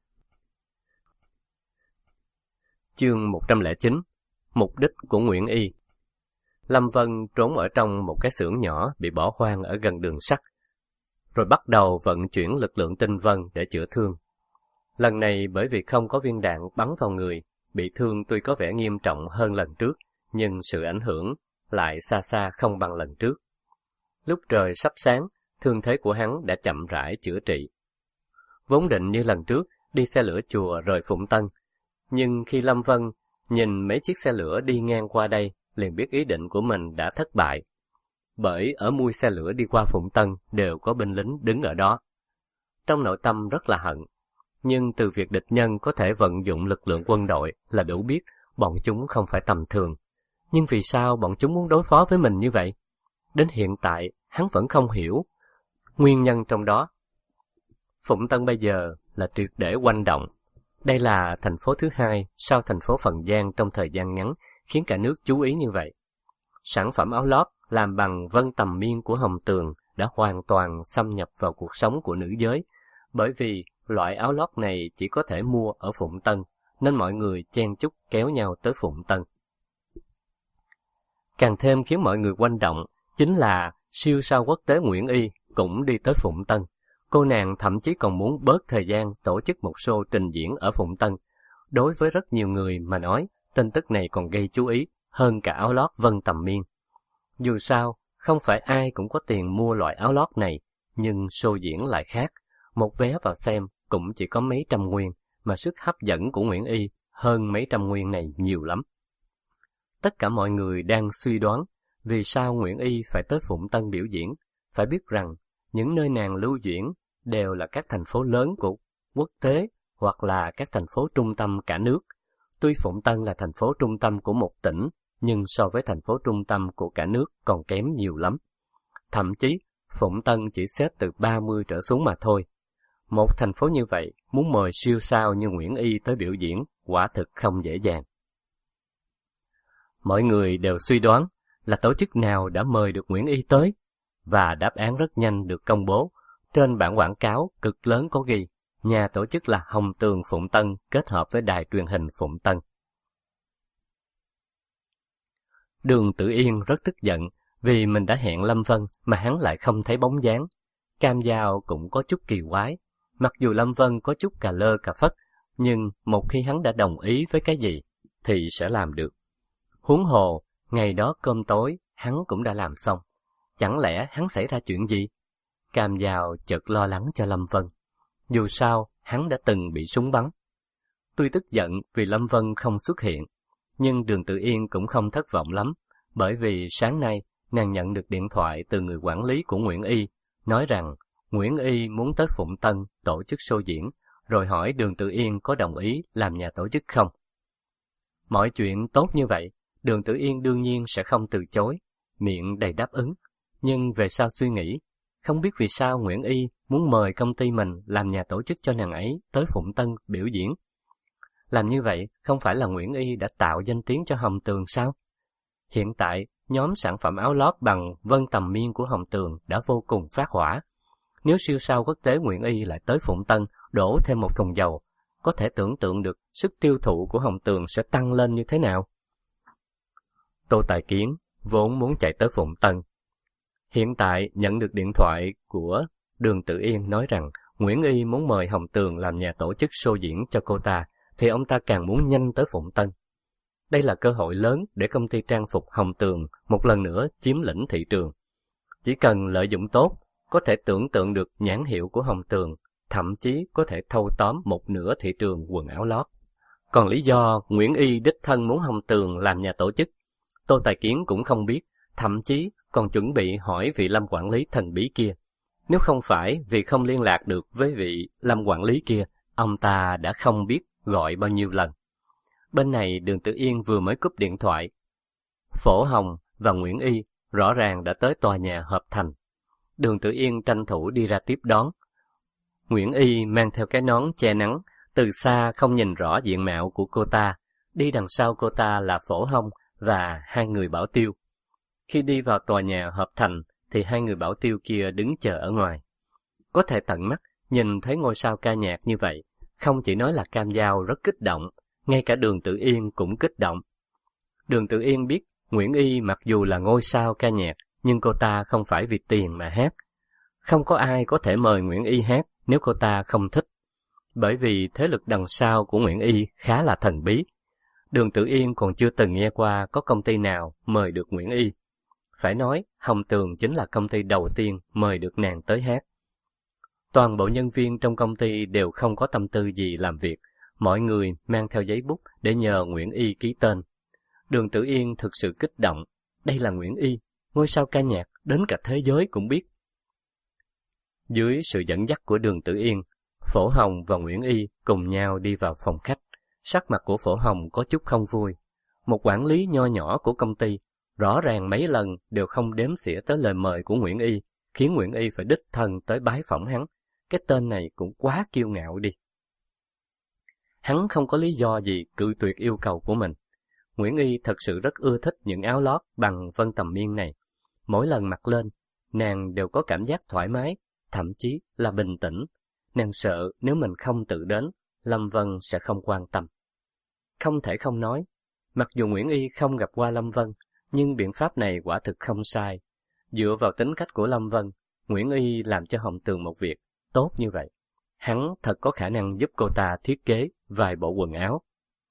Chương một trăm lẻ chín. Mục đích của Nguyễn Y. Lâm Vân trốn ở trong một cái xưởng nhỏ bị bỏ hoang ở gần đường sắt, rồi bắt đầu vận chuyển lực lượng tinh vân để chữa thương. Lần này bởi vì không có viên đạn bắn vào người, bị thương tuy có vẻ nghiêm trọng hơn lần trước, nhưng sự ảnh hưởng lại xa xa không bằng lần trước. Lúc trời sắp sáng, thương thế của hắn đã chậm rãi chữa trị. Vốn định như lần trước đi xe lửa chùa rời Phụng Tân, nhưng khi Lâm Vân nhìn mấy chiếc xe lửa đi ngang qua đây, liền biết ý định của mình đã thất bại. Bởi ở mui xe lửa đi qua Phụng Tân đều có binh lính đứng ở đó. Trong nội tâm rất là hận, nhưng từ việc địch nhân có thể vận dụng lực lượng quân đội là đủ biết bọn chúng không phải tầm thường. Nhưng vì sao bọn chúng muốn đối phó với mình như vậy? Đến hiện tại, hắn vẫn không hiểu nguyên nhân trong đó. Phụng Tân bây giờ là triệt để oanh động. Đây là thành phố thứ hai sau thành phố Phần Giang trong thời gian ngắn, khiến cả nước chú ý như vậy. Sản phẩm áo lót làm bằng vân tầm miên của Hồng Tường đã hoàn toàn xâm nhập vào cuộc sống của nữ giới, bởi vì loại áo lót này chỉ có thể mua ở Phụng Tân, nên mọi người chen chúc kéo nhau tới Phụng Tân. Càng thêm khiến mọi người oanh động chính là siêu sao quốc tế Nguyễn Y cũng đi tới Phụng Tân. Cô nàng thậm chí còn muốn bớt thời gian tổ chức một show trình diễn ở Phụng Tân. Đối với rất nhiều người mà nói, tin tức này còn gây chú ý hơn cả áo lót vân tầm miên. Dù sao, không phải ai cũng có tiền mua loại áo lót này, nhưng show diễn lại khác. Một vé vào xem cũng chỉ có mấy trăm nguyên, mà sức hấp dẫn của Nguyễn Y hơn mấy trăm nguyên này nhiều lắm. Tất cả mọi người đang suy đoán vì sao Nguyễn Y phải tới Phụng Tân biểu diễn. Phải biết rằng, những nơi nàng lưu diễn đều là các thành phố lớn của quốc tế hoặc là các thành phố trung tâm cả nước. Tuy Phụng Tân là thành phố trung tâm của một tỉnh, nhưng so với thành phố trung tâm của cả nước còn kém nhiều lắm. Thậm chí, Phụng Tân chỉ xếp từ ba mươi trở xuống mà thôi. Một thành phố như vậy, muốn mời siêu sao như Nguyễn Y tới biểu diễn, quả thực không dễ dàng. Mọi người đều suy đoán là tổ chức nào đã mời được Nguyễn Y tới, và đáp án rất nhanh được công bố. Trên bản quảng cáo cực lớn có ghi, nhà tổ chức là Hồng Tường Phụng Tân kết hợp với đài truyền hình Phụng Tân. Đường Tử Yên rất tức giận vì mình đã hẹn Lâm Vân mà hắn lại không thấy bóng dáng. Cam Giao cũng có chút kỳ quái, mặc dù Lâm Vân có chút cà lơ cà phất, nhưng một khi hắn đã đồng ý với cái gì thì sẽ làm được. Huống hồ, ngày đó cơm tối hắn cũng đã làm xong, chẳng lẽ hắn xảy ra chuyện gì? Cam Giao chợt lo lắng cho Lâm Vân. Dù sao, hắn đã từng bị súng bắn. Tuy tức giận vì Lâm Vân không xuất hiện, nhưng Đường Tử Yên cũng không thất vọng lắm, bởi vì sáng nay nàng nhận được điện thoại từ người quản lý của Nguyễn Y, nói rằng Nguyễn Y muốn tới Phụng Tân tổ chức show diễn, rồi hỏi Đường Tử Yên có đồng ý làm nhà tổ chức không. Mọi chuyện tốt như vậy, Đường Tử Yên đương nhiên sẽ không từ chối, miệng đầy đáp ứng. Nhưng về sau suy nghĩ, không biết vì sao Nguyễn Y muốn mời công ty mình làm nhà tổ chức cho nàng ấy tới Phụng Tân biểu diễn. Làm như vậy không phải là Nguyễn Y đã tạo danh tiếng cho Hồng Tường sao? Hiện tại, nhóm sản phẩm áo lót bằng vân tầm miên của Hồng Tường đã vô cùng phát hỏa. Nếu siêu sao quốc tế Nguyễn Y lại tới Phụng Tân đổ thêm một thùng dầu, có thể tưởng tượng được sức tiêu thụ của Hồng Tường sẽ tăng lên như thế nào. Tô Tài Kiến vốn muốn chạy tới Phụng Tân. Hiện tại nhận được điện thoại của Đường Tử Yên nói rằng Nguyễn Y muốn mời Hồng Tường làm nhà tổ chức show diễn cho cô ta, thì ông ta càng muốn nhanh tới Phụng Tân. Đây là cơ hội lớn để công ty trang phục Hồng Tường một lần nữa chiếm lĩnh thị trường. Chỉ cần lợi dụng tốt, có thể tưởng tượng được nhãn hiệu của Hồng Tường, thậm chí có thể thâu tóm một nửa thị trường quần áo lót. Còn lý do Nguyễn Y đích thân muốn Hồng Tường làm nhà tổ chức, Tô Tài Kiến cũng không biết, thậm chí còn chuẩn bị hỏi vị Lâm quản lý thần bí kia. Nếu không phải vì không liên lạc được với vị Lâm quản lý kia, ông ta đã không biết gọi bao nhiêu lần. Bên này Đường Tử Yên vừa mới cúp điện thoại. Phổ Hồng và Nguyễn Y rõ ràng đã tới tòa nhà Hợp Thành. Đường Tử Yên tranh thủ đi ra tiếp đón. Nguyễn Y mang theo cái nón che nắng, từ xa không nhìn rõ diện mạo của cô ta. Đi đằng sau cô ta là Phổ Hồng và hai người bảo tiêu. Khi đi vào tòa nhà Hợp Thành thì hai người bảo tiêu kia đứng chờ ở ngoài. Có thể tận mắt nhìn thấy ngôi sao ca nhạc như vậy, không chỉ nói là Cam Giao rất kích động, ngay cả Đường Tử Yên cũng kích động. Đường Tử Yên biết Nguyễn Y mặc dù là ngôi sao ca nhạc, nhưng cô ta không phải vì tiền mà hát. Không có ai có thể mời Nguyễn Y hát nếu cô ta không thích, bởi vì thế lực đằng sau của Nguyễn Y khá là thần bí. Đường Tử Yên còn chưa từng nghe qua có công ty nào mời được Nguyễn Y. Phải nói, Hồng Tường chính là công ty đầu tiên mời được nàng tới hát. Toàn bộ nhân viên trong công ty đều không có tâm tư gì làm việc, mọi người mang theo giấy bút để nhờ Nguyễn Y ký tên. Đường Tử Yên thực sự kích động, đây là Nguyễn Y, ngôi sao ca nhạc đến cả thế giới cũng biết. Dưới sự dẫn dắt của Đường Tử Yên, Phổ Hồng và Nguyễn Y cùng nhau đi vào phòng khách. Sắc mặt của Phổ Hồng có chút không vui. Một quản lý nho nhỏ của công ty, rõ ràng mấy lần đều không đếm xỉa tới lời mời của Nguyễn Y, khiến Nguyễn Y phải đích thân tới bái phỏng hắn. Cái tên này cũng quá kiêu ngạo đi. Hắn không có lý do gì cự tuyệt yêu cầu của mình. Nguyễn Y thật sự rất ưa thích những áo lót bằng vân tầm miên này. Mỗi lần mặc lên, nàng đều có cảm giác thoải mái, thậm chí là bình tĩnh. Nàng sợ nếu mình không tự đến, Lâm Vân sẽ không quan tâm. Không thể không nói, mặc dù Nguyễn Y không gặp qua Lâm Vân, nhưng biện pháp này quả thực không sai. Dựa vào tính cách của Lâm Vân, Nguyễn Y làm cho Hồng Tường một việc tốt như vậy. Hắn thật có khả năng giúp cô ta thiết kế vài bộ quần áo.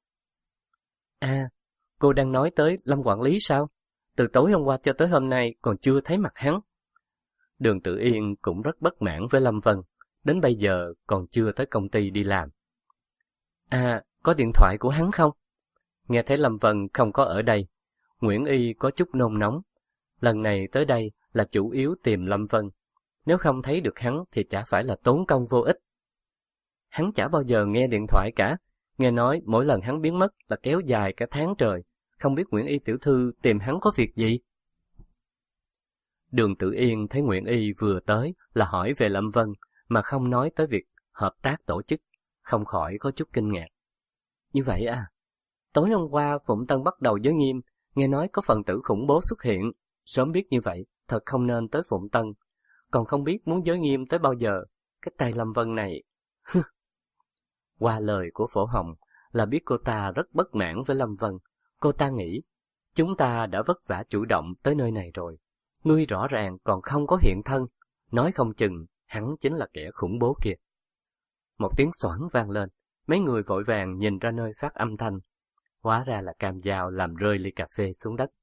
À, cô đang nói tới Lâm quản lý sao? Từ tối hôm qua cho tới hôm nay còn chưa thấy mặt hắn. Đường Tử Yên cũng rất bất mãn với Lâm Vân, đến bây giờ còn chưa tới công ty đi làm. À, có điện thoại của hắn không? Nghe thấy Lâm Vân không có ở đây, Nguyễn Y có chút nôn nóng. Lần này tới đây là chủ yếu tìm Lâm Vân. Nếu không thấy được hắn thì chả phải là tốn công vô ích. Hắn chả bao giờ nghe điện thoại cả. Nghe nói mỗi lần hắn biến mất là kéo dài cả tháng trời. Không biết Nguyễn Y tiểu thư tìm hắn có việc gì? Đường Tử Yên thấy Nguyễn Y vừa tới là hỏi về Lâm Vân, mà không nói tới việc hợp tác tổ chức, không khỏi có chút kinh ngạc. Như vậy à? Tối hôm qua Phụng Tân bắt đầu giới nghiêm, nghe nói có phần tử khủng bố xuất hiện. Sớm biết như vậy, thật không nên tới Phụng Tân. Còn không biết muốn giới nghiêm tới bao giờ. Cái tay Lâm Vân này... Qua lời của Phổ Hồng là biết cô ta rất bất mãn với Lâm Vân. Cô ta nghĩ, chúng ta đã vất vả chủ động tới nơi này rồi. Ngươi rõ ràng còn không có hiện thân. Nói không chừng, hắn chính là kẻ khủng bố kia. Một tiếng xoảng vang lên. Mấy người vội vàng nhìn ra nơi phát âm thanh. Hóa ra là Cam Giao làm rơi ly cà phê xuống đất.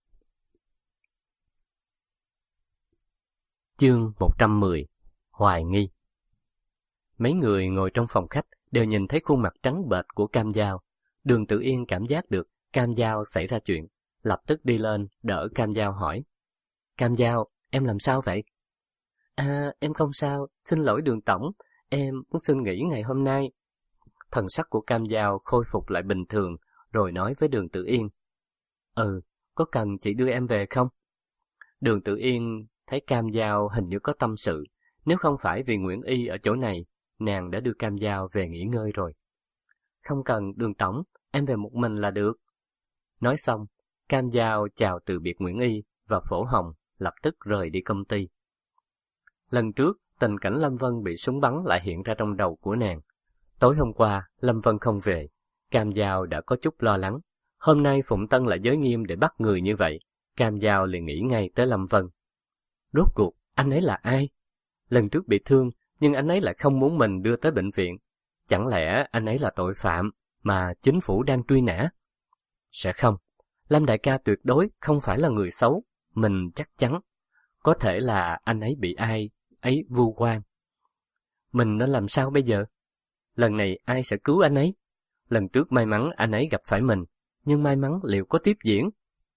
Chương một trăm mười. Hoài nghi. Mấy người ngồi trong phòng khách đều nhìn thấy khuôn mặt trắng bệch của Cam Giao. Đường Tử Yên cảm giác được Cam Giao xảy ra chuyện, lập tức đi lên đỡ Cam Giao hỏi. Cam Giao, em làm sao vậy? À, em không sao, xin lỗi Đường tổng, em muốn xin nghỉ ngày hôm nay. Thần sắc của Cam Giao khôi phục lại bình thường, rồi nói với Đường Tử Yên. Ừ, có cần chị đưa em về không? Đường Tử Yên thấy Cam Dao hình như có tâm sự, nếu không phải vì Nguyễn Y ở chỗ này, nàng đã đưa Cam Dao về nghỉ ngơi rồi. Không cần, Đường tổng, em về một mình là được. Nói xong, Cam Dao chào từ biệt Nguyễn Y và Phổ Hồng, lập tức rời đi công ty. Lần trước, tình cảnh Lâm Vân bị súng bắn lại hiện ra trong đầu của nàng. Tối hôm qua, Lâm Vân không về, Cam Dao đã có chút lo lắng. Hôm nay Phụng Tân lại giới nghiêm để bắt người như vậy, Cam Dao liền nghĩ ngay tới Lâm Vân. Rốt cuộc, anh ấy là ai? Lần trước bị thương, nhưng anh ấy lại không muốn mình đưa tới bệnh viện. Chẳng lẽ anh ấy là tội phạm mà chính phủ đang truy nã? Sẽ không. Lâm đại ca tuyệt đối không phải là người xấu, mình chắc chắn. Có thể là anh ấy bị ai ấy vu oan. Mình nên làm sao bây giờ? Lần này ai sẽ cứu anh ấy? Lần trước may mắn anh ấy gặp phải mình, nhưng may mắn liệu có tiếp diễn?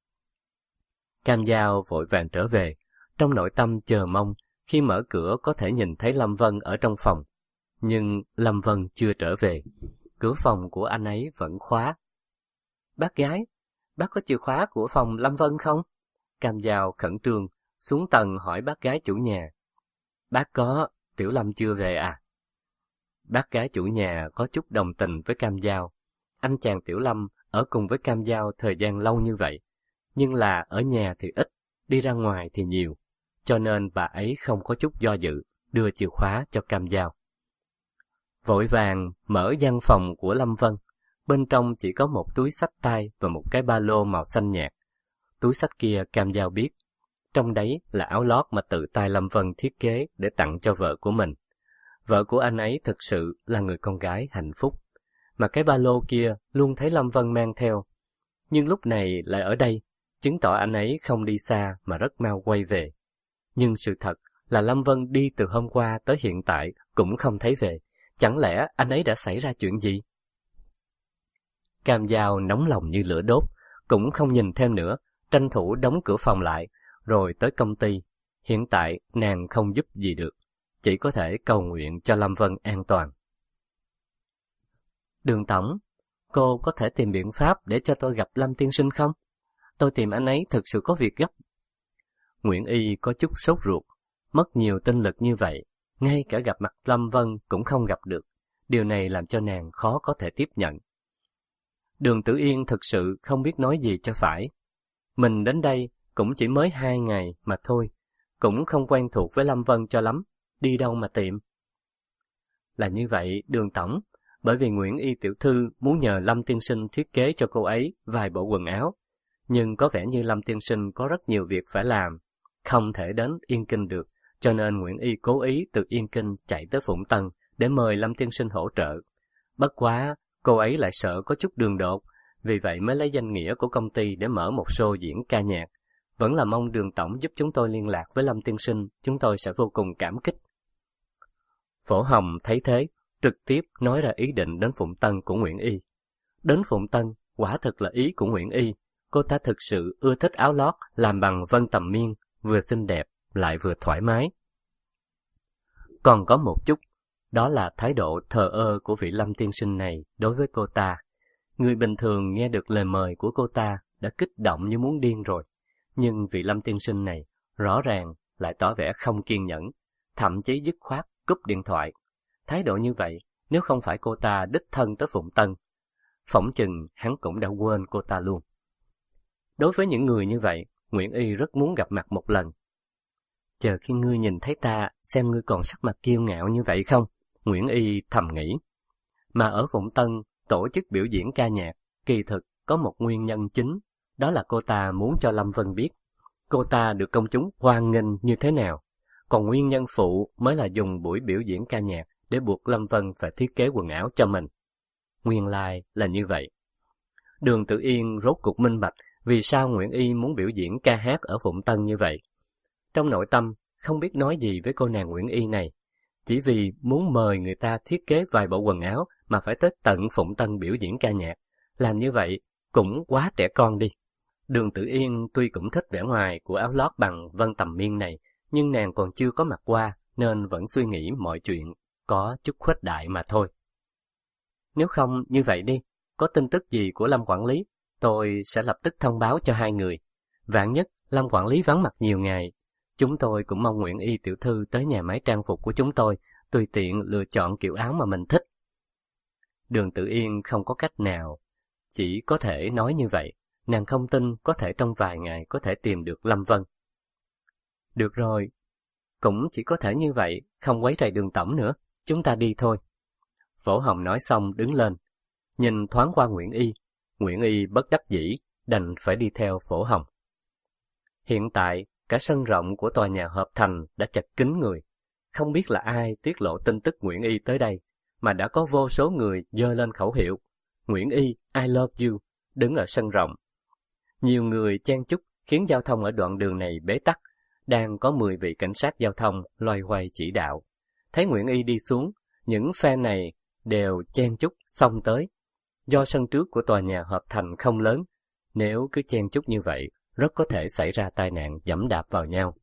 Cam Dao vội vàng trở về, trong nội tâm chờ mong khi mở cửa có thể nhìn thấy Lâm Vân ở trong phòng. Nhưng Lâm Vân chưa trở về, cửa phòng của anh ấy vẫn khóa. Bác gái, bác có chìa khóa của phòng Lâm Vân không? Cam Dao khẩn trương, xuống tầng hỏi bác gái chủ nhà. Bác có, Tiểu Lâm chưa về à? Bác gái chủ nhà có chút đồng tình với Cam Dao. Anh chàng Tiểu Lâm ở cùng với Cam Dao thời gian lâu như vậy, nhưng là ở nhà thì ít, đi ra ngoài thì nhiều, cho nên bà ấy không có chút do dự, đưa chìa khóa cho Cam Dao. Vội vàng mở gian phòng của Lâm Vân, bên trong chỉ có một túi xách tay và một cái ba lô màu xanh nhạt. Túi xách kia Cam Dao biết, trong đấy là áo lót mà tự tay Lâm Vân thiết kế để tặng cho vợ của mình. Vợ của anh ấy thực sự là người con gái hạnh phúc, mà cái ba lô kia luôn thấy Lâm Vân mang theo. Nhưng lúc này lại ở đây, chứng tỏ anh ấy không đi xa mà rất mau quay về. Nhưng sự thật là Lâm Vân đi từ hôm qua tới hiện tại cũng không thấy về. Chẳng lẽ anh ấy đã xảy ra chuyện gì? Cam Dao nóng lòng như lửa đốt, cũng không nhìn thêm nữa, tranh thủ đóng cửa phòng lại, rồi tới công ty. Hiện tại nàng không giúp gì được, chỉ có thể cầu nguyện cho Lâm Vân an toàn. Đường tổng, cô có thể tìm biện pháp để cho tôi gặp Lâm tiên sinh không? Tôi tìm anh ấy thực sự có việc gấp. Nguyễn Y có chút sốt ruột, mất nhiều tinh lực như vậy, ngay cả gặp mặt Lâm Vân cũng không gặp được. Điều này làm cho nàng khó có thể tiếp nhận. Đường Tử Yên thực sự không biết nói gì cho phải. Mình đến đây cũng chỉ mới hai ngày mà thôi, cũng không quen thuộc với Lâm Vân cho lắm, đi đâu mà tìm. Là như vậy, Đường tổng, bởi vì Nguyễn Y tiểu thư muốn nhờ Lâm tiên sinh thiết kế cho cô ấy vài bộ quần áo, nhưng có vẻ như Lâm tiên sinh có rất nhiều việc phải làm, không thể đến Yên Kinh được, cho nên Nguyễn Y cố ý từ Yên Kinh chạy tới Phụng Tân để mời Lâm tiên sinh hỗ trợ. Bất quá, cô ấy lại sợ có chút đường đột, vì vậy mới lấy danh nghĩa của công ty để mở một show diễn ca nhạc. Vẫn là mong Đường tổng giúp chúng tôi liên lạc với Lâm tiên sinh, chúng tôi sẽ vô cùng cảm kích. Phổ Hồng thấy thế, trực tiếp nói ra ý định đến Phụng Tân của Nguyễn Y. Đến Phụng Tân, quả thực là ý của Nguyễn Y. Cô ta thực sự ưa thích áo lót làm bằng vân tầm miên, vừa xinh đẹp lại vừa thoải mái. Còn có một chút, đó là thái độ thờ ơ của vị Lâm tiên sinh này đối với cô ta. Người bình thường nghe được lời mời của cô ta đã kích động như muốn điên rồi, nhưng vị Lâm tiên sinh này rõ ràng lại tỏ vẻ không kiên nhẫn, thậm chí dứt khoát cúp điện thoại. Thái độ như vậy, nếu không phải cô ta đích thân tới Phụng Tân, phỏng chừng hắn cũng đã quên cô ta luôn. Đối với những người như vậy, Nguyễn Y rất muốn gặp mặt một lần. Chờ khi ngươi nhìn thấy ta, xem ngươi còn sắc mặt kiêu ngạo như vậy không? Nguyễn Y thầm nghĩ. Mà ở Phụng Tân, tổ chức biểu diễn ca nhạc, kỳ thực có một nguyên nhân chính, đó là cô ta muốn cho Lâm Vân biết cô ta được công chúng hoan nghênh như thế nào. Còn nguyên nhân phụ mới là dùng buổi biểu diễn ca nhạc để buộc Lâm Vân phải thiết kế quần áo cho mình. Nguyên lai là như vậy. Đường Tử Yên rốt cuộc minh bạch vì sao Nguyễn Y muốn biểu diễn ca hát ở Phụng Tân như vậy. Trong nội tâm không biết nói gì với cô nàng Nguyễn Y này, chỉ vì muốn mời người ta thiết kế vài bộ quần áo mà phải tới tận Phụng Tân biểu diễn ca nhạc. Làm như vậy cũng quá trẻ con đi. Đường Tử Yên tuy cũng thích vẻ ngoài của áo lót bằng vân tầm miên này, nhưng nàng còn chưa có mặc qua nên vẫn suy nghĩ mọi chuyện có chút khuếch đại mà thôi. Nếu không như vậy đi, có tin tức gì của Lâm quản lý, tôi sẽ lập tức thông báo cho hai người. Vạn nhất Lâm quản lý vắng mặt nhiều ngày, chúng tôi cũng mong Nguyễn Y tiểu thư tới nhà máy trang phục của chúng tôi, tùy tiện lựa chọn kiểu áo mà mình thích. Đường Tử Yên không có cách nào, chỉ có thể nói như vậy. Nàng không tin có thể trong vài ngày có thể tìm được Lâm Vân. Được rồi, cũng chỉ có thể như vậy, không quấy rầy Đường tổng nữa, chúng ta đi thôi. Phổ Hồng nói xong đứng lên, nhìn thoáng qua Nguyễn Y. Nguyễn Y bất đắc dĩ, đành phải đi theo Phổ Hồng. Hiện tại, cả sân rộng của tòa nhà Hợp Thành đã chật kín người. Không biết là ai tiết lộ tin tức Nguyễn Y tới đây, mà đã có vô số người giơ lên khẩu hiệu Nguyễn Y, I love you, đứng ở sân rộng. Nhiều người chen chúc khiến giao thông ở đoạn đường này bế tắc, đang có mười vị cảnh sát giao thông loay hoay chỉ đạo. Thấy Nguyễn Y đi xuống, những fan này đều chen chúc xông tới. Do sân trước của tòa nhà Hợp Thành không lớn, nếu cứ chen chúc như vậy, rất có thể xảy ra tai nạn giẫm đạp vào nhau.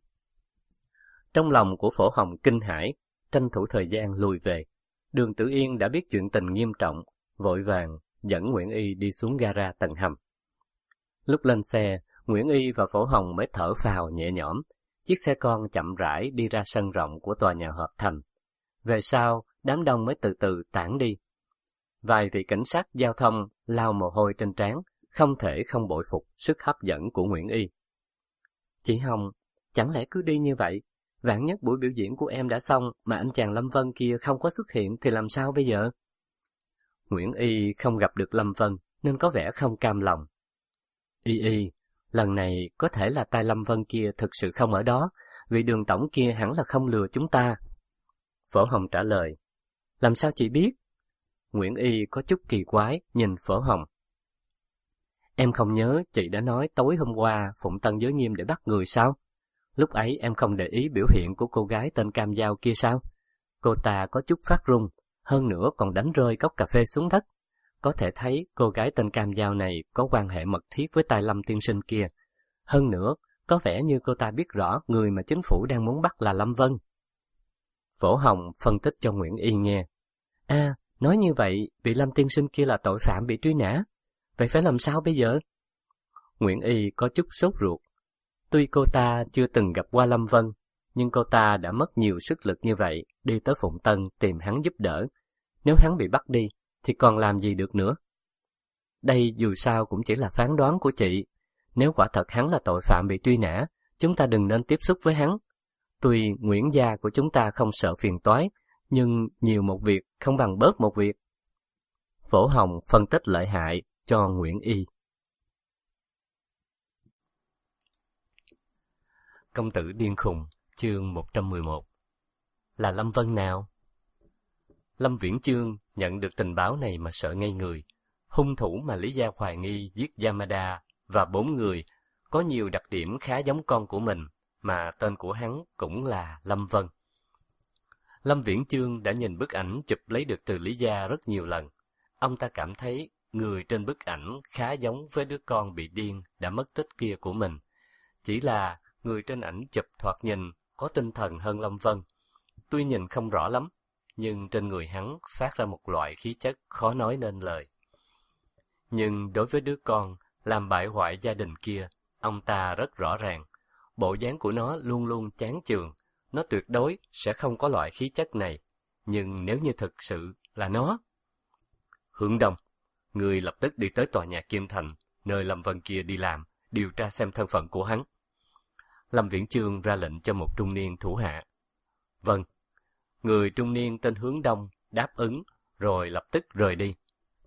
Trong lòng của Phổ Hồng kinh hãi, tranh thủ thời gian lùi về. Đường Tử Yên đã biết chuyện tình nghiêm trọng, vội vàng dẫn Nguyễn Y đi xuống gara tầng hầm. Lúc lên xe, Nguyễn Y và Phổ Hồng mới thở phào nhẹ nhõm. Chiếc xe con chậm rãi đi ra sân rộng của tòa nhà Hợp Thành. Về sau, đám đông mới từ từ tản đi. Vài vị cảnh sát giao thông lau mồ hôi trên trán, không thể không bội phục sức hấp dẫn của Nguyễn Y. Chị Hồng, chẳng lẽ cứ đi như vậy? Vạn nhất buổi biểu diễn của em đã xong mà anh chàng Lâm Vân kia không có xuất hiện thì làm sao bây giờ? Nguyễn Y không gặp được Lâm Vân nên có vẻ không cam lòng. Y Y, lần này có thể là tay Lâm Vân kia thực sự không ở đó, vì Đường tổng kia hẳn là không lừa chúng ta. Phổ Hồng trả lời. Làm sao chị biết? Nguyễn Y có chút kỳ quái nhìn Phổ Hồng. Em không nhớ chị đã nói tối hôm qua Phụng Tân giới nghiêm để bắt người sao? Lúc ấy em không để ý biểu hiện của cô gái tên Cam Dao kia sao? Cô ta có chút phát run, hơn nữa còn đánh rơi cốc cà phê xuống đất. Có thể thấy cô gái tên Cam Dao này có quan hệ mật thiết với tay Lâm tiên sinh kia. Hơn nữa, có vẻ như cô ta biết rõ người mà chính phủ đang muốn bắt là Lâm Vân. Phổ Hồng phân tích cho Nguyễn Y nghe. À, nói như vậy, vị Lâm tiên sinh kia là tội phạm bị truy nã. Vậy phải làm sao bây giờ? Nguyễn Y có chút sốt ruột. Tuy cô ta chưa từng gặp qua Lâm Vân, nhưng cô ta đã mất nhiều sức lực như vậy đi tới Phụng Tân tìm hắn giúp đỡ. Nếu hắn bị bắt đi, thì còn làm gì được nữa? Đây dù sao cũng chỉ là phán đoán của chị. Nếu quả thật hắn là tội phạm bị truy nã, chúng ta đừng nên tiếp xúc với hắn. Tuy Nguyễn gia của chúng ta không sợ phiền toái, nhưng nhiều một việc không bằng bớt một việc. Phổ Hồng phân tích lợi hại cho Nguyễn Y. Công tử điên khùng, chương một trăm mười một. Là Lâm Vân nào? Lâm Viễn Chương nhận được tình báo này mà sợ ngây người. Hung thủ mà Lý Gia hoài nghi giết Yamada và bốn người có nhiều đặc điểm khá giống con của mình, mà tên của hắn cũng là Lâm Vân. Lâm Viễn Chương đã nhìn bức ảnh chụp lấy được từ Lý Gia rất nhiều lần. Ông ta cảm thấy người trên bức ảnh khá giống với đứa con bị điên đã mất tích kia của mình. Chỉ là người trên ảnh chụp thoạt nhìn có tinh thần hơn Lâm Vân. Tuy nhìn không rõ lắm, nhưng trên người hắn phát ra một loại khí chất khó nói nên lời. Nhưng đối với đứa con làm bại hoại gia đình kia, ông ta rất rõ ràng. Bộ dáng của nó luôn luôn chán chường, nó tuyệt đối sẽ không có loại khí chất này. Nhưng nếu như thực sự là nó... Hướng Đông, người lập tức đi tới tòa nhà Kim Thành, nơi Lâm Vân kia đi làm, điều tra xem thân phận của hắn. Lâm Viễn Chương ra lệnh cho một trung niên thủ hạ. Vâng. Người trung niên tên Hướng Đông đáp ứng, rồi lập tức rời đi.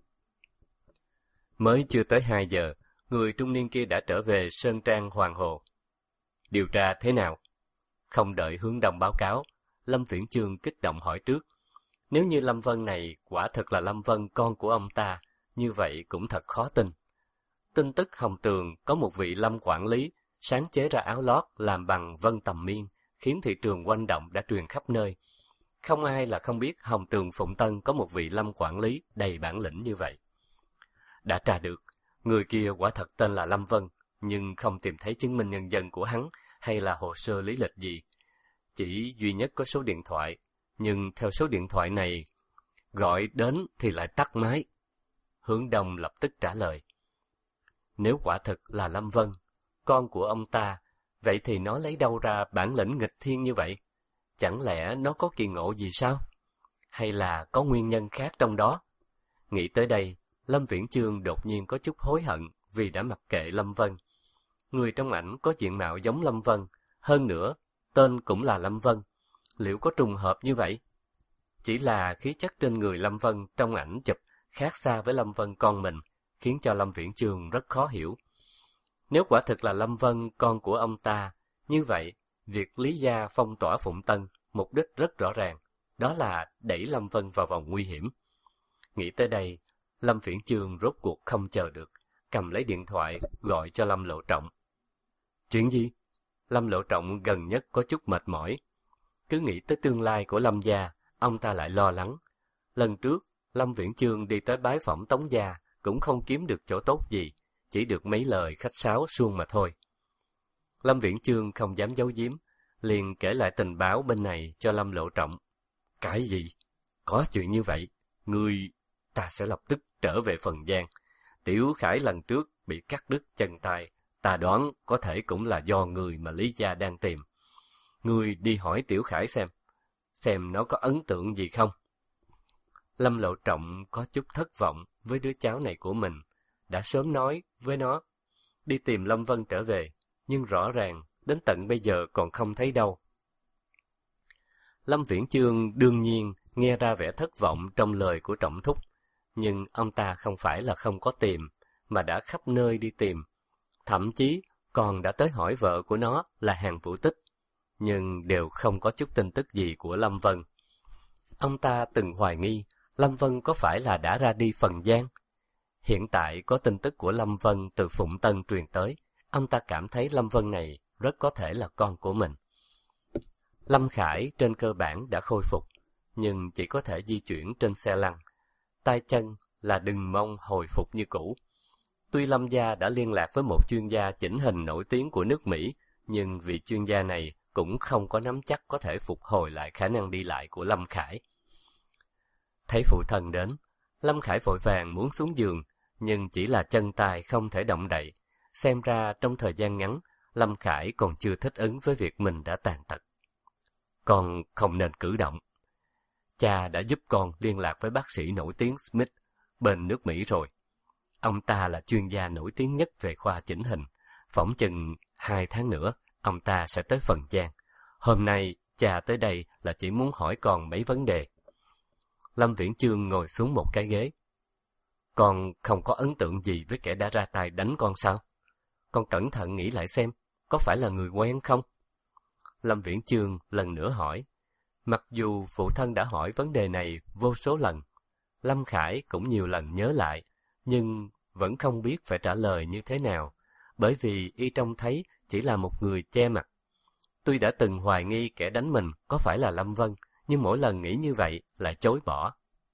Mới chưa tới hai giờ, người trung niên kia đã trở về Sơn Trang Hoàng Hồ. Điều tra thế nào? Không đợi Hướng Đông báo cáo, Lâm Viễn Chương kích động hỏi trước. Nếu như Lâm Vân này quả thật là Lâm Vân con của ông ta, như vậy cũng thật khó tin. Tin tức Hồng Tường có một vị Lâm quản lý sáng chế ra áo lót làm bằng vân tầm miên, khiến thị trường quanh động đã truyền khắp nơi. Không ai là không biết Hồng Tường Phụng Tân có một vị Lâm quản lý đầy bản lĩnh như vậy. Đã tra được, người kia quả thật tên là Lâm Vân, nhưng không tìm thấy chứng minh nhân dân của hắn hay là hồ sơ lý lịch gì. Chỉ duy nhất có số điện thoại, nhưng theo số điện thoại này, gọi đến thì lại tắt máy. Hướng Đông lập tức trả lời. Nếu quả thực là Lâm Vân, con của ông ta, vậy thì nó lấy đâu ra bản lĩnh nghịch thiên như vậy? Chẳng lẽ nó có kỳ ngộ gì sao? Hay là có nguyên nhân khác trong đó? Nghĩ tới đây, Lâm Viễn Chương đột nhiên có chút hối hận vì đã mặc kệ Lâm Vân. Người trong ảnh có diện mạo giống Lâm Vân, hơn nữa, tên cũng là Lâm Vân. Liệu có trùng hợp như vậy? Chỉ là khí chất trên người Lâm Vân trong ảnh chụp khác xa với Lâm Vân con mình, khiến cho Lâm Viễn Chương rất khó hiểu. Nếu quả thực là Lâm Vân con của ông ta, như vậy, việc Lý gia phong tỏa Phụng Tân, mục đích rất rõ ràng, đó là đẩy Lâm Vân vào vòng nguy hiểm. Nghĩ tới đây, Lâm Viễn Chương rốt cuộc không chờ được, cầm lấy điện thoại gọi cho Lâm Lộ Trọng. Chuyện gì? Lâm Lộ Trọng gần nhất có chút mệt mỏi. Cứ nghĩ tới tương lai của Lâm gia, ông ta lại lo lắng. Lần trước, Lâm Viễn Chương đi tới bái phỏng Tống gia, cũng không kiếm được chỗ tốt gì, chỉ được mấy lời khách sáo suông mà thôi. Lâm Viễn Chương không dám giấu giếm, liền kể lại tình báo bên này cho Lâm Lộ Trọng. Cái gì? Có chuyện như vậy? Ngươi... Ta sẽ lập tức trở về Phần Giang. Tiểu Khải lần trước bị cắt đứt chân tay, ta đoán có thể cũng là do người mà Lý gia đang tìm. Ngươi đi hỏi Tiểu Khải xem, xem nó có ấn tượng gì không. Lâm Lộ Trọng có chút thất vọng với đứa cháu này của mình, đã sớm nói với nó đi tìm Lâm Vân trở về, nhưng rõ ràng đến tận bây giờ còn không thấy đâu. Lâm Viễn Chương đương nhiên nghe ra vẻ thất vọng trong lời của Trọng Thúc, nhưng ông ta không phải là không có tìm, mà đã khắp nơi đi tìm, thậm chí còn đã tới hỏi vợ của nó là Hàn Vũ Tích, nhưng đều không có chút tin tức gì của Lâm Vân. Ông ta từng hoài nghi Lâm Vân có phải là đã ra đi Phần Giang. Hiện tại có tin tức của Lâm Vân từ Phụng Tân truyền tới, ông ta cảm thấy Lâm Vân này rất có thể là con của mình. Lâm Khải trên cơ bản đã khôi phục, nhưng chỉ có thể di chuyển trên xe lăn. Tay chân là đừng mong hồi phục như cũ. Tuy Lâm gia đã liên lạc với một chuyên gia chỉnh hình nổi tiếng của nước Mỹ, nhưng vị chuyên gia này cũng không có nắm chắc có thể phục hồi lại khả năng đi lại của Lâm Khải. Thấy phụ thân đến, Lâm Khải vội vàng muốn xuống giường, nhưng chỉ là chân tay không thể động đậy. Xem ra trong thời gian ngắn, Lâm Khải còn chưa thích ứng với việc mình đã tàn tật. Con không nên cử động. Cha đã giúp con liên lạc với bác sĩ nổi tiếng Smith bên nước Mỹ rồi. Ông ta là chuyên gia nổi tiếng nhất về khoa chỉnh hình. Phỏng chừng hai tháng nữa, ông ta sẽ tới Phần Giang. Hôm nay, cha tới đây là chỉ muốn hỏi con mấy vấn đề. Lâm Viễn Chương ngồi xuống một cái ghế. Con không có ấn tượng gì với kẻ đã ra tay đánh con sao? Con cẩn thận nghĩ lại xem, có phải là người quen không? Lâm Viễn Chương lần nữa hỏi. Mặc dù phụ thân đã hỏi vấn đề này vô số lần, Lâm Khải cũng nhiều lần nhớ lại, nhưng vẫn không biết phải trả lời như thế nào, bởi vì y trông thấy chỉ là một người che mặt. Tuy đã từng hoài nghi kẻ đánh mình có phải là Lâm Vân, nhưng mỗi lần nghĩ như vậy lại chối bỏ.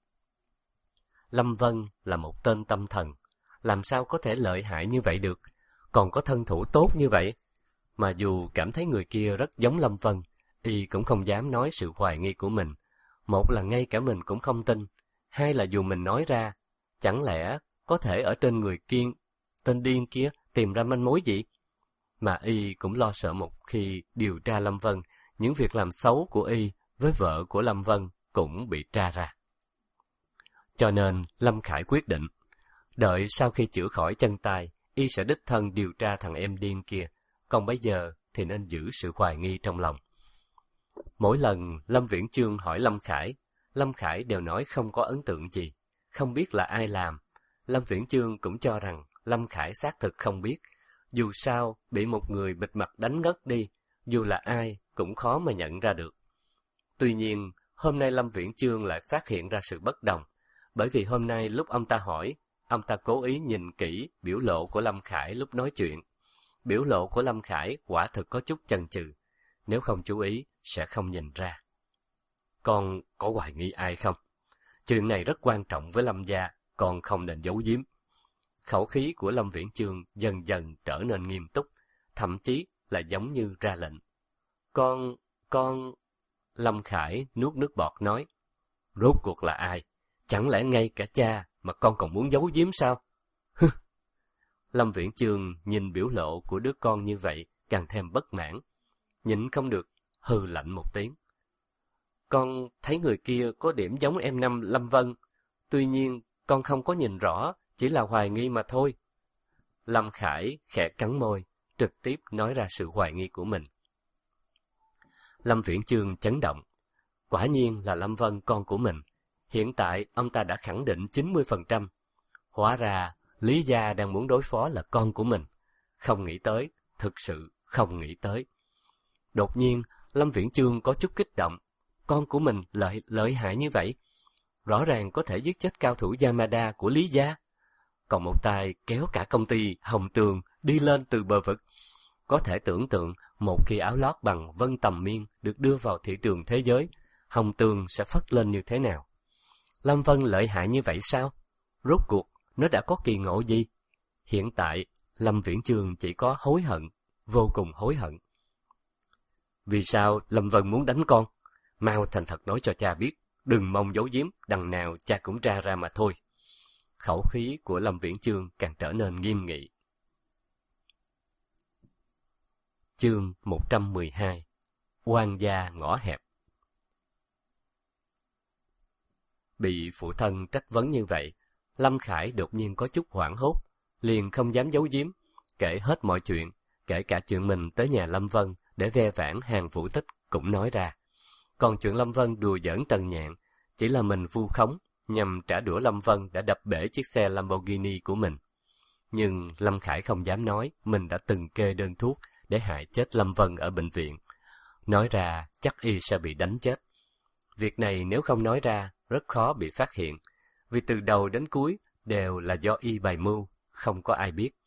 Lâm Vân là một tên tâm thần, làm sao có thể lợi hại như vậy được, còn có thân thủ tốt như vậy. Mà dù cảm thấy người kia rất giống Lâm Vân, y cũng không dám nói sự hoài nghi của mình. Một là ngay cả mình cũng không tin, hai là dù mình nói ra, chẳng lẽ có thể ở trên người kiên tên điên kia tìm ra manh mối gì? Mà y cũng lo sợ một khi điều tra Lâm Vân, những việc làm xấu của y với vợ của Lâm Vân cũng bị tra ra. Cho nên Lâm Khải quyết định, đợi sau khi chữa khỏi chân tay, y sẽ đích thân điều tra thằng em điên kia, còn bây giờ thì nên giữ sự hoài nghi trong lòng. Mỗi lần Lâm Viễn Chương hỏi Lâm Khải, Lâm Khải đều nói không có ấn tượng gì, không biết là ai làm. Lâm Viễn Chương cũng cho rằng Lâm Khải xác thực không biết, dù sao bị một người bịt mặt đánh ngất đi, dù là ai cũng khó mà nhận ra được. Tuy nhiên, hôm nay Lâm Viễn Chương lại phát hiện ra sự bất đồng, bởi vì hôm nay lúc ông ta hỏi, ông ta cố ý nhìn kỹ biểu lộ của Lâm Khải lúc nói chuyện. Biểu lộ của Lâm Khải quả thực có chút chần chừ, nếu không chú ý sẽ không nhìn ra. Con có hoài nghi ai không? Chuyện này rất quan trọng với Lâm gia, con không nên giấu giếm. Khẩu khí của Lâm Viễn Chương dần dần trở nên nghiêm túc, thậm chí là giống như ra lệnh. Con, con... Lâm Khải nuốt nước bọt nói, rốt cuộc là ai? Chẳng lẽ ngay cả cha mà con còn muốn giấu giếm sao? Hừ. Lâm Viễn Chương nhìn biểu lộ của đứa con như vậy, càng thêm bất mãn. Nhịn không được, hừ lạnh một tiếng. Con thấy người kia có điểm giống em Năm Lâm Vân, tuy nhiên con không có nhìn rõ, chỉ là hoài nghi mà thôi. Lâm Khải khẽ cắn môi, trực tiếp nói ra sự hoài nghi của mình. Lâm Viễn Chương chấn động. Quả nhiên là Lâm Vân con của mình. Hiện tại ông ta đã khẳng định chín mươi phần trăm. Hóa ra Lý Gia đang muốn đối phó là con của mình. Không nghĩ tới, thực sự không nghĩ tới. Đột nhiên, Lâm Viễn Chương có chút kích động. Con của mình lợi, lợi hại như vậy. Rõ ràng có thể giết chết cao thủ Yamada của Lý Gia. Còn một tay kéo cả công ty Hồng Tường đi lên từ bờ vực. Có thể tưởng tượng một khi áo lót bằng Vân Tầm Miên được đưa vào thị trường thế giới, Hồng Tường sẽ phất lên như thế nào? Lâm Vân lợi hại như vậy sao? Rốt cuộc, nó đã có kỳ ngộ gì? Hiện tại, Lâm Viễn Chương chỉ có hối hận, vô cùng hối hận. Vì sao Lâm Vân muốn đánh con? Mau thành thật nói cho cha biết, đừng mong giấu giếm, đằng nào cha cũng tra ra mà thôi. Khẩu khí của Lâm Viễn Chương càng trở nên nghiêm nghị. Chương một trăm mười hai. Oan gia ngõ hẹp. Bị phụ thân trách vấn như vậy, Lâm Khải đột nhiên có chút hoảng hốt, liền không dám giấu giếm, kể hết mọi chuyện, kể cả chuyện mình tới nhà Lâm Vân để ve vãn Hàn Vũ Tích cũng nói ra. Còn chuyện Lâm Vân đùa giỡn Tần Nhạn, chỉ là mình vu khống, nhằm trả đũa Lâm Vân đã đập bể chiếc xe Lamborghini của mình. Nhưng Lâm Khải không dám nói mình đã từng kê đơn thuốc để hại chết Lâm Vân ở bệnh viện. Nói ra chắc y sẽ bị đánh chết. Việc này nếu không nói ra, rất khó bị phát hiện, vì từ đầu đến cuối đều là do y bày mưu, không có ai biết.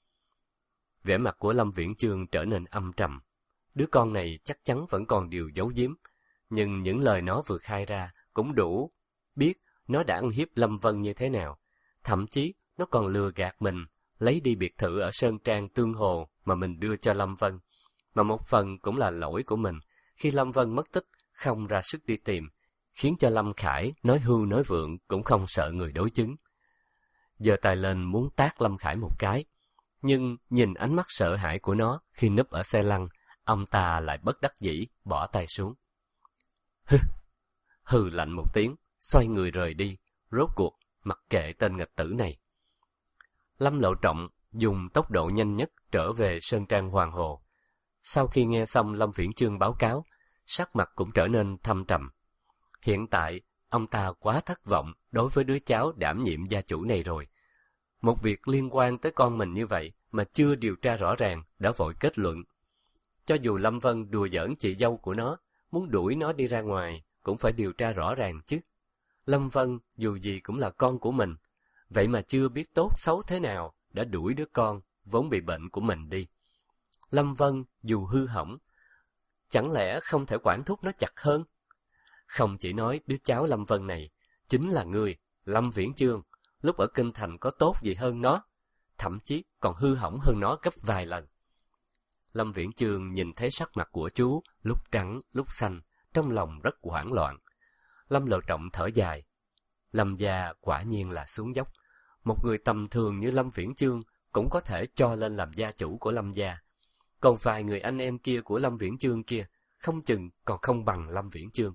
Vẻ mặt của Lâm Viễn Chương trở nên âm trầm. Đứa con này chắc chắn vẫn còn điều giấu giếm, nhưng những lời nó vừa khai ra cũng đủ biết nó đã ăn hiếp Lâm Vân như thế nào. Thậm chí nó còn lừa gạt mình, lấy đi biệt thự ở Sơn Trang Tương Hồ mà mình đưa cho Lâm Vân. Mà một phần cũng là lỗi của mình, khi Lâm Vân mất tích, không ra sức đi tìm, khiến cho Lâm Khải nói hưu nói vượng cũng không sợ người đối chứng. Giơ tay lên muốn tát Lâm Khải một cái, nhưng nhìn ánh mắt sợ hãi của nó khi núp ở xe lăn, ông ta lại bất đắc dĩ bỏ tay xuống. Hừ, hừ lạnh một tiếng, xoay người rời đi, rốt cuộc mặc kệ tên nghịch tử này. Lâm Lộ Trọng dùng tốc độ nhanh nhất trở về Sơn Trang Hoàng Hồ. Sau khi nghe xong Lâm Viễn Chương báo cáo, sắc mặt cũng trở nên thâm trầm. Hiện tại, ông ta quá thất vọng đối với đứa cháu đảm nhiệm gia chủ này rồi. Một việc liên quan tới con mình như vậy mà chưa điều tra rõ ràng đã vội kết luận. Cho dù Lâm Vân đùa giỡn chị dâu của nó, muốn đuổi nó đi ra ngoài, cũng phải điều tra rõ ràng chứ. Lâm Vân dù gì cũng là con của mình, vậy mà chưa biết tốt xấu thế nào đã đuổi đứa con vốn bị bệnh của mình đi. Lâm Vân dù hư hỏng, chẳng lẽ không thể quản thúc nó chặt hơn? Không chỉ nói đứa cháu Lâm Vân này chính là người, Lâm Viễn Chương, lúc ở Kinh Thành có tốt gì hơn nó, thậm chí còn hư hỏng hơn nó gấp vài lần. Lâm Viễn Chương nhìn thấy sắc mặt của chú lúc trắng lúc xanh, trong lòng rất hoảng loạn. Lâm Lộ Trọng thở dài. Lâm gia quả nhiên là xuống dốc. Một người tầm thường như Lâm Viễn Chương cũng có thể cho lên làm gia chủ của Lâm gia. Còn vài người anh em kia của Lâm Viễn Chương kia, không chừng còn không bằng Lâm Viễn Chương.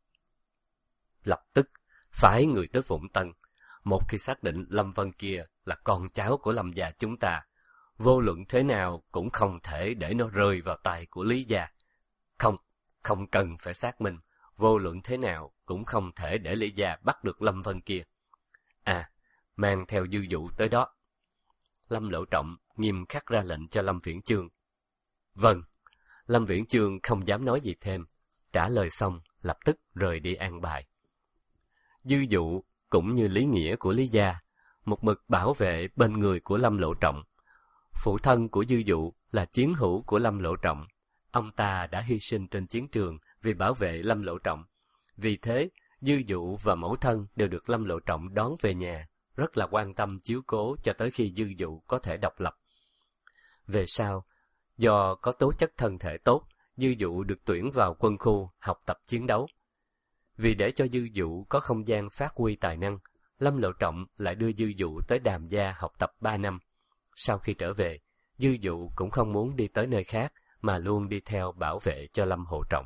Lập tức phái người tới Vụng Tân. Một khi xác định Lâm Vân kia là con cháu của Lâm gia chúng ta, vô luận thế nào cũng không thể để nó rơi vào tay của Lý gia. Không, không cần phải xác minh, vô luận thế nào cũng không thể để Lý gia bắt được Lâm Vân kia. À, mang theo Dư Dụ tới đó. Lâm Lộ Trọng nghiêm khắc ra lệnh cho Lâm Viễn Chương. Vâng. Lâm Viễn Chương không dám nói gì thêm, trả lời xong lập tức rời đi an bài. Dư Dụ cũng như Lý Nghĩa của Lý gia, một mực bảo vệ bên người của Lâm Lộ Trọng. Phụ thân của Dư Dụ là chiến hữu của Lâm Lộ Trọng. Ông ta đã hy sinh trên chiến trường vì bảo vệ Lâm Lộ Trọng. Vì thế, Dư Dụ và mẫu thân đều được Lâm Lộ Trọng đón về nhà, rất là quan tâm chiếu cố cho tới khi Dư Dụ có thể độc lập. Về sau, do có tố chất thân thể tốt, Dư Dụ được tuyển vào quân khu học tập chiến đấu. Vì để cho Dư Dụ có không gian phát huy tài năng, Lâm Lộ Trọng lại đưa Dư Dụ tới Đàm gia học tập ba năm. Sau khi trở về, Dư Dụ cũng không muốn đi tới nơi khác, mà luôn đi theo bảo vệ cho Lâm Hộ Trọng.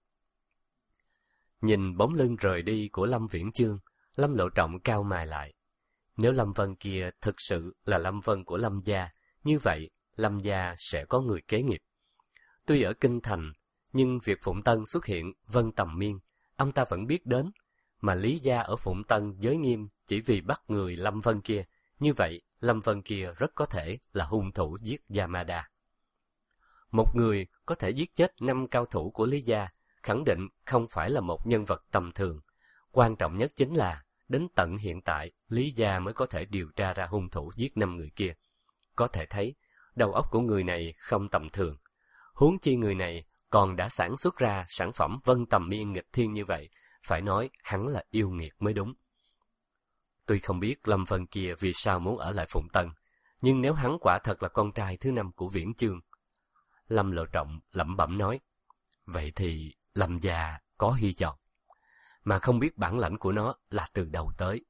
Nhìn bóng lưng rời đi của Lâm Viễn Chương, Lâm Lộ Trọng cau mày lại. Nếu Lâm Vân kia thực sự là Lâm Vân của Lâm gia, như vậy Lâm gia sẽ có người kế nghiệp. Tuy ở Kinh Thành, nhưng việc Phụng Tân xuất hiện Vân Tầm Miên, ông ta vẫn biết đến, mà Lý gia ở Phụng Tân giới nghiêm chỉ vì bắt người Lâm Vân kia, như vậy Lâm Vân kia rất có thể là hung thủ giết Yamada. Một người có thể giết chết năm cao thủ của Lý gia, khẳng định không phải là một nhân vật tầm thường. Quan trọng nhất chính là, đến tận hiện tại, Lý gia mới có thể điều tra ra hung thủ giết năm người kia. Có thể thấy, đầu óc của người này không tầm thường. Huống chi người này còn đã sản xuất ra sản phẩm Vân Tầm Miên nghịch thiên như vậy, phải nói hắn là yêu nghiệt mới đúng. Tuy không biết Lâm Vân kia vì sao muốn ở lại Phụng Tân, nhưng nếu hắn quả thật là con trai thứ năm của Viễn Chương, Lâm Lộ Trọng lẩm bẩm nói, vậy thì Lâm gia có hy vọng, mà không biết bản lãnh của nó là từ đầu tới.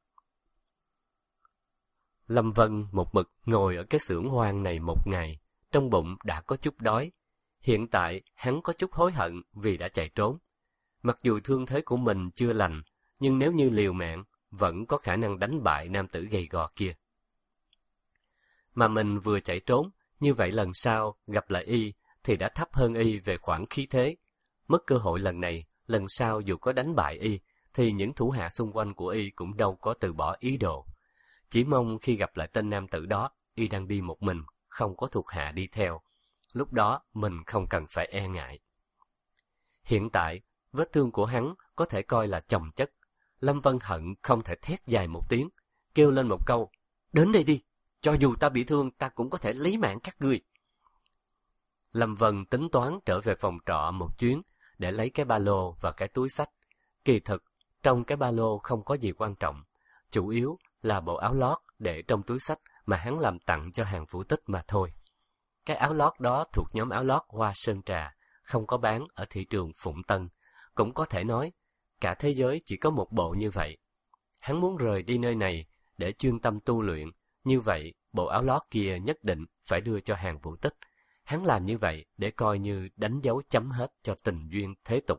Lâm Vân một mực ngồi ở cái xưởng hoang này một ngày, trong bụng đã có chút đói. Hiện tại hắn có chút hối hận vì đã chạy trốn. Mặc dù thương thế của mình chưa lành, nhưng nếu như liều mạng, vẫn có khả năng đánh bại nam tử gầy gò kia. Mà mình vừa chạy trốn, như vậy lần sau gặp lại y thì đã thấp hơn y về khoảng khí thế. Mất cơ hội lần này, lần sau dù có đánh bại y, thì những thủ hạ xung quanh của y cũng đâu có từ bỏ ý đồ. Chỉ mong khi gặp lại tên nam tử đó, y đang đi một mình, không có thuộc hạ đi theo. Lúc đó mình không cần phải e ngại. Hiện tại, vết thương của hắn có thể coi là chồng chất. Lâm Vân hận không thể thét dài một tiếng, kêu lên một câu, đến đây đi, cho dù ta bị thương ta cũng có thể lấy mạng các ngươi. Lâm Vân tính toán trở về phòng trọ một chuyến để lấy cái ba lô và cái túi xách. Kỳ thực, trong cái ba lô không có gì quan trọng, chủ yếu là bộ áo lót để trong túi xách mà hắn làm tặng cho Hàn Vũ Tích mà thôi. Cái áo lót đó thuộc nhóm áo lót Hoa Sơn Trà, không có bán ở thị trường Phụng Tân. Cũng có thể nói, cả thế giới chỉ có một bộ như vậy. Hắn muốn rời đi nơi này để chuyên tâm tu luyện, như vậy bộ áo lót kia nhất định phải đưa cho Hàn Vũ Tích. Hắn làm như vậy để coi như đánh dấu chấm hết cho tình duyên thế tục.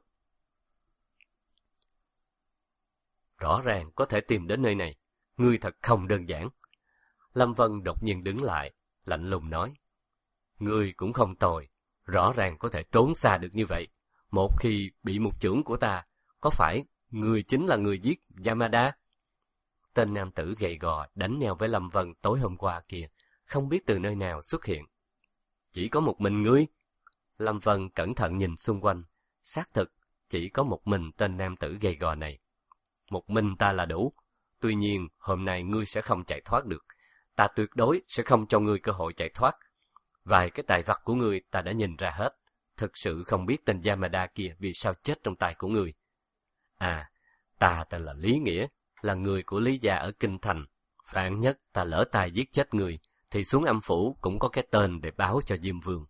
Rõ ràng có thể tìm đến nơi này, ngươi thật không đơn giản. Lâm Vân đột nhiên đứng lại, lạnh lùng nói. Ngươi cũng không tồi, rõ ràng có thể trốn xa được như vậy. Một khi bị một chưởng của ta, có phải ngươi chính là người giết Yamada? Tên nam tử gầy gò đánh nhau với Lâm Vân tối hôm qua kia, không biết từ nơi nào xuất hiện. Chỉ có một mình ngươi? Lâm Vân cẩn thận nhìn xung quanh, xác thực chỉ có một mình tên nam tử gầy gò này. Một mình ta là đủ, tuy nhiên hôm nay ngươi sẽ không chạy thoát được. Ta tuyệt đối sẽ không cho ngươi cơ hội chạy thoát. Vài cái tài vặt của ngươi ta đã nhìn ra hết, thực sự không biết tên Yamada kia vì sao chết trong tay của ngươi. À, ta tên là Lý Nghĩa, là người của Lý gia ở Kinh Thành. Vạn nhất ta lỡ tay giết chết người, thì xuống âm phủ cũng có cái tên để báo cho Diêm Vương.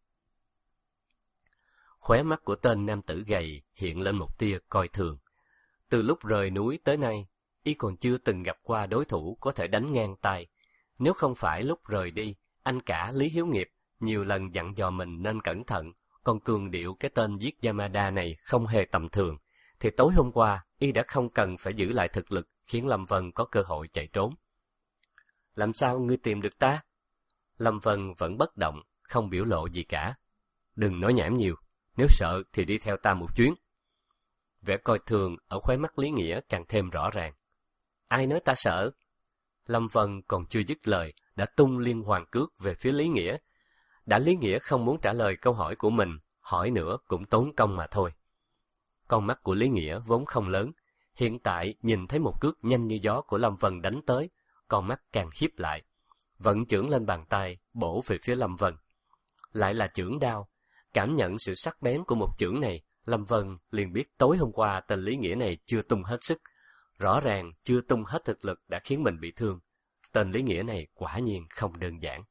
Khóe mắt của tên nam tử gầy hiện lên một tia coi thường. Từ lúc rời núi tới nay, y còn chưa từng gặp qua đối thủ có thể đánh ngang tay. Nếu không phải lúc rời đi, anh cả Lý Hiếu Nghiệp nhiều lần dặn dò mình nên cẩn thận, còn cường điệu cái tên giết Yamada này không hề tầm thường, thì tối hôm qua y đã không cần phải giữ lại thực lực khiến Lâm Vân có cơ hội chạy trốn. Làm sao ngươi tìm được ta? Lâm Vân vẫn bất động, không biểu lộ gì cả. Đừng nói nhảm nhiều, nếu sợ thì đi theo ta một chuyến. Vẻ coi thường ở khóe mắt Lý Nghĩa càng thêm rõ ràng. Ai nói ta sợ? Lâm Vân còn chưa dứt lời, đã tung liên hoàn cước về phía Lý Nghĩa. Đã Lý Nghĩa không muốn trả lời câu hỏi của mình, hỏi nữa cũng tốn công mà thôi. Con mắt của Lý Nghĩa vốn không lớn, hiện tại nhìn thấy một cước nhanh như gió của Lâm Vân đánh tới, con mắt càng híp lại, vận chưởng lên bàn tay, bổ về phía Lâm Vân. Lại là chưởng đao. Cảm nhận sự sắc bén của một chưởng này, Lâm Vân liền biết tối hôm qua tên Lý Nghĩa này chưa tung hết sức. Rõ ràng chưa tung hết thực lực đã khiến mình bị thương. Tên Lý Nghĩa này quả nhiên không đơn giản.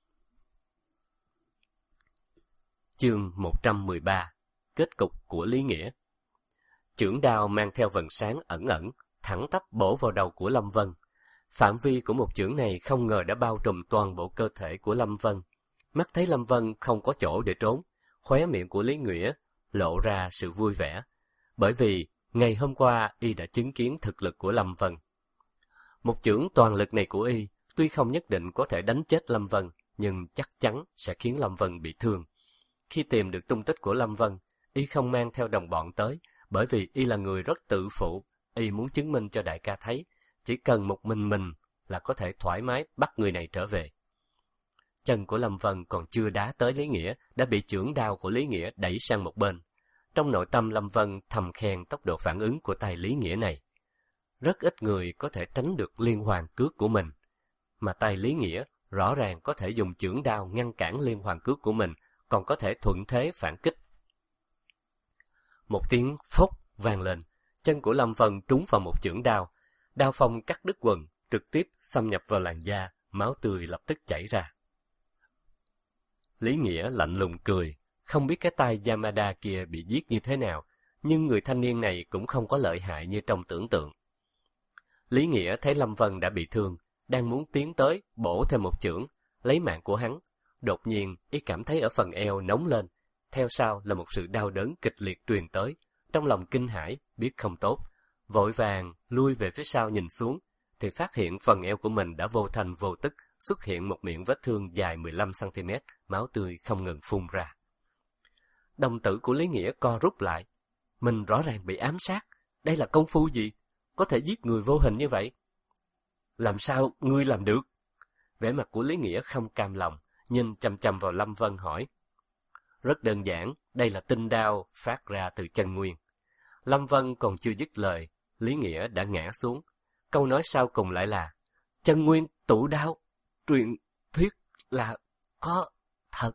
Chương một trăm mười ba. Kết cục của Lý Nghĩa. Chưởng đao mang theo vầng sáng ẩn ẩn, thẳng tắp bổ vào đầu của Lâm Vân. Phạm vi của một chưởng này không ngờ đã bao trùm toàn bộ cơ thể của Lâm Vân. Mắt thấy Lâm Vân không có chỗ để trốn, khóe miệng của Lý Nghĩa lộ ra sự vui vẻ, bởi vì ngày hôm qua y đã chứng kiến thực lực của Lâm Vân. Một chưởng toàn lực này của y tuy không nhất định có thể đánh chết Lâm Vân, nhưng chắc chắn sẽ khiến Lâm Vân bị thương. Khi tìm được tung tích của Lâm Vân, y không mang theo đồng bọn tới, bởi vì y là người rất tự phụ. Y muốn chứng minh cho đại ca thấy, chỉ cần một mình mình là có thể thoải mái bắt người này trở về. Chân của Lâm Vân còn chưa đá tới Lý Nghĩa, đã bị chưởng đao của Lý Nghĩa đẩy sang một bên. Trong nội tâm Lâm Vân thầm khen tốc độ phản ứng của tay Lý Nghĩa này. Rất ít người có thể tránh được liên hoàn cước của mình, mà tay Lý Nghĩa rõ ràng có thể dùng chưởng đao ngăn cản liên hoàn cước của mình, còn có thể thuận thế phản kích. Một tiếng phốc vang lên, chân của Lâm Vân trúng vào một chưởng đao. Đao phong cắt đứt quần, trực tiếp xâm nhập vào làn da, máu tươi lập tức chảy ra. Lý Nghĩa lạnh lùng cười, không biết cái tay Yamada kia bị giết như thế nào, nhưng người thanh niên này cũng không có lợi hại như trong tưởng tượng. Lý Nghĩa thấy Lâm Vân đã bị thương, đang muốn tiến tới bổ thêm một chưởng, lấy mạng của hắn. Đột nhiên, y cảm thấy ở phần eo nóng lên, theo sau là một sự đau đớn kịch liệt truyền tới. Trong lòng kinh hãi, biết không tốt, vội vàng lui về phía sau nhìn xuống, thì phát hiện phần eo của mình đã vô thành vô tức xuất hiện một miệng vết thương dài mười lăm xăng ti mét, máu tươi không ngừng phun ra. Đồng tử của Lý Nghĩa co rút lại. Mình rõ ràng bị ám sát, đây là công phu gì? Có thể giết người vô hình như vậy? Làm sao ngươi làm được? Vẻ mặt của Lý Nghĩa không cam lòng, nhìn chằm chằm vào Lâm Vân hỏi. Rất đơn giản, đây là tinh đao phát ra từ chân nguyên. Lâm Vân còn chưa dứt lời, Lý Nghĩa đã ngã xuống. Câu nói sau cùng lại là, chân nguyên tụ đao, truyền thuyết là có thật.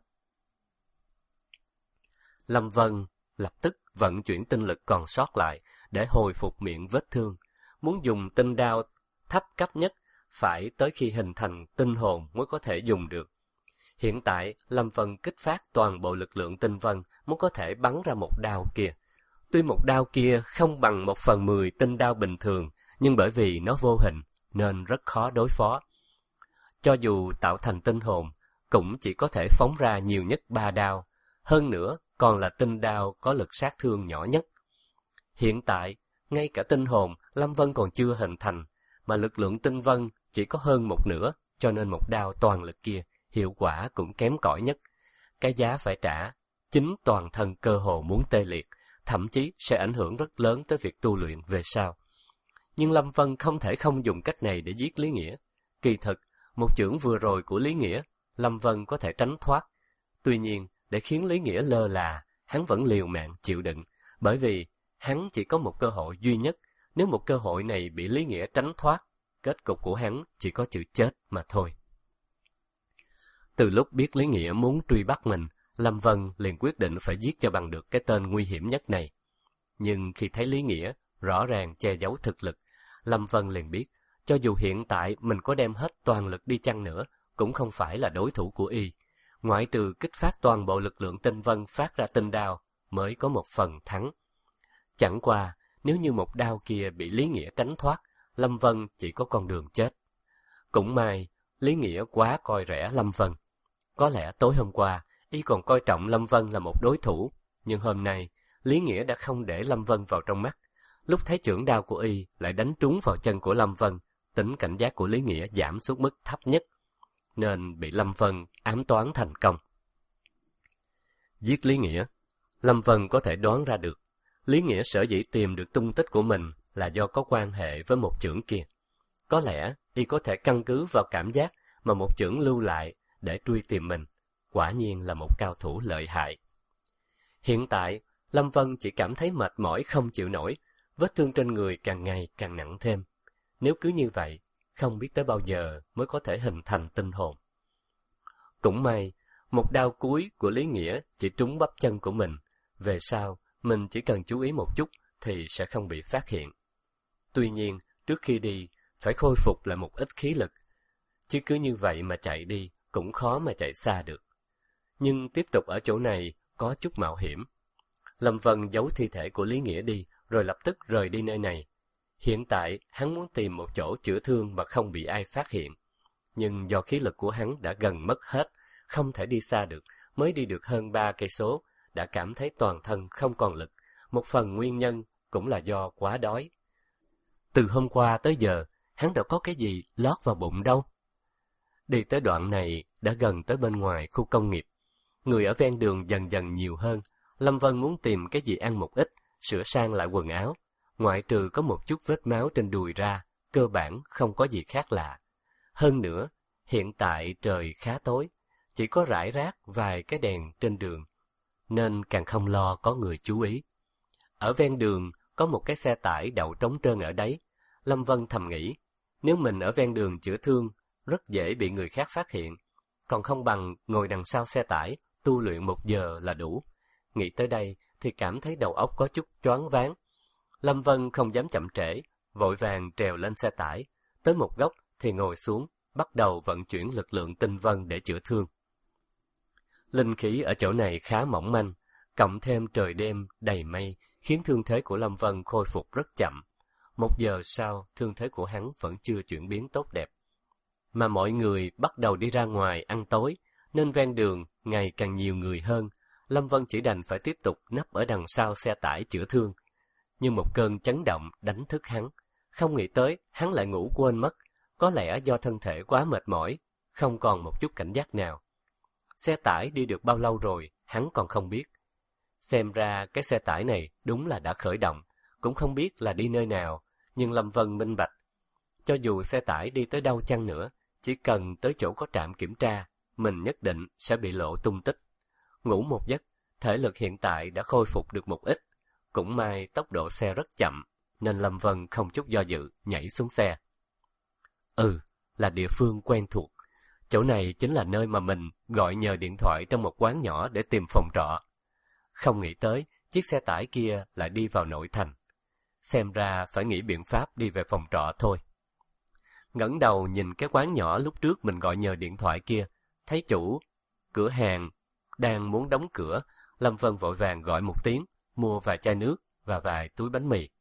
Lâm Vân lập tức vận chuyển tinh lực còn sót lại để hồi phục miệng vết thương. Muốn dùng tinh đao thấp cấp nhất, phải tới khi hình thành tinh hồn mới có thể dùng được. Hiện tại, Lâm Vân kích phát toàn bộ lực lượng tinh vân mới có thể bắn ra một đao kia. Tuy một đao kia không bằng một phần mười tinh đao bình thường, nhưng bởi vì nó vô hình, nên rất khó đối phó. Cho dù tạo thành tinh hồn, cũng chỉ có thể phóng ra nhiều nhất ba đao. Hơn nữa, còn là tinh đao có lực sát thương nhỏ nhất. Hiện tại, ngay cả tinh hồn, Lâm Vân còn chưa hình thành, mà lực lượng tinh vân chỉ có hơn một nửa, cho nên một đao toàn lực kia, hiệu quả cũng kém cỏi nhất. Cái giá phải trả, chính toàn thân cơ hồ muốn tê liệt, thậm chí sẽ ảnh hưởng rất lớn tới việc tu luyện về sau. Nhưng Lâm Vân không thể không dùng cách này để giết Lý Nghĩa. Kỳ thực, một chưởng vừa rồi của Lý Nghĩa, Lâm Vân có thể tránh thoát. Tuy nhiên, để khiến Lý Nghĩa lơ là, hắn vẫn liều mạng chịu đựng, bởi vì hắn chỉ có một cơ hội duy nhất. Nếu một cơ hội này bị Lý Nghĩa tránh thoát, kết cục của hắn chỉ có chữ chết mà thôi. Từ lúc biết Lý Nghĩa muốn truy bắt mình, Lâm Vân liền quyết định phải giết cho bằng được cái tên nguy hiểm nhất này. Nhưng khi thấy Lý Nghĩa rõ ràng che giấu thực lực, Lâm Vân liền biết, cho dù hiện tại mình có đem hết toàn lực đi chăng nữa, cũng không phải là đối thủ của y. Ngoại trừ kích phát toàn bộ lực lượng tinh vân phát ra tinh đao, mới có một phần thắng. Chẳng qua, nếu như một đao kia bị Lý Nghĩa tránh thoát, Lâm Vân chỉ có con đường chết. Cũng may, Lý Nghĩa quá coi rẻ Lâm Vân. Có lẽ tối hôm qua, y còn coi trọng Lâm Vân là một đối thủ, nhưng hôm nay, Lý Nghĩa đã không để Lâm Vân vào trong mắt. Lúc thấy chưởng đao của y lại đánh trúng vào chân của Lâm Vân, tính cảnh giác của Lý Nghĩa giảm xuống mức thấp nhất, nên bị Lâm Vân ám toán thành công. Giết Lý Nghĩa, Lâm Vân có thể đoán ra được, Lý Nghĩa sở dĩ tìm được tung tích của mình là do có quan hệ với một chưởng kia. Có lẽ y có thể căn cứ vào cảm giác mà một chưởng lưu lại để truy tìm mình. Quả nhiên là một cao thủ lợi hại. Hiện tại, Lâm Vân chỉ cảm thấy mệt mỏi không chịu nổi, vết thương trên người càng ngày càng nặng thêm. Nếu cứ như vậy, không biết tới bao giờ mới có thể hình thành tinh hồn. Cũng may, một đao cuối của Lý Nghĩa chỉ trúng bắp chân của mình. Về sau, mình chỉ cần chú ý một chút thì sẽ không bị phát hiện. Tuy nhiên, trước khi đi, phải khôi phục lại một ít khí lực. Chứ cứ như vậy mà chạy đi, cũng khó mà chạy xa được. Nhưng tiếp tục ở chỗ này có chút mạo hiểm. Lâm Vân giấu thi thể của Lý Nghĩa đi, rồi lập tức rời đi nơi này. Hiện tại, hắn muốn tìm một chỗ chữa thương mà không bị ai phát hiện. Nhưng do khí lực của hắn đã gần mất hết, không thể đi xa được, mới đi được hơn ba cây số, đã cảm thấy toàn thân không còn lực. Một phần nguyên nhân cũng là do quá đói. Từ hôm qua tới giờ, hắn đã có cái gì lót vào bụng đâu. Đi tới đoạn này, đã gần tới bên ngoài khu công nghiệp. Người ở ven đường dần dần nhiều hơn. Lâm Vân muốn tìm cái gì ăn một ít, sửa sang lại quần áo. Ngoại trừ có một chút vết máu trên đùi ra, cơ bản không có gì khác lạ. Hơn nữa, hiện tại trời khá tối, chỉ có rải rác vài cái đèn trên đường, nên càng không lo có người chú ý. Ở ven đường có một cái xe tải đậu trống trơn ở đấy. Lâm Vân thầm nghĩ, nếu mình ở ven đường chữa thương, rất dễ bị người khác phát hiện, còn không bằng ngồi đằng sau xe tải, tu luyện một giờ là đủ. Nghĩ tới đây thì cảm thấy đầu óc có chút choáng váng. Lâm Vân không dám chậm trễ, vội vàng trèo lên xe tải, tới một góc thì ngồi xuống, bắt đầu vận chuyển lực lượng tinh vân để chữa thương. Linh khí ở chỗ này khá mỏng manh, cộng thêm trời đêm đầy mây, khiến thương thế của Lâm Vân khôi phục rất chậm. Một giờ sau, thương thế của hắn vẫn chưa chuyển biến tốt đẹp. Mà mọi người bắt đầu đi ra ngoài ăn tối, nên ven đường ngày càng nhiều người hơn. Lâm Vân chỉ đành phải tiếp tục nấp ở đằng sau xe tải chữa thương. Nhưng một cơn chấn động đánh thức hắn. Không nghĩ tới, hắn lại ngủ quên mất. Có lẽ do thân thể quá mệt mỏi, không còn một chút cảnh giác nào. Xe tải đi được bao lâu rồi, hắn còn không biết. Xem ra cái xe tải này đúng là đã khởi động, cũng không biết là đi nơi nào, nhưng Lâm Vân minh bạch. Cho dù xe tải đi tới đâu chăng nữa, chỉ cần tới chỗ có trạm kiểm tra, mình nhất định sẽ bị lộ tung tích. Ngủ một giấc, thể lực hiện tại đã khôi phục được một ít. Cũng may tốc độ xe rất chậm, nên Lâm Vân không chút do dự nhảy xuống xe. Ừ, là địa phương quen thuộc. Chỗ này chính là nơi mà mình gọi nhờ điện thoại trong một quán nhỏ để tìm phòng trọ. Không nghĩ tới, chiếc xe tải kia lại đi vào nội thành. Xem ra phải nghĩ biện pháp đi về phòng trọ thôi. Ngẩng đầu nhìn cái quán nhỏ lúc trước mình gọi nhờ điện thoại kia, thấy chủ cửa hàng đang muốn đóng cửa, Lâm Vân vội vàng gọi một tiếng, mua vài chai nước và vài túi bánh mì.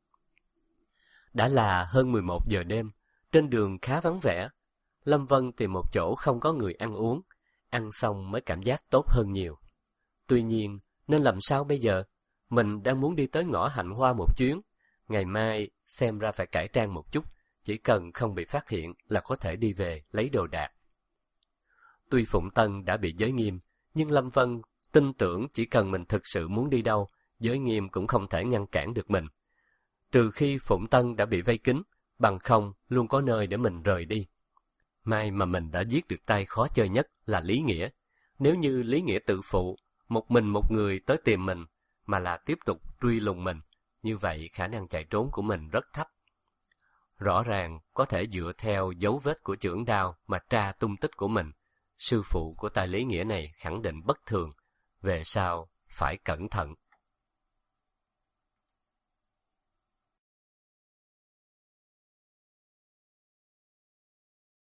Đã là hơn mười một giờ đêm, trên đường khá vắng vẻ. Lâm Vân tìm một chỗ không có người ăn uống, ăn xong mới cảm giác tốt hơn nhiều. Tuy nhiên, nên làm sao bây giờ? Mình đang muốn đi tới ngõ Hạnh Hoa một chuyến, ngày mai xem ra phải cải trang một chút, chỉ cần không bị phát hiện là có thể đi về lấy đồ đạc. Tuy Phụng Tân đã bị giới nghiêm, nhưng Lâm Vân tin tưởng chỉ cần mình thực sự muốn đi đâu, giới nghiêm cũng không thể ngăn cản được mình. Trừ khi Phụng Tân đã bị vây kín, bằng không luôn có nơi để mình rời đi. May mà mình đã giết được tay khó chơi nhất là Lý Nghĩa. Nếu như Lý Nghĩa tự phụ, một mình một người tới tìm mình, mà là tiếp tục truy lùng mình, như vậy khả năng chạy trốn của mình rất thấp. Rõ ràng có thể dựa theo dấu vết của chưởng đao mà tra tung tích của mình. Sư phụ của tay Lý Nghĩa này khẳng định bất thường, về sau phải cẩn thận.